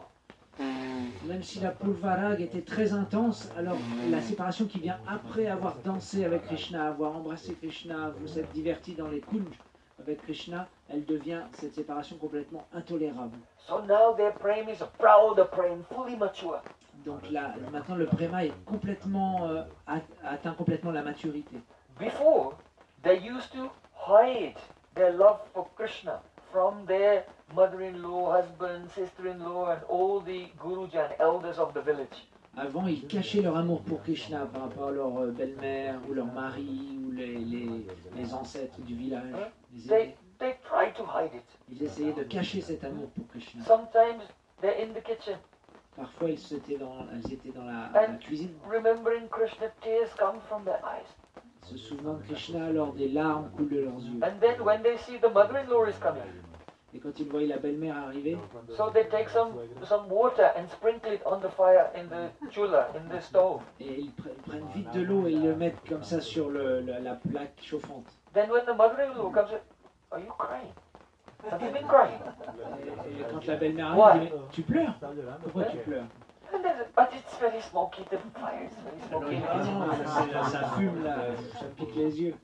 Speaker 2: Même si la Pulvarag était très intense, alors la séparation qui vient après avoir dansé avec Krishna, avoir embrassé Krishna, vous êtes diverti dans les kunj avec Krishna, elle devient cette séparation complètement intolérable.
Speaker 4: So now their prem is a proud prem, fully mature.
Speaker 2: Donc là, maintenant le prema est complètement euh, atteint complètement la maturité.
Speaker 4: Before, they used to hide their love for Krishna from their mother-in-law, husband, sister-in-law, and all the Gurujan, elders of the village.
Speaker 2: Avant, ils cachaient leur amour pour Krishna par rapport à leur euh, belle-mère ou leur mari ou les, les, les ancêtres du village. Les
Speaker 4: They,
Speaker 2: aînés.
Speaker 4: they try to hide it.
Speaker 2: Ils essayaient de cacher cet amour pour Krishna.
Speaker 4: Sometimes they're in the kitchen,
Speaker 2: Parfois, ils étaient dans, elles étaient dans la, la cuisine,
Speaker 4: remembering Krishna, tears come from their eyes.
Speaker 2: se souvenant de Krishna alors des larmes coulent de leurs yeux.
Speaker 4: And then when they see the mother-in-law is coming,
Speaker 2: Et quand ils voyaient la belle-mère arriver,
Speaker 4: so they take some, some water and sprinkle it on the fire in the chula, in the stove.
Speaker 2: et ils pre- prennent vite de l'eau et ils le mettent comme ça sur le, le- la plaque chauffante.
Speaker 4: Then when the mother-in-law comes, are you crying? Have you been crying?
Speaker 2: Et, et quand la belle-mère arrive, elle dit, mais tu pleures? Pourquoi tu pleures?
Speaker 4: And then, but it's very smoky, the fire is very
Speaker 2: Alors, il
Speaker 4: smoky.
Speaker 2: dit, ah non, c'est- ça fume là, ça pique les yeux.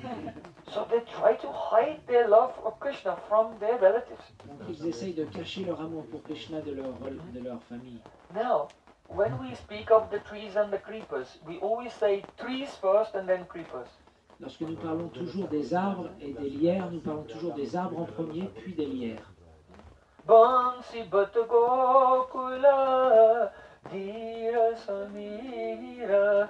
Speaker 4: So they try to hide their love of Krishna from their relatives.
Speaker 2: Donc ils essayent de cacher leur amour pour Krishna de leur, de leur famille.
Speaker 4: Now, when we speak of the trees and the creepers, we always say trees first and then creepers.
Speaker 2: Lorsque nous parlons toujours des arbres et des lierres, nous parlons toujours des arbres en premier, puis des lierres.
Speaker 4: Bansi bata gokula dhira samira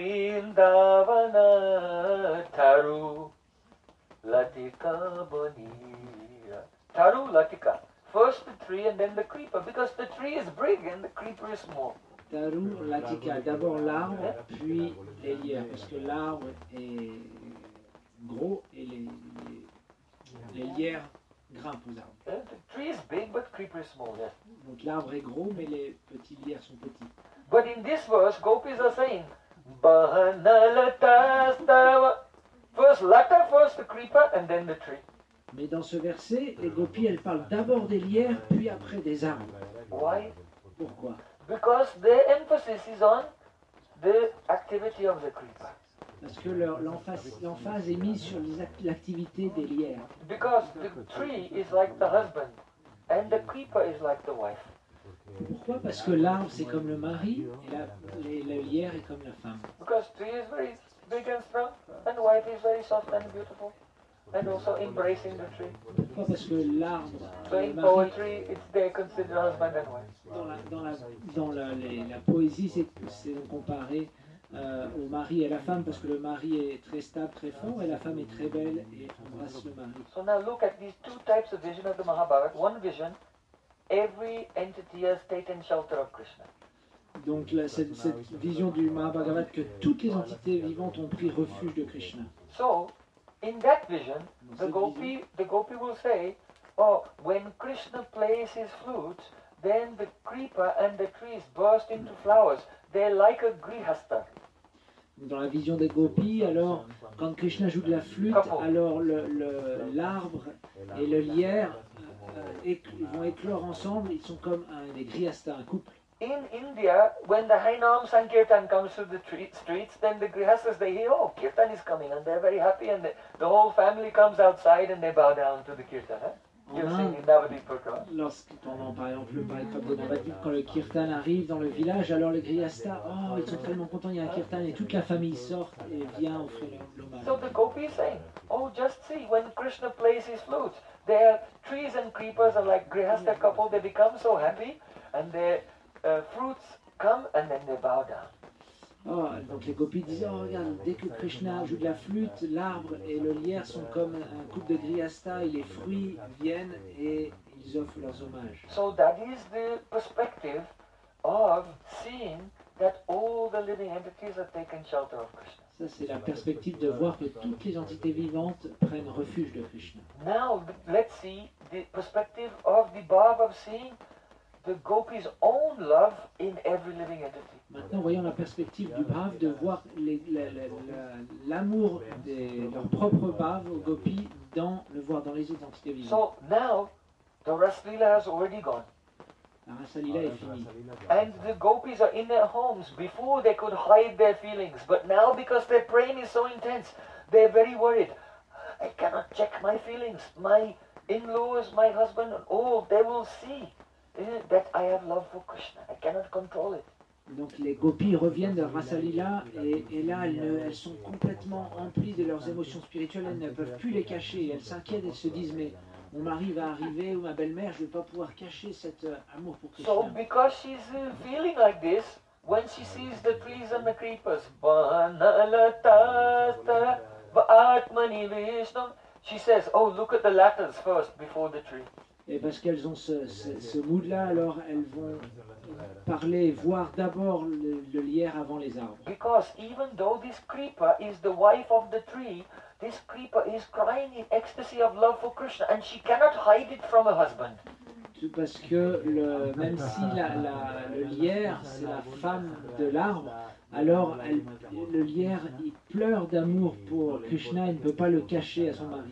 Speaker 4: brindavana taru latika banira. Taru latika. First the tree and then the creeper, because the tree is big and the creeper is small.
Speaker 2: Taru, latika, d'abord l'arbre, puis les lierres, parce que l'arbre est gros et les, les, les lierres grimpent aux arbres.
Speaker 4: Uh, The tree is big but creeper is small, yes.
Speaker 2: Donc l'arbre est gros, mais les petits lierres sont petits.
Speaker 4: But in this verse, gopis are saying, Bahanalatasdava. First lata, first the creeper, and then the tree.
Speaker 2: Mais dans ce verset, les gopis, elles parlent d'abord des lierres, puis après des arbres.
Speaker 4: Why?
Speaker 2: Pourquoi?
Speaker 4: Because their emphasis is on the activity of the creeper.
Speaker 2: Parce que leur- l'emphase l'emphase est mise sur les act- l'activité des lierres.
Speaker 4: Because the tree is like the husband, and the creeper is like the wife.
Speaker 2: Pourquoi? Parce que l'arbre, c'est comme le mari, et la, les- la lierre est comme la femme.
Speaker 4: Because tree is very big and strong, and wife is very soft and beautiful, and also embracing the tree.
Speaker 2: Pourquoi? Parce que l'arbre,
Speaker 4: So
Speaker 2: le
Speaker 4: in
Speaker 2: mari,
Speaker 4: poetry, it's they consider husband and wife.
Speaker 2: dans la, dans la, dans la, les- la poésie, c'est c'est comparé euh, au mari et à la femme, parce que le mari est très stable, très fort, et la femme est très belle et embrasse le mari.
Speaker 4: So now look at these two types of vision of the Mahabharata. One vision, every entity has taken shelter of Krishna.
Speaker 2: Donc la- cette, cette vision du Mahabharata que toutes les entités vivantes ont pris refuge de Krishna.
Speaker 4: So, in that vision,
Speaker 2: Dans
Speaker 4: the
Speaker 2: cette
Speaker 4: gopi,
Speaker 2: vision,
Speaker 4: the gopi will say, "Oh, when Krishna plays his flute, then the creeper and the trees burst into flowers. They're like a grihastha."
Speaker 2: Dans la vision des gopis, alors quand Krishna joue de la flûte, alors le- le- l'arbre et le lierre euh, éc- vont éclore ensemble, ils sont comme un, des grihastas, un couple.
Speaker 4: In India, when the Harinam Sankirtan comes through the tre- streets, then the grihastas, they hear, oh, Kirtan is coming, and they're very happy, and the, the whole family comes outside and they bow down to the Kirtan. Huh? You've
Speaker 2: En
Speaker 4: seen
Speaker 2: Inde,
Speaker 4: in Navadvip Purkara.
Speaker 2: lorsque, pendant par exemple le périphrape de Navadvip, quand le kirtan arrive dans le village, alors les grihastas, oh, ils sont tellement contents, il y a un kirtan, et toute la famille sort et vient offrir l'hommage.
Speaker 4: So the gopis saying, oh, just see, when Krishna plays his flute, their trees and creepers are like grihasta couple, they become so happy, and their uh, fruits come, and then they bow down.
Speaker 2: Oh, donc les gopis disaient, oh regarde, dès que Krishna joue de la flûte, l'arbre et le lierre sont comme un couple de grihastas, et les fruits viennent et ils offrent leurs hommages.
Speaker 4: So that is the perspective of seeing that all the living entities are taken shelter of Krishna.
Speaker 2: Ça, c'est la perspective de voir que toutes les entités vivantes prennent refuge de Krishna.
Speaker 4: Now let's see the perspective of the bhav of seeing the gopis' own love in every living entity.
Speaker 2: Maintenant, voyons la perspective du bhav de voir les- la- la- la- l'amour de leur propre bhav aux gopis dans le voir dans les autres entités vivantes.
Speaker 4: So now the Raslila has already gone,
Speaker 2: La Rasalila est finie.
Speaker 4: and the gopis are in their homes. Before they could hide their feelings, but now because their praying is so intense, they're very worried. I cannot check my feelings. My in-laws, my husband, oh, they will see eh, that I have love for Krishna. I cannot control it.
Speaker 2: Donc les gopis reviennent de Rasalila et, et là elles, ne- elles sont complètement emplies de leurs émotions spirituelles, elles ne peuvent plus les cacher. Elles s'inquiètent, elles se disent mais mon mari va arriver ou ma belle-mère, je ne vais pas pouvoir cacher cet euh, amour pour
Speaker 4: So
Speaker 2: Krishna.
Speaker 4: because she's uh, feeling like this, when she sees the trees and the creepers, "Vanalatata va'atmani Vishnu," she says, oh, look at the ladders first before the tree.
Speaker 2: Et parce qu'elles ont ce, ce, ce mood-là, alors elles vont parler, voir d'abord le, le lierre avant les arbres.
Speaker 4: Because even though this creeper is the wife of the tree, this creeper is crying in ecstasy of love for Krishna, and she cannot hide it from her husband.
Speaker 2: Tout parce que le, même si la, la- le lierre, c'est la femme de l'arbre, alors elle- le lierre, il pleure d'amour pour Krishna, il ne peut pas le cacher à son mari.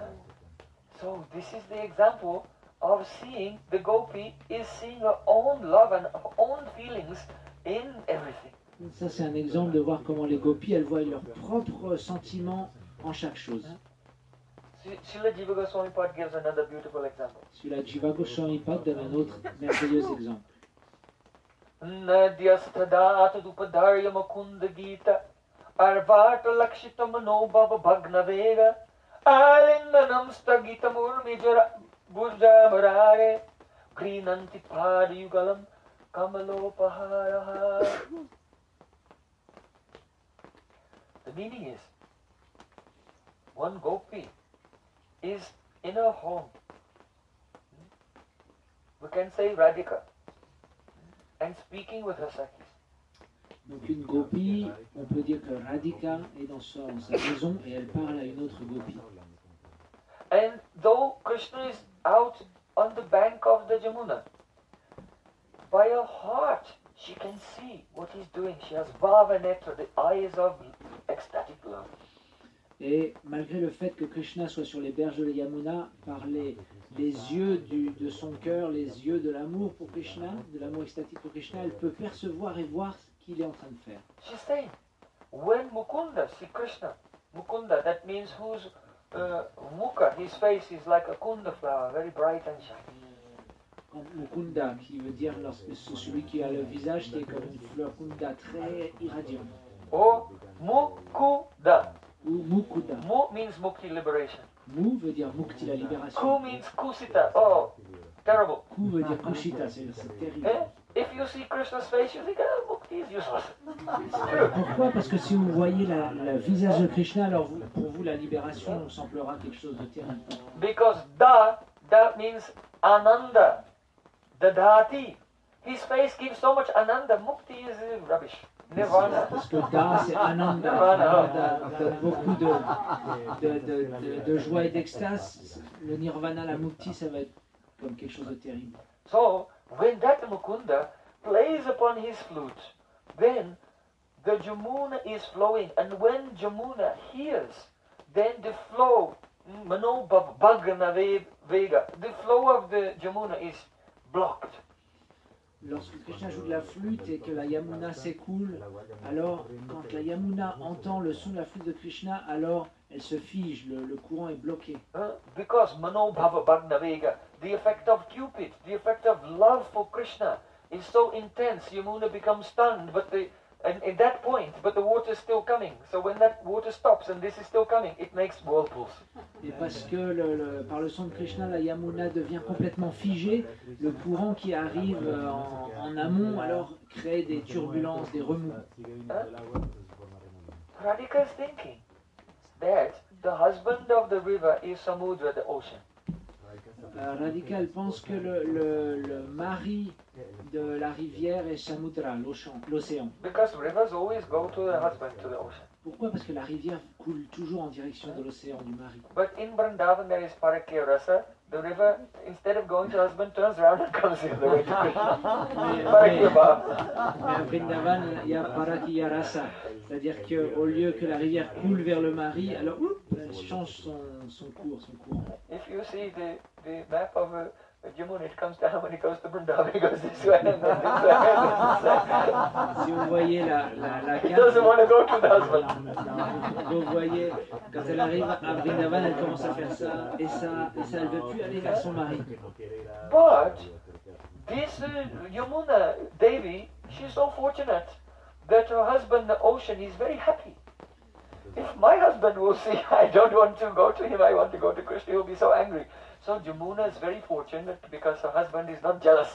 Speaker 4: So this is the example of seeing the gopi is seeing her own love and her own feelings in everything.
Speaker 2: Ça, c'est un exemple de voir comment les gopis, elles voient leurs propres sentiments en chaque chose.
Speaker 4: Sri- Srila Jiva Goswami Pad gives another beautiful example.
Speaker 2: Celui-là, Jiva Goswami Pad donne un autre merveilleux exemple.
Speaker 4: Nadyastadaatudupadharya Mukunda Gita Arvata Lakshita Manobhava Bhagna Vega Alindanam Stagita Murmijara Bhujamurare Krinanti Padayugalam Kamalopaharaha. The meaning is, one gopi is in her home. We can say Radhika, and speaking with her sakis.
Speaker 2: Donc une gopi, on peut dire que Radhika est dans sa, dans sa maison et elle parle à une autre gopi.
Speaker 4: And though Krishna is out on the bank of the Jamuna, by her heart she can see what he's doing. She has bhava netra, the eyes of ecstatic love.
Speaker 2: Et malgré le fait que Krishna soit sur les berges de la Yamuna, par les, les yeux du- de son cœur, les yeux de l'amour pour Krishna, de l'amour extatique pour Krishna, elle peut percevoir et voir ce qu'il est en train de faire.
Speaker 4: She's saying, when Mukunda, see Krishna, Mukunda, that means whose uh, mukha, his face is like a kunda flower, very bright and shiny.
Speaker 2: Quand Mukunda, qui veut dire lorsque c'est celui qui a le visage qui est comme une fleur kunda très irradiante.
Speaker 4: Or Mukunda.
Speaker 2: Ou Mukuda.
Speaker 4: Mu means mukti, liberation.
Speaker 2: Mu veut dire mukti, la
Speaker 4: Ku
Speaker 2: libération.
Speaker 4: means kusita. Oh, terrible.
Speaker 2: Ku veut dire kushita, c'est c'est terrible.
Speaker 4: Eh? If you see Krishna's face, you think, ah, mukti is useless. It's true.
Speaker 2: Pourquoi? Parce que si vous voyez la- le visage de Krishna, alors vous- pour vous la libération semblera quelque chose de terrible.
Speaker 4: Because da, that means ananda. Dadati. His face gives so much ananda. Mukti is uh, rubbish. Nirvana.
Speaker 2: Parce que Da, c'est Ananda, Ananda donne beaucoup de, de, de, de, de joie et d'extase. Le Nirvana, la Mukti, ça va être comme quelque chose de terrible.
Speaker 4: So, when that Mukunda plays upon his flute, then the Jamuna is flowing, and when Jamuna hears, then the flow, Mano Bhagana Vega, the flow of the Jamuna is blocked.
Speaker 2: Lorsque Krishna joue de la flûte et que la Yamuna s'écoule, alors quand la Yamuna entend le son de la flûte de Krishna, alors elle se fige, le, le courant est bloqué.
Speaker 4: Uh, because Mano Bhagana Vega, the effect of Cupid, the effect of love for Krishna is so intense, Yamuna becomes stunned, but the And at that point, but the water is still coming. So when that water stops and this is still coming, it makes whirlpools.
Speaker 2: Et parce que le, le, par le son de Krishna, la Yamuna devient complètement figée, le courant qui arrive en, en amont alors crée des turbulences, des remous.
Speaker 4: Huh? Radhika is thinking that the husband of the river is Samudra, the ocean.
Speaker 2: Euh, Radhika, elle pense que le, le, le mari de la rivière est Samudra, l'océan.
Speaker 4: Because rivers always go to the husband, to the ocean.
Speaker 2: Pourquoi? Parce que la rivière coule toujours en direction de l'océan, du mari.
Speaker 4: But in Vrindavan there is Parakya Rasa. The river, instead of going to the husband, turns around and comes the other way to Krishna. Parakya Bhava.
Speaker 2: Mais à Vrindavan, il y a Parakya Rasa. C'est-à-dire qu'au lieu que la rivière coule vers le mari, alors oup, elle change son, son cours, son courant.
Speaker 4: If you see the, the map of uh, Jamuna, it comes down when it goes to Vrindavan, it goes this way and then this way and this way.
Speaker 2: Si vous voyez la, la, la
Speaker 4: He
Speaker 2: carte,
Speaker 4: doesn't want to go to the husband.
Speaker 2: vous voyez, quand elle arrive à Vrindavan, elle commence à faire ça, et ça, et ça, elle ne veut plus aller vers son mari.
Speaker 4: But this uh, Yamuna Devi, she's so fortunate that her husband, the ocean, is very happy. If my husband will see, I don't want to go to him, I want to go to Krishna, he will be so angry. So Jamuna is very fortunate because her husband is not jealous.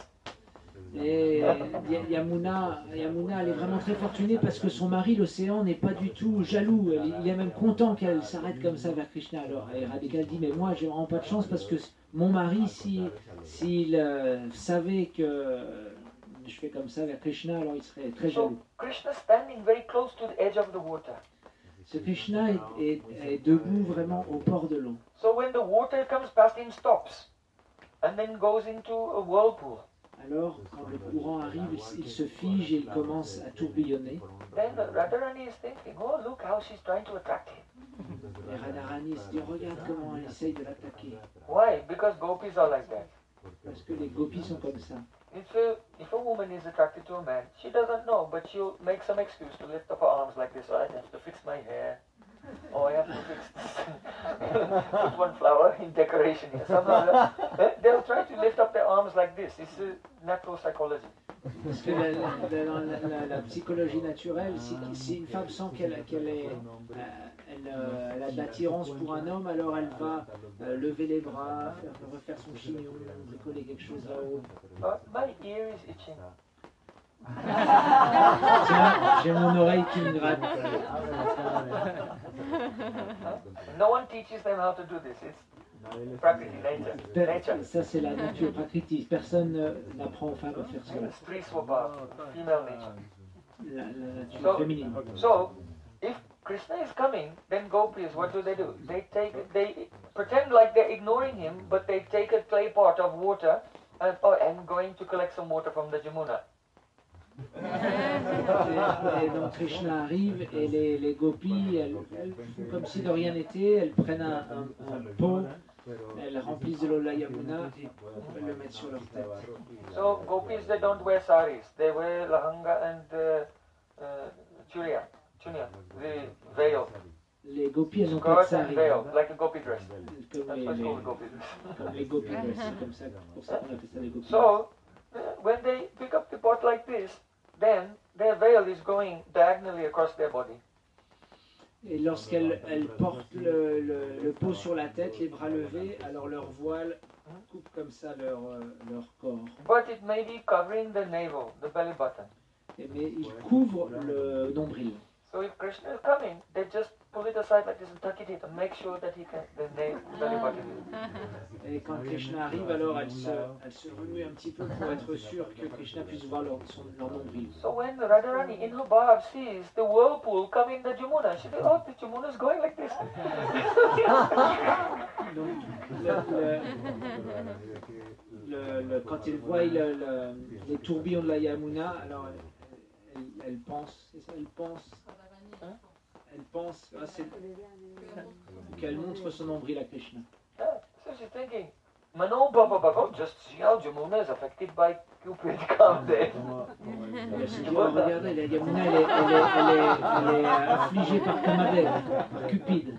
Speaker 2: Et Yamuna, Yamuna, elle est vraiment très fortunée parce que son mari, l'océan, n'est pas du tout jaloux. Il est même content qu'elle s'arrête comme ça vers Krishna. Alors, et Radhika dit, mais moi, j'ai vraiment pas de chance parce que mon mari, s'il si, s'il, euh, savait que je fais comme ça vers Krishna, alors il serait très jaloux.
Speaker 4: So Krishna standing very close to the edge of the water.
Speaker 2: Ce Krishna est, est, est debout vraiment au bord de l'eau.
Speaker 4: So when the water comes past him, stops, and then goes into a whirlpool.
Speaker 2: Alors, quand le courant arrive, il, il se fige et il commence à tourbillonner.
Speaker 4: Then Radharani is thinking, oh look how she's trying to attract him.
Speaker 2: Et Radharani se dit, regarde comment elle essaye de l'attaquer.
Speaker 4: Why? Because gopis are like that.
Speaker 2: Parce que les gopis sont comme ça.
Speaker 4: If a, if a woman is attracted to a man, she doesn't know, but she'll make some excuse to lift up her arms like this. Oh, I have to fix my hair. Oh, I have to fix this. Put one flower in decoration here. Somehow, they'll try to lift up their arms like this. It's a natural psychology.
Speaker 2: Parce que la, la, la, la, la psychologie naturelle, si, si une femme sent qu'elle qu'elle est, euh, elle, euh, elle a de l'attirance pour un homme, alors elle va euh, lever les bras, faire, refaire son chignon, bricoler quelque chose là-haut.
Speaker 4: Uh, my ear is itching.
Speaker 2: Tiens, j'ai mon oreille qui me gratte.
Speaker 4: No one teaches them how to do this. It's Prakriti, nature. Nature.
Speaker 2: Ça, c'est la nature prakriti. Personne euh, n'apprend aux femmes à faire cela.
Speaker 4: Stri Swabhava, female nature.
Speaker 2: La, la nature
Speaker 4: So,
Speaker 2: féminine.
Speaker 4: so, if Krishna is coming, then gopis, what do they do? They take, they pretend like they're ignoring him, but they take a clay pot of water and, oh, and going to collect some water from the Jamuna.
Speaker 2: Et, et donc Krishna arrive et les, les gopis, elles, elles font comme si de rien n'était, elles prennent un, un, un pot, elles remplissent de l'eau de la Yamuna et elles le mettent sur leur tête.
Speaker 4: So gopis, they don't wear saris, they wear lahanga and uh, uh, churiya, chuniya, the veil.
Speaker 2: Les gopis, elles n'ont pas de
Speaker 4: Skirt and
Speaker 2: sari.
Speaker 4: veil, like a gopi dress.
Speaker 2: Comme
Speaker 4: That's
Speaker 2: les,
Speaker 4: why it's
Speaker 2: les,
Speaker 4: called a gopi dress.
Speaker 2: comme les gopis, ouais, c'est comme ça, pour ça qu'on appelle ça les gopis.
Speaker 4: So, uh, when they pick up the pot like this, then their veil is going diagonally across their body.
Speaker 2: Et lorsqu'elles elles portent le, le, le pot sur la tête, les bras levés, alors leur voile coupe comme ça leur, euh, leur corps.
Speaker 4: But it may be covering the navel, the belly button.
Speaker 2: Et, mais ils couvrent le nombril.
Speaker 4: So if Krishna is coming, they just pull it aside like this and tuck it in and make sure that he can, the navel, belly button is.
Speaker 2: Et quand Krishna arrive, alors elle se, elle se remue un petit peu pour être sûre que Krishna puisse voir leur, son, leur nombril.
Speaker 4: So when Radharani in her bhav sees the whirlpool come in the Jamuna, she says, oh, the Jamuna is going like this.
Speaker 2: Donc, le, le, le, le, quand elle voit le, le, les tourbillons de la Yamuna, alors elle, elle, elle pense, c'est ça, elle pense,
Speaker 4: Hein?
Speaker 2: elle pense ah, c'est- qu'elle montre son nombril à Krishna.
Speaker 4: Yeah. So she's thinking, Mano Baba Baba, just see how Jamuna is affected by Cupid. Come there.
Speaker 2: Elle se dit, oh, regardez, la Yamuna, elle est, elle est, elle est, elle est affligée par Kamadev, par Cupid.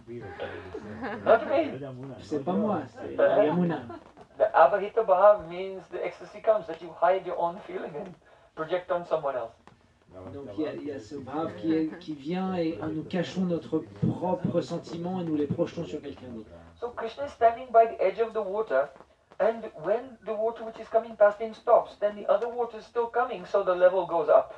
Speaker 4: Not me.
Speaker 2: C'est pas moi, c'est la Yamuna.
Speaker 4: The Abhita Bhav means the ecstasy comes, that you hide your own feeling and project on someone else.
Speaker 2: Donc il y, a, il y a ce brave qui, est, qui vient et nous cachons notre propre sentiment et nous les projetons sur quelqu'un d'autre.
Speaker 4: So Krishna is standing by the edge of the water, and when the water which is coming past him stops, then the other water is still coming, so the level goes up.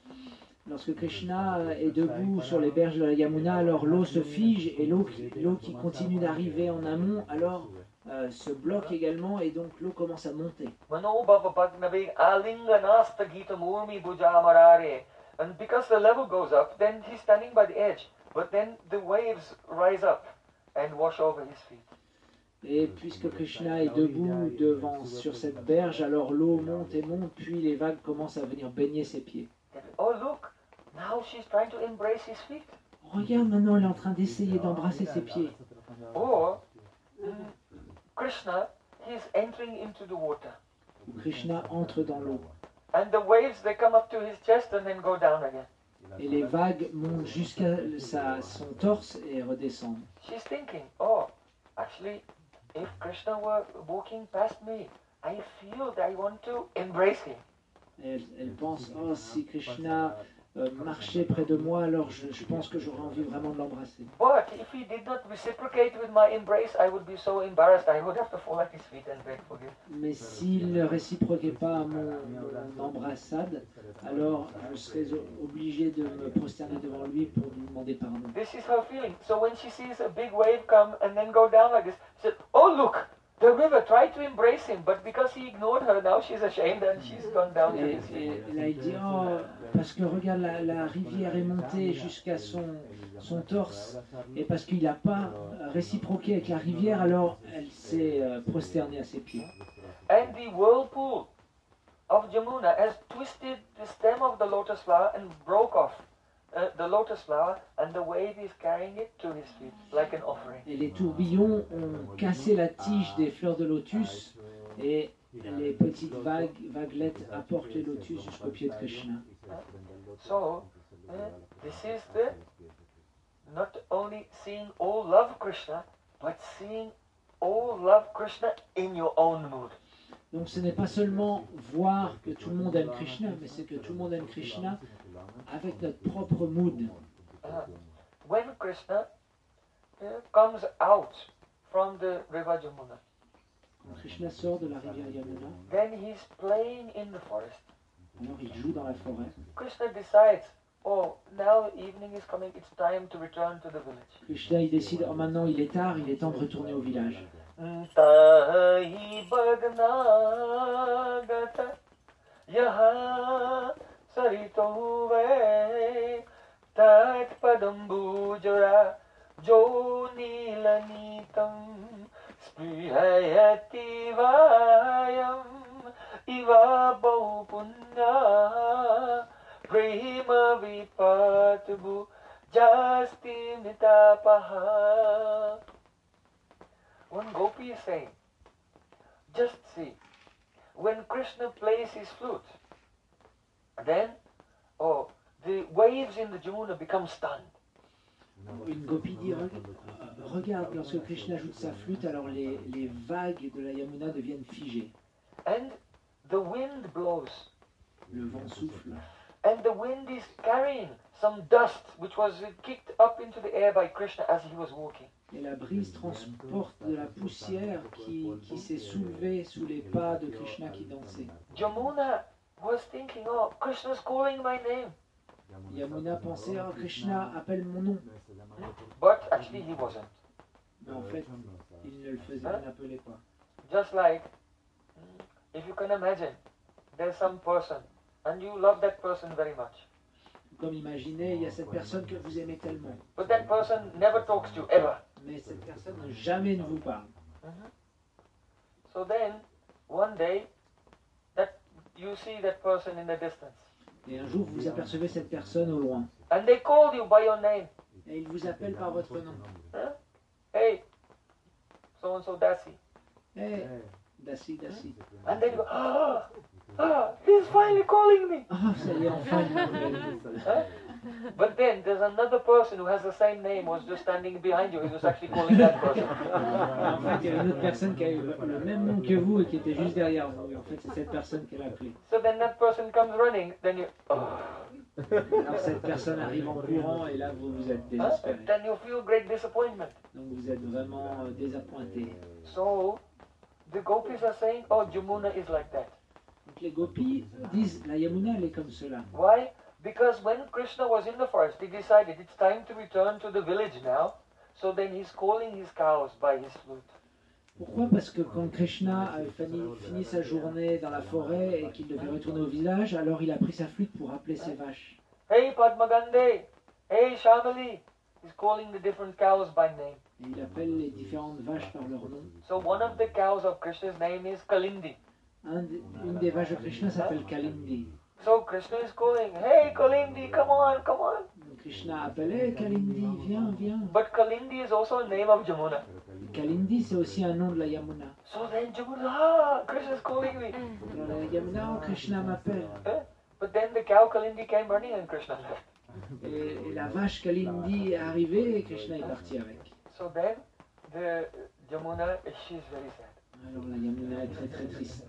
Speaker 2: Lorsque Krishna est debout sur les berges de la Yamuna, alors l'eau se fige et l'eau qui, l'eau qui continue d'arriver en amont, alors euh, se bloque également et donc l'eau commence à monter.
Speaker 4: Mano Baba Bhagnavi Alinganasta Gita Murmi Bujamarare. And because the level goes up, then he's standing by the edge, but then the waves rise up and wash over his feet.
Speaker 2: Et puisque Krishna est debout devant sur cette berge, alors l'eau monte et monte, puis les vagues commencent à venir baigner ses pieds.
Speaker 4: Oh look, now she's trying to embrace his feet.
Speaker 2: Regarde, maintenant elle est en train d'essayer d'embrasser ses pieds.
Speaker 4: Or uh, Krishna, he's entering into the water.
Speaker 2: Où Krishna entre dans l'eau.
Speaker 4: And the waves, they come up to his chest and then go down again.
Speaker 2: Et les vagues montent jusqu'à sa, son torse et redescendent.
Speaker 4: She's thinking, oh, actually, if Krishna were walking past me, I feel that I want to embrace him.
Speaker 2: Et elle, elle pense, oh, si Krishna euh, marchait près de moi, alors je, je pense que j'aurais envie vraiment de l'embrasser.
Speaker 4: But if he did not reciprocate with my embrace, I would be so embarrassed, I would have to fall at his feet and beg forgiveness.
Speaker 2: Mais s'il ne réciproquait pas à mon, mon embrassade, alors je serais o- obligé de me prosterner devant lui pour lui demander pardon.
Speaker 4: This is her feeling. So when she sees a big wave come and then go down like this, she said, oh look, the river tried to embrace him, but because he ignored her, now she's ashamed and she's gone down to
Speaker 2: Et,
Speaker 4: his
Speaker 2: et
Speaker 4: feet.
Speaker 2: là il dit, oh, parce que regarde, la, la rivière est montée jusqu'à son, son torse, et parce qu'il n'a pas réciproqué avec la rivière, alors elle s'est euh, prosternée à ses pieds.
Speaker 4: And the whirlpool of Jamuna has twisted the stem of the lotus flower and broke off uh, the lotus flower, and the wave is carrying it to his feet like an offering.
Speaker 2: Et les tourbillons ont cassé la tige des fleurs de lotus, et les petites vagues, vaguelettes apportent les lotus jusqu'au pied de Krishna.
Speaker 4: So, uh, this is the not only seeing all love Krishna, but seeing all love Krishna in your own mood.
Speaker 2: Donc ce n'est pas seulement voir que tout le monde aime Krishna, mais c'est que tout le monde aime Krishna avec notre propre mood.
Speaker 4: Uh, when Krishna uh, comes out from the river Jamuna,
Speaker 2: Quand Krishna sort de la rivière Yamuna,
Speaker 4: then he's playing in the forest.
Speaker 2: alors il joue dans la forêt.
Speaker 4: Krishna decides, oh, now evening is coming, it's time to return to the village.
Speaker 2: Krishna il décide, oh maintenant il est tard, il est temps de retourner au village.
Speaker 4: Tahi bagna gata yaha sarito ve tat padambu jora jo nilanitam sprihayati vayam iva bau punya prema vipatbu jasti mitapaha. One Gopi is saying, just see, when Krishna plays his flute, then, oh, the waves in the Jamuna become stunned.
Speaker 2: Une Gopi dit, Re- regarde, lorsque Krishna joue de sa flûte, alors les, les vagues de la Yamuna deviennent figées.
Speaker 4: And the wind blows.
Speaker 2: Le vent souffle.
Speaker 4: And the wind is carrying some dust which was kicked up into the air by Krishna as he was walking.
Speaker 2: Et la brise transporte de la poussière qui, qui s'est soulevée sous les pas de Krishna qui dansait.
Speaker 4: Jamuna was thinking, oh, Krishna's calling my name.
Speaker 2: Yamuna pensait, oh, Krishna appelle mon nom.
Speaker 4: But actually he wasn't.
Speaker 2: Mais en fait, il ne le faisait, il n'appelait pas.
Speaker 4: Just like, mm, if you can imagine, there's some person and you love that person very much.
Speaker 2: Comme imaginez, il y a cette personne que vous aimez tellement.
Speaker 4: But that person never talks to you, ever.
Speaker 2: Mais cette personne jamais ne vous parle.
Speaker 4: Mhm. So then, one day, that you see that person in the distance.
Speaker 2: Et un jour, vous apercevez cette personne au loin.
Speaker 4: and they call you by your name.
Speaker 2: Et il vous appelle par votre nom.
Speaker 4: Huh? Hey, so and so Dasi.
Speaker 2: Hé, Dassi, Dassi.
Speaker 4: And then you go, ah, ah, he's finally calling me.
Speaker 2: Ah, ça y est, enfin, il m'appelle.
Speaker 4: Huh? But then there's another person who has the same name was just standing behind you. He was actually calling that person.
Speaker 2: En fait, il y a une autre personne qui a eu le même nom que vous et qui était juste derrière vous. Et en fait, c'est cette personne qu'elle a appelée.
Speaker 4: So then that person comes running. Then you, oh,
Speaker 2: Alors cette personne arrive en courant et là, vous, vous êtes
Speaker 4: huh?
Speaker 2: désespéré.
Speaker 4: Then you feel great disappointment.
Speaker 2: Donc vous êtes vraiment euh, désappointé.
Speaker 4: So the gopis are saying, oh, Jamuna is like that.
Speaker 2: Donc les gopis disent, la Yamuna, elle est comme cela.
Speaker 4: Why? Because when Krishna was in the forest, he decided it's time to return to the village now. So then he's calling his cows by his flute.
Speaker 2: Pourquoi? Parce que quand Krishna a fini, fini sa journée dans la forêt et qu'il devait retourner au village, alors il a pris sa flûte pour appeler ses vaches.
Speaker 4: Hey Padmagande, hey Shamali. He's calling the different cows by name.
Speaker 2: Et il appelle les différentes vaches par leur nom.
Speaker 4: So one of the cows of Krishna's name is Kalindi.
Speaker 2: Un des- une des vaches de Krishna s'appelle Kalindi.
Speaker 4: So Krishna is calling, hey Kalindi, come on, come on.
Speaker 2: Donc Krishna appelle, hey, Kalindi, viens, viens.
Speaker 4: But Kalindi is also a name of Jamuna.
Speaker 2: Kalindi, c'est aussi un nom de la Yamuna.
Speaker 4: So then Jamuna, ah, Krishna is calling me.
Speaker 2: Alors la Yamuna, oh, Krishna m'appelle.
Speaker 4: Eh? But then the cow Kalindi came running and Krishna left.
Speaker 2: Et, et la vache Kalindi est arrivée et Krishna est parti avec.
Speaker 4: So then the Jamuna, she's very sad.
Speaker 2: Alors la Yamuna est très très triste.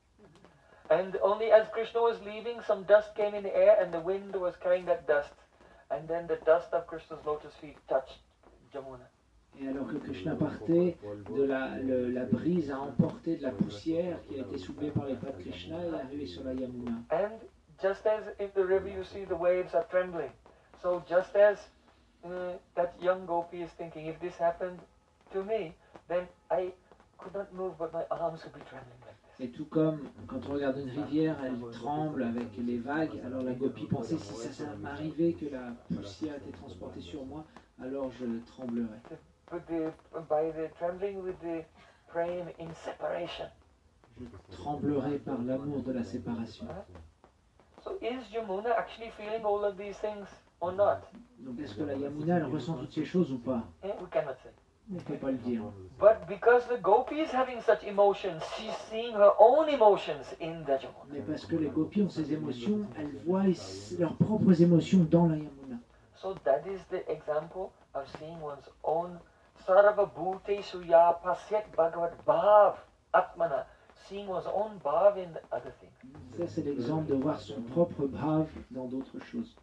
Speaker 4: And only as Krishna was leaving, some dust came in the air and the wind was carrying that dust. And then the dust of Krishna's lotus feet touched Jamuna.
Speaker 2: Et alors que Krishna partait, de la, le- la brise a emporté de la poussière qui a été soulevée par les pas de Krishna et est arrivée sur la Yamuna.
Speaker 4: And just as in the river you see the waves are trembling, so just as uh, that young gopi is thinking, if this happened to me, then I could not move, but my arms would be trembling like this.
Speaker 2: Et tout comme quand on regarde une rivière, elle tremble avec les vagues, alors la Gopi pensait si ça, ça m'arrivait que la poussière était transportée sur moi, alors je tremblerais.
Speaker 4: But the, by the trembling with the praying in separation.
Speaker 2: Je tremblerais par l'amour de la séparation.
Speaker 4: So is Jamuna actually feeling all of these things or not?
Speaker 2: Donc est-ce que la Yamuna, elle ressent toutes ces choses ou pas?
Speaker 4: Eh, we cannot say.
Speaker 2: On ne peut pas le dire.
Speaker 4: But because the gopi is having such emotions, she's seeing her own emotions in the Jamuna.
Speaker 2: Mais parce que les Gopis ont ces émotions, elles voient leurs propres émotions dans la Yamuna.
Speaker 4: So that is the example of seeing one's own sarva bhuteshu ya pasyat bhagavad bhav atmana, seeing one's own bhav in the other things.
Speaker 2: Ça, c'est l'exemple de voir son propre bhav dans d'autres choses.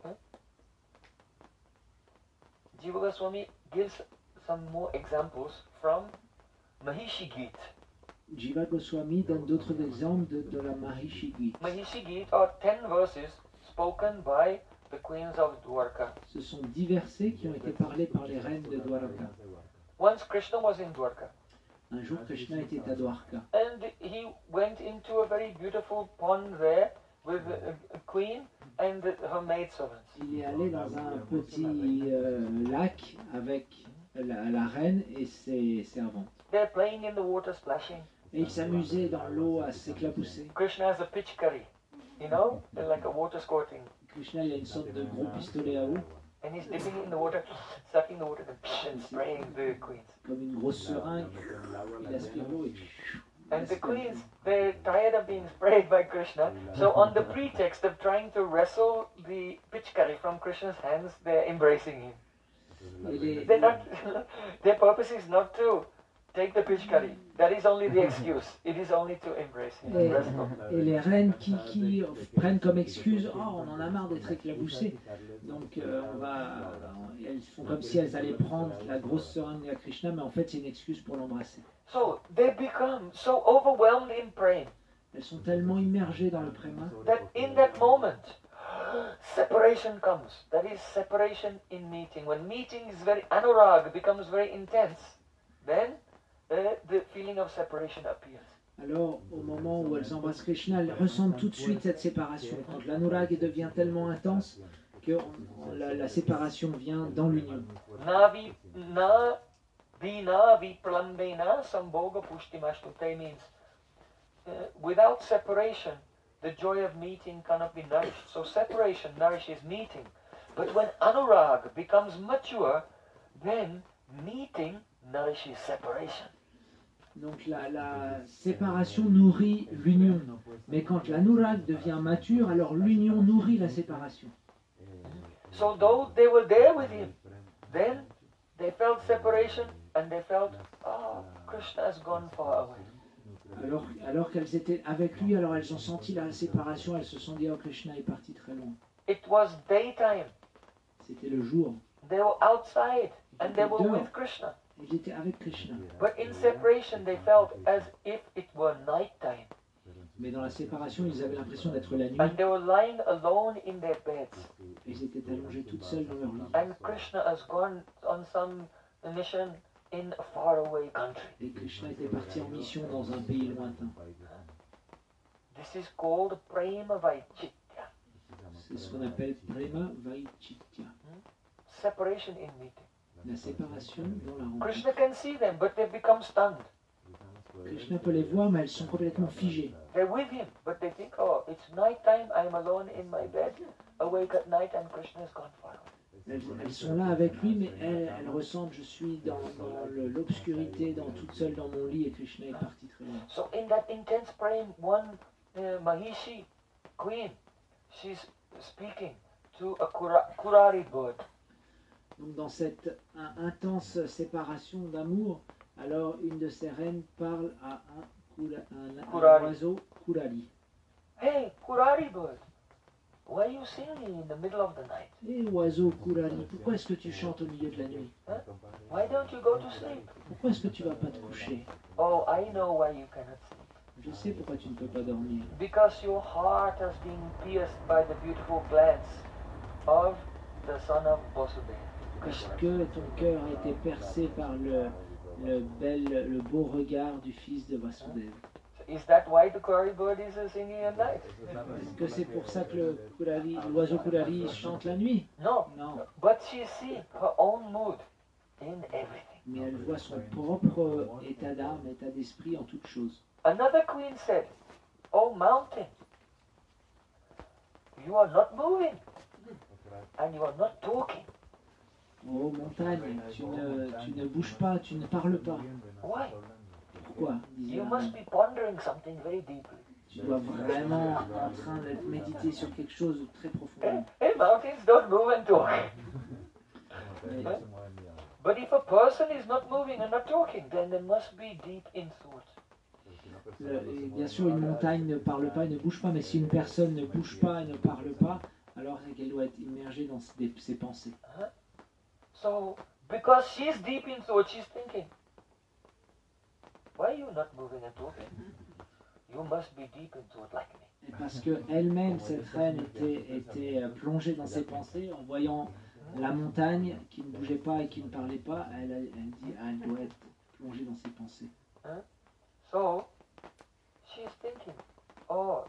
Speaker 4: Jiva Goswami gives some more examples from Mahishi Geet.
Speaker 2: Jiva Goswami donne d'autres exemples de, de la Mahishi Gita.
Speaker 4: Mahishi Geet are ten verses spoken by the queens of Dwarka.
Speaker 2: Ce sont dix versets qui ont été parlés par les reines de Dwarka.
Speaker 4: Once Krishna was in Dwarka,
Speaker 2: Un jour, Krishna était à Dwarka.
Speaker 4: and he went into a very beautiful pond there with a, a queen and her maidservants.
Speaker 2: Il est allé dans un petit euh, lac avec la, la reine et ses servantes.
Speaker 4: They're playing in the water, splashing.
Speaker 2: Et il s'amusait dans l'eau à s'éclabousser.
Speaker 4: Krishna has a pitchkari, you know, like a water squirting.
Speaker 2: Krishna, il a une sorte de gros pistolet à eau,
Speaker 4: And he's dipping in the water, sucking the water, and spraying the queens.
Speaker 2: comme une grosse seringue. Il aspire l'eau et...
Speaker 4: And the queens, they're tired of being sprayed by Krishna. So on the pretext of trying to wrestle the pitchkari from Krishna's hands, they're embracing him.
Speaker 2: Et les,
Speaker 4: They're not, their purpose is not to take the pitchkari. That is only the excuse. It is only to embrace him.
Speaker 2: et,
Speaker 4: Wrestle.
Speaker 2: et les reines qui, qui prennent comme excuse, oh, on en a marre d'être éclaboussées. Donc euh, on va, elles font comme si elles allaient prendre la grosse seringue à Krishna, mais en fait c'est une excuse pour l'embrasser.
Speaker 4: So they become so overwhelmed in praying
Speaker 2: Elles sont tellement immergées dans le préma
Speaker 4: that in that moment, separation comes. That is separation in meeting. When meeting is very anurag, becomes very intense, then the, the feeling of separation appears.
Speaker 2: Alors, au moment où elles embrassent Krishna, elles ressentent tout de suite cette séparation. Quand l'anurag devient tellement intense que on- la, la séparation vient dans l'union.
Speaker 4: Navi na vina viplambena sambhoga pushtimastute means uh, without separation, the joy of meeting cannot be nourished. So separation nourishes meeting. But when anurag becomes mature, then meeting nourishes separation.
Speaker 2: Donc la, la séparation nourrit l'union. Mais quand l'anurag devient mature, alors l'union nourrit la séparation.
Speaker 4: So though they were there with him, then they felt separation and they felt, oh, Krishna has gone far away.
Speaker 2: Alors, alors qu'elles étaient avec lui, alors elles ont senti la séparation, elles se sont dit, oh, Krishna est parti très loin.
Speaker 4: It was daytime.
Speaker 2: C'était le jour.
Speaker 4: They were outside and they were with Krishna.
Speaker 2: Ils étaient avec Krishna.
Speaker 4: But in separation they felt as if it were nighttime.
Speaker 2: Mais dans la séparation, ils avaient l'impression d'être la nuit.
Speaker 4: And they were lying alone in their beds.
Speaker 2: Ils étaient allongés toutes seules dans leur lit.
Speaker 4: And Krishna has gone on some mission in a faraway country.
Speaker 2: Et Krishna était parti en mission dans un pays lointain.
Speaker 4: This is called Prema Vaichitya.
Speaker 2: C'est ce qu'on appelle Prema Vaichitya.
Speaker 4: Separation in meeting.
Speaker 2: La séparation dans la rencontre.
Speaker 4: Krishna can see them, but they become stunned.
Speaker 2: Krishna peut les voir, mais elles sont complètement figées.
Speaker 4: They're with him, but they think, oh, it's night time, I'm alone in my bed, awake at night, and Krishna has gone far away.
Speaker 2: Elles, elles sont là avec lui, mais elles, elles ressentent, je suis dans, dans le- l'obscurité, dans, toute seule dans mon lit, et Krishna est parti très loin.
Speaker 4: So in that intense praying, one uh, Mahishi queen, she's speaking to a kura, kurari bird.
Speaker 2: Donc dans cette un- intense séparation d'amour, alors une de ces reines parle à un, kura- un- un
Speaker 4: Kurari.
Speaker 2: oiseau, Kurari.
Speaker 4: Hey, kurari bird, why are you singing in the middle of the night?
Speaker 2: Et oiseau Kurari, pourquoi est-ce que tu chantes au milieu de la nuit?
Speaker 4: Why don't you go to sleep?
Speaker 2: Pourquoi est-ce que tu vas pas te coucher?
Speaker 4: Oh, I know why you cannot sleep.
Speaker 2: Je sais pourquoi tu ne peux pas dormir.
Speaker 4: Because your heart has been pierced by the beautiful glance of the son of Vasudeva.
Speaker 2: Parce
Speaker 4: Krishna.
Speaker 2: que ton cœur a été percé par le, le, bel, le beau regard du fils de Vasudeva.
Speaker 4: Is that why the kurari bird is uh, singing at night?
Speaker 2: Est-ce que c'est pour ça que le Kurari, l'oiseau Kurari chante la nuit?
Speaker 4: No.
Speaker 2: Non,
Speaker 4: But she sees her own mood in everything.
Speaker 2: mais elle voit son propre état d'âme, état d'esprit en toute chose.
Speaker 4: Another queen said, oh mountain, you are not moving and you are not talking.
Speaker 2: Oh montagne, tu ne, tu ne bouges pas, tu ne parles pas.
Speaker 4: Why?
Speaker 2: Pourquoi? disait
Speaker 4: You
Speaker 2: la
Speaker 4: must
Speaker 2: reine.
Speaker 4: be pondering something very deeply.
Speaker 2: Tu dois vraiment en train de méditer sur quelque chose de très
Speaker 4: Hey,
Speaker 2: profond.
Speaker 4: hey, mountains don't move and talk.
Speaker 2: Mais
Speaker 4: But if a person is not moving and not talking, then they must be deep in thought.
Speaker 2: le- et bien sûr, une montagne ne parle pas et ne bouge pas, mais si une personne ne bouge pas et ne parle pas, alors c'est qu'elle doit être immergée dans ses, ses pensées.
Speaker 4: So, because she's deep in thought, she's thinking, why are you not moving and talking? You must be deep in thought like me.
Speaker 2: Et parce qu'elle-même, cette reine, était, était euh, plongée dans ses pensées, en voyant la montagne qui ne bougeait pas et qui ne parlait pas, elle, elle dit ah, elle doit être plongée dans ses pensées.
Speaker 4: So, she's thinking, oh,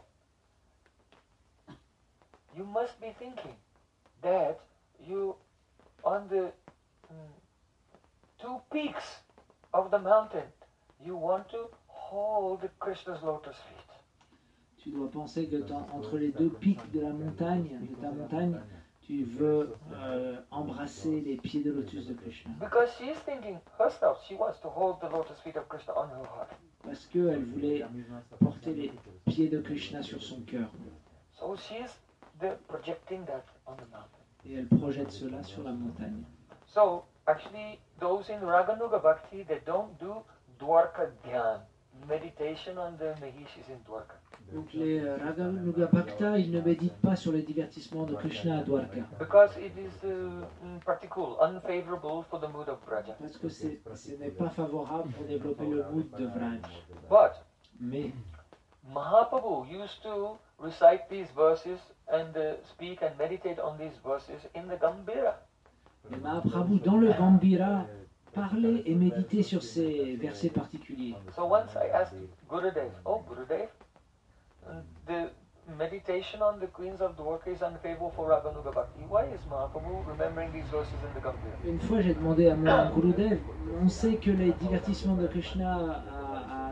Speaker 4: you must be thinking that you, on the mm, two peaks of the mountain, you want to hold Krishna's lotus feet.
Speaker 2: Tu dois penser que dans- entre les deux pics de la montagne, de ta montagne, tu veux euh, embrasser les pieds de lotus de Krishna.
Speaker 4: Because she's thinking herself, she wants to hold the lotus feet of Krishna on her heart.
Speaker 2: Parce qu'elle voulait porter les pieds de Krishna sur son cœur.
Speaker 4: So she's the, projecting that on the mountain.
Speaker 2: Et elle projette cela sur la montagne.
Speaker 4: So, actually, those in Raganuga Bhakti, they don't do Dwarka Dhyan, meditation on the Mahishis in Dwarka.
Speaker 2: Donc les euh, Raganuga Bhakta, ils ne méditent pas sur les divertissements de Krishna à Dwarka.
Speaker 4: Because it is uh, mm, particular, unfavorable for the mood of Braja.
Speaker 2: Parce que c'est- ce n'est pas favorable pour développer le mood de Vraj.
Speaker 4: But
Speaker 2: Mais
Speaker 4: Mahaprabhu used to recite these verses and uh, speak and meditate on these verses in the Gambhira.
Speaker 2: mais Mahaprabhu, dans le Gambhira, parlait et méditait sur ces versets particuliers.
Speaker 4: So once I asked Gurudev, oh Gurudev, uh, the meditation on the queens of Dwarka is unfavorable for Raganuga Bhakti. Why is Mahaprabhu remembering these verses in the Gambhira?
Speaker 2: Une fois, j'ai demandé à mon Gurudev, on sait que les divertissements de Krishna à, à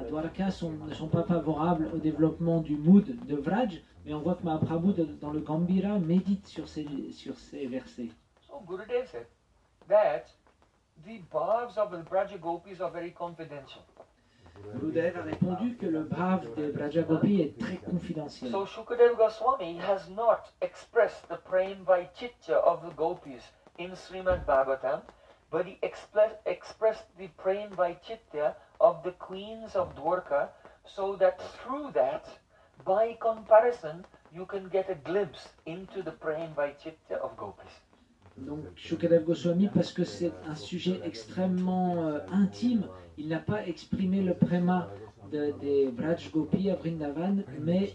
Speaker 2: Dwarka sont, ne sont pas favorables au développement du mood de Vraj, mais on voit que Mahaprabhu de- dans le Gambhira médite sur ces, sur ces versets.
Speaker 4: So Gurudev said that the bhavs of the Braja Gopis are very confidential.
Speaker 2: Gurudev a répondu que le bhav des Brajagopi est très confidentiel.
Speaker 4: So Shukadev Goswami has not expressed the prem vaititya of the gopis in Srimad Bhagavatam, but he express, expressed the prem vaititya of the queens of Dwarka, so that through that, by comparison, you can get a glimpse into the prem vaititya of gopis.
Speaker 2: Donc Shukadev Goswami, parce que c'est un sujet extrêmement euh, intime, il n'a pas exprimé le préma de- des Braj Gopi à Vrindavan, mais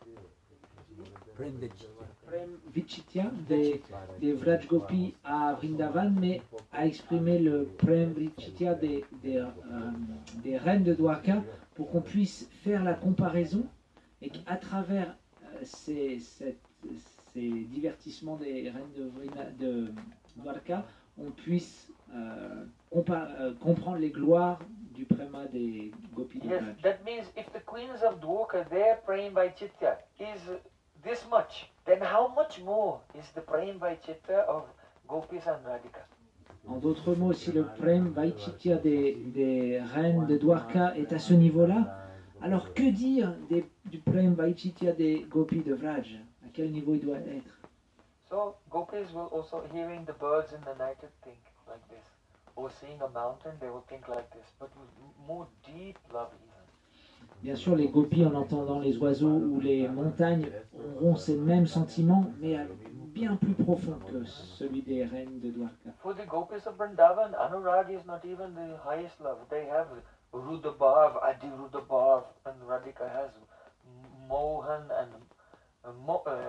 Speaker 2: Prem Vichitya des, des Vraj Gopi à Vrindavan, mais a exprimé le Prem Vichitya des, des, euh, des reines de Dwarka pour qu'on puisse faire la comparaison et qu'à travers euh, ces, cette- ces divertissements des reines de, Vrina- de Dwarka, on puisse euh, compa- euh, comprendre les gloires du Prema des Gopis de
Speaker 4: Yes,
Speaker 2: Vraj.
Speaker 4: that means if the queens of Dwarka, their prem vaititya is this much, then how much more is the prem vaititya of gopis and Radhika?
Speaker 2: En d'autres mots, si le Prem Vaititya des, des reines de Dwarka est à ce niveau-là, alors que dire des- du Prem Vaititya des Gopis de Vraj? À quel niveau il doit être?
Speaker 4: So gopis will also, hearing the birds in the night, will think like this, or seeing a mountain, they will think like this, but with more deep love even.
Speaker 2: Bien sûr, les Gopis, en entendant les oiseaux ou les montagnes, auront ces mêmes sentiments, mais à- bien plus profond que celui des reines de Dwarka.
Speaker 4: For the gopis of Vrindavan, Anurag is not even the highest love. They have Rudabhav, Adi Rudabhav, and Radhika has Mohan and uh, Mo, uh,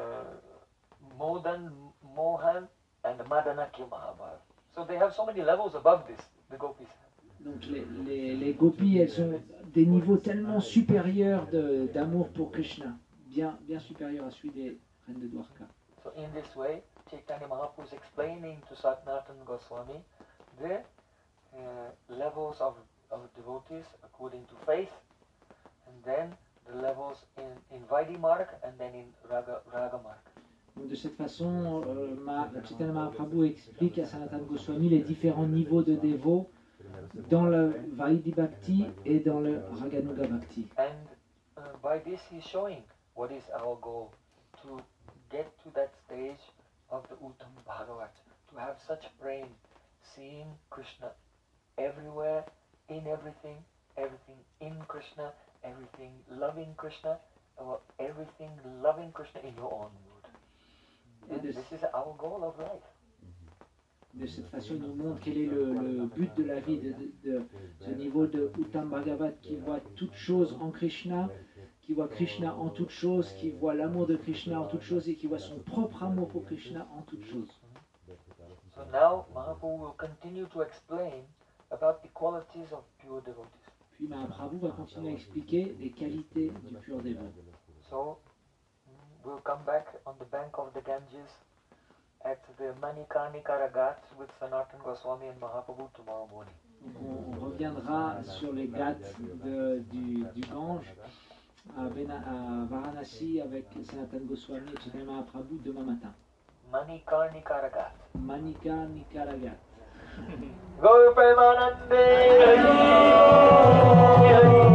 Speaker 4: Modan, Mohan, and Madanaki Mahabhav. So they have so many levels above this, the gopis.
Speaker 2: Donc les, les, les Gopis, elles ont des niveaux tellement supérieurs de- d'amour pour Krishna, bien, bien supérieurs à celui des reines de Dwarka.
Speaker 4: So in this way, Chaitanya Mahaprabhu is explaining to Satnatan Goswami the uh, levels of, of devotees according to faith, and then the levels in, in Vaidhi Marg and then in Raga, Raga Marg.
Speaker 2: Donc de cette façon, euh, Ma- Chaitanya Mahaprabhu explique à Sanatana Goswami les différents niveaux de dévots dans le Vaidhi Bhakti et dans le Raganuga Bhakti.
Speaker 4: And uh, by this he's showing what is our goal, to get to that stage of the Uttam Bhagavat, to have such prem, seeing Krishna everywhere, in everything, everything in Krishna, everything loving Krishna, or everything loving Krishna in your own mood. And
Speaker 2: Yes.
Speaker 4: this is our goal of life.
Speaker 2: De cette façon, il nous montre quel est le, le but de la vie, de, de- de ce niveau de Uttam Bhagavat qui voit toutes choses en Krishna, qui voit Krishna en toutes choses, qui voit l'amour de Krishna en toutes choses et qui voit son propre amour pour Krishna en toutes choses.
Speaker 4: So now Mahaprabhu will continue to explain about the qualities of pure devotees.
Speaker 2: Puis Mahaprabhu va continuer à expliquer les qualités du pur dévot.
Speaker 4: So mm, we'll come back on the bank of the Ganges at the Manikarnika Ragat with Sanatan Goswami and Mahaprabhu tomorrow morning.
Speaker 2: Donc on, on reviendra sur les ghats de- du, du Gange à, Bena- à Varanasi avec Sanatan Goswami et Chaitanya Mahaprabhu demain matin.
Speaker 4: Manikarnika Ragat.
Speaker 2: Manika Nikaragat.
Speaker 4: Gaur Premanande Hari Hari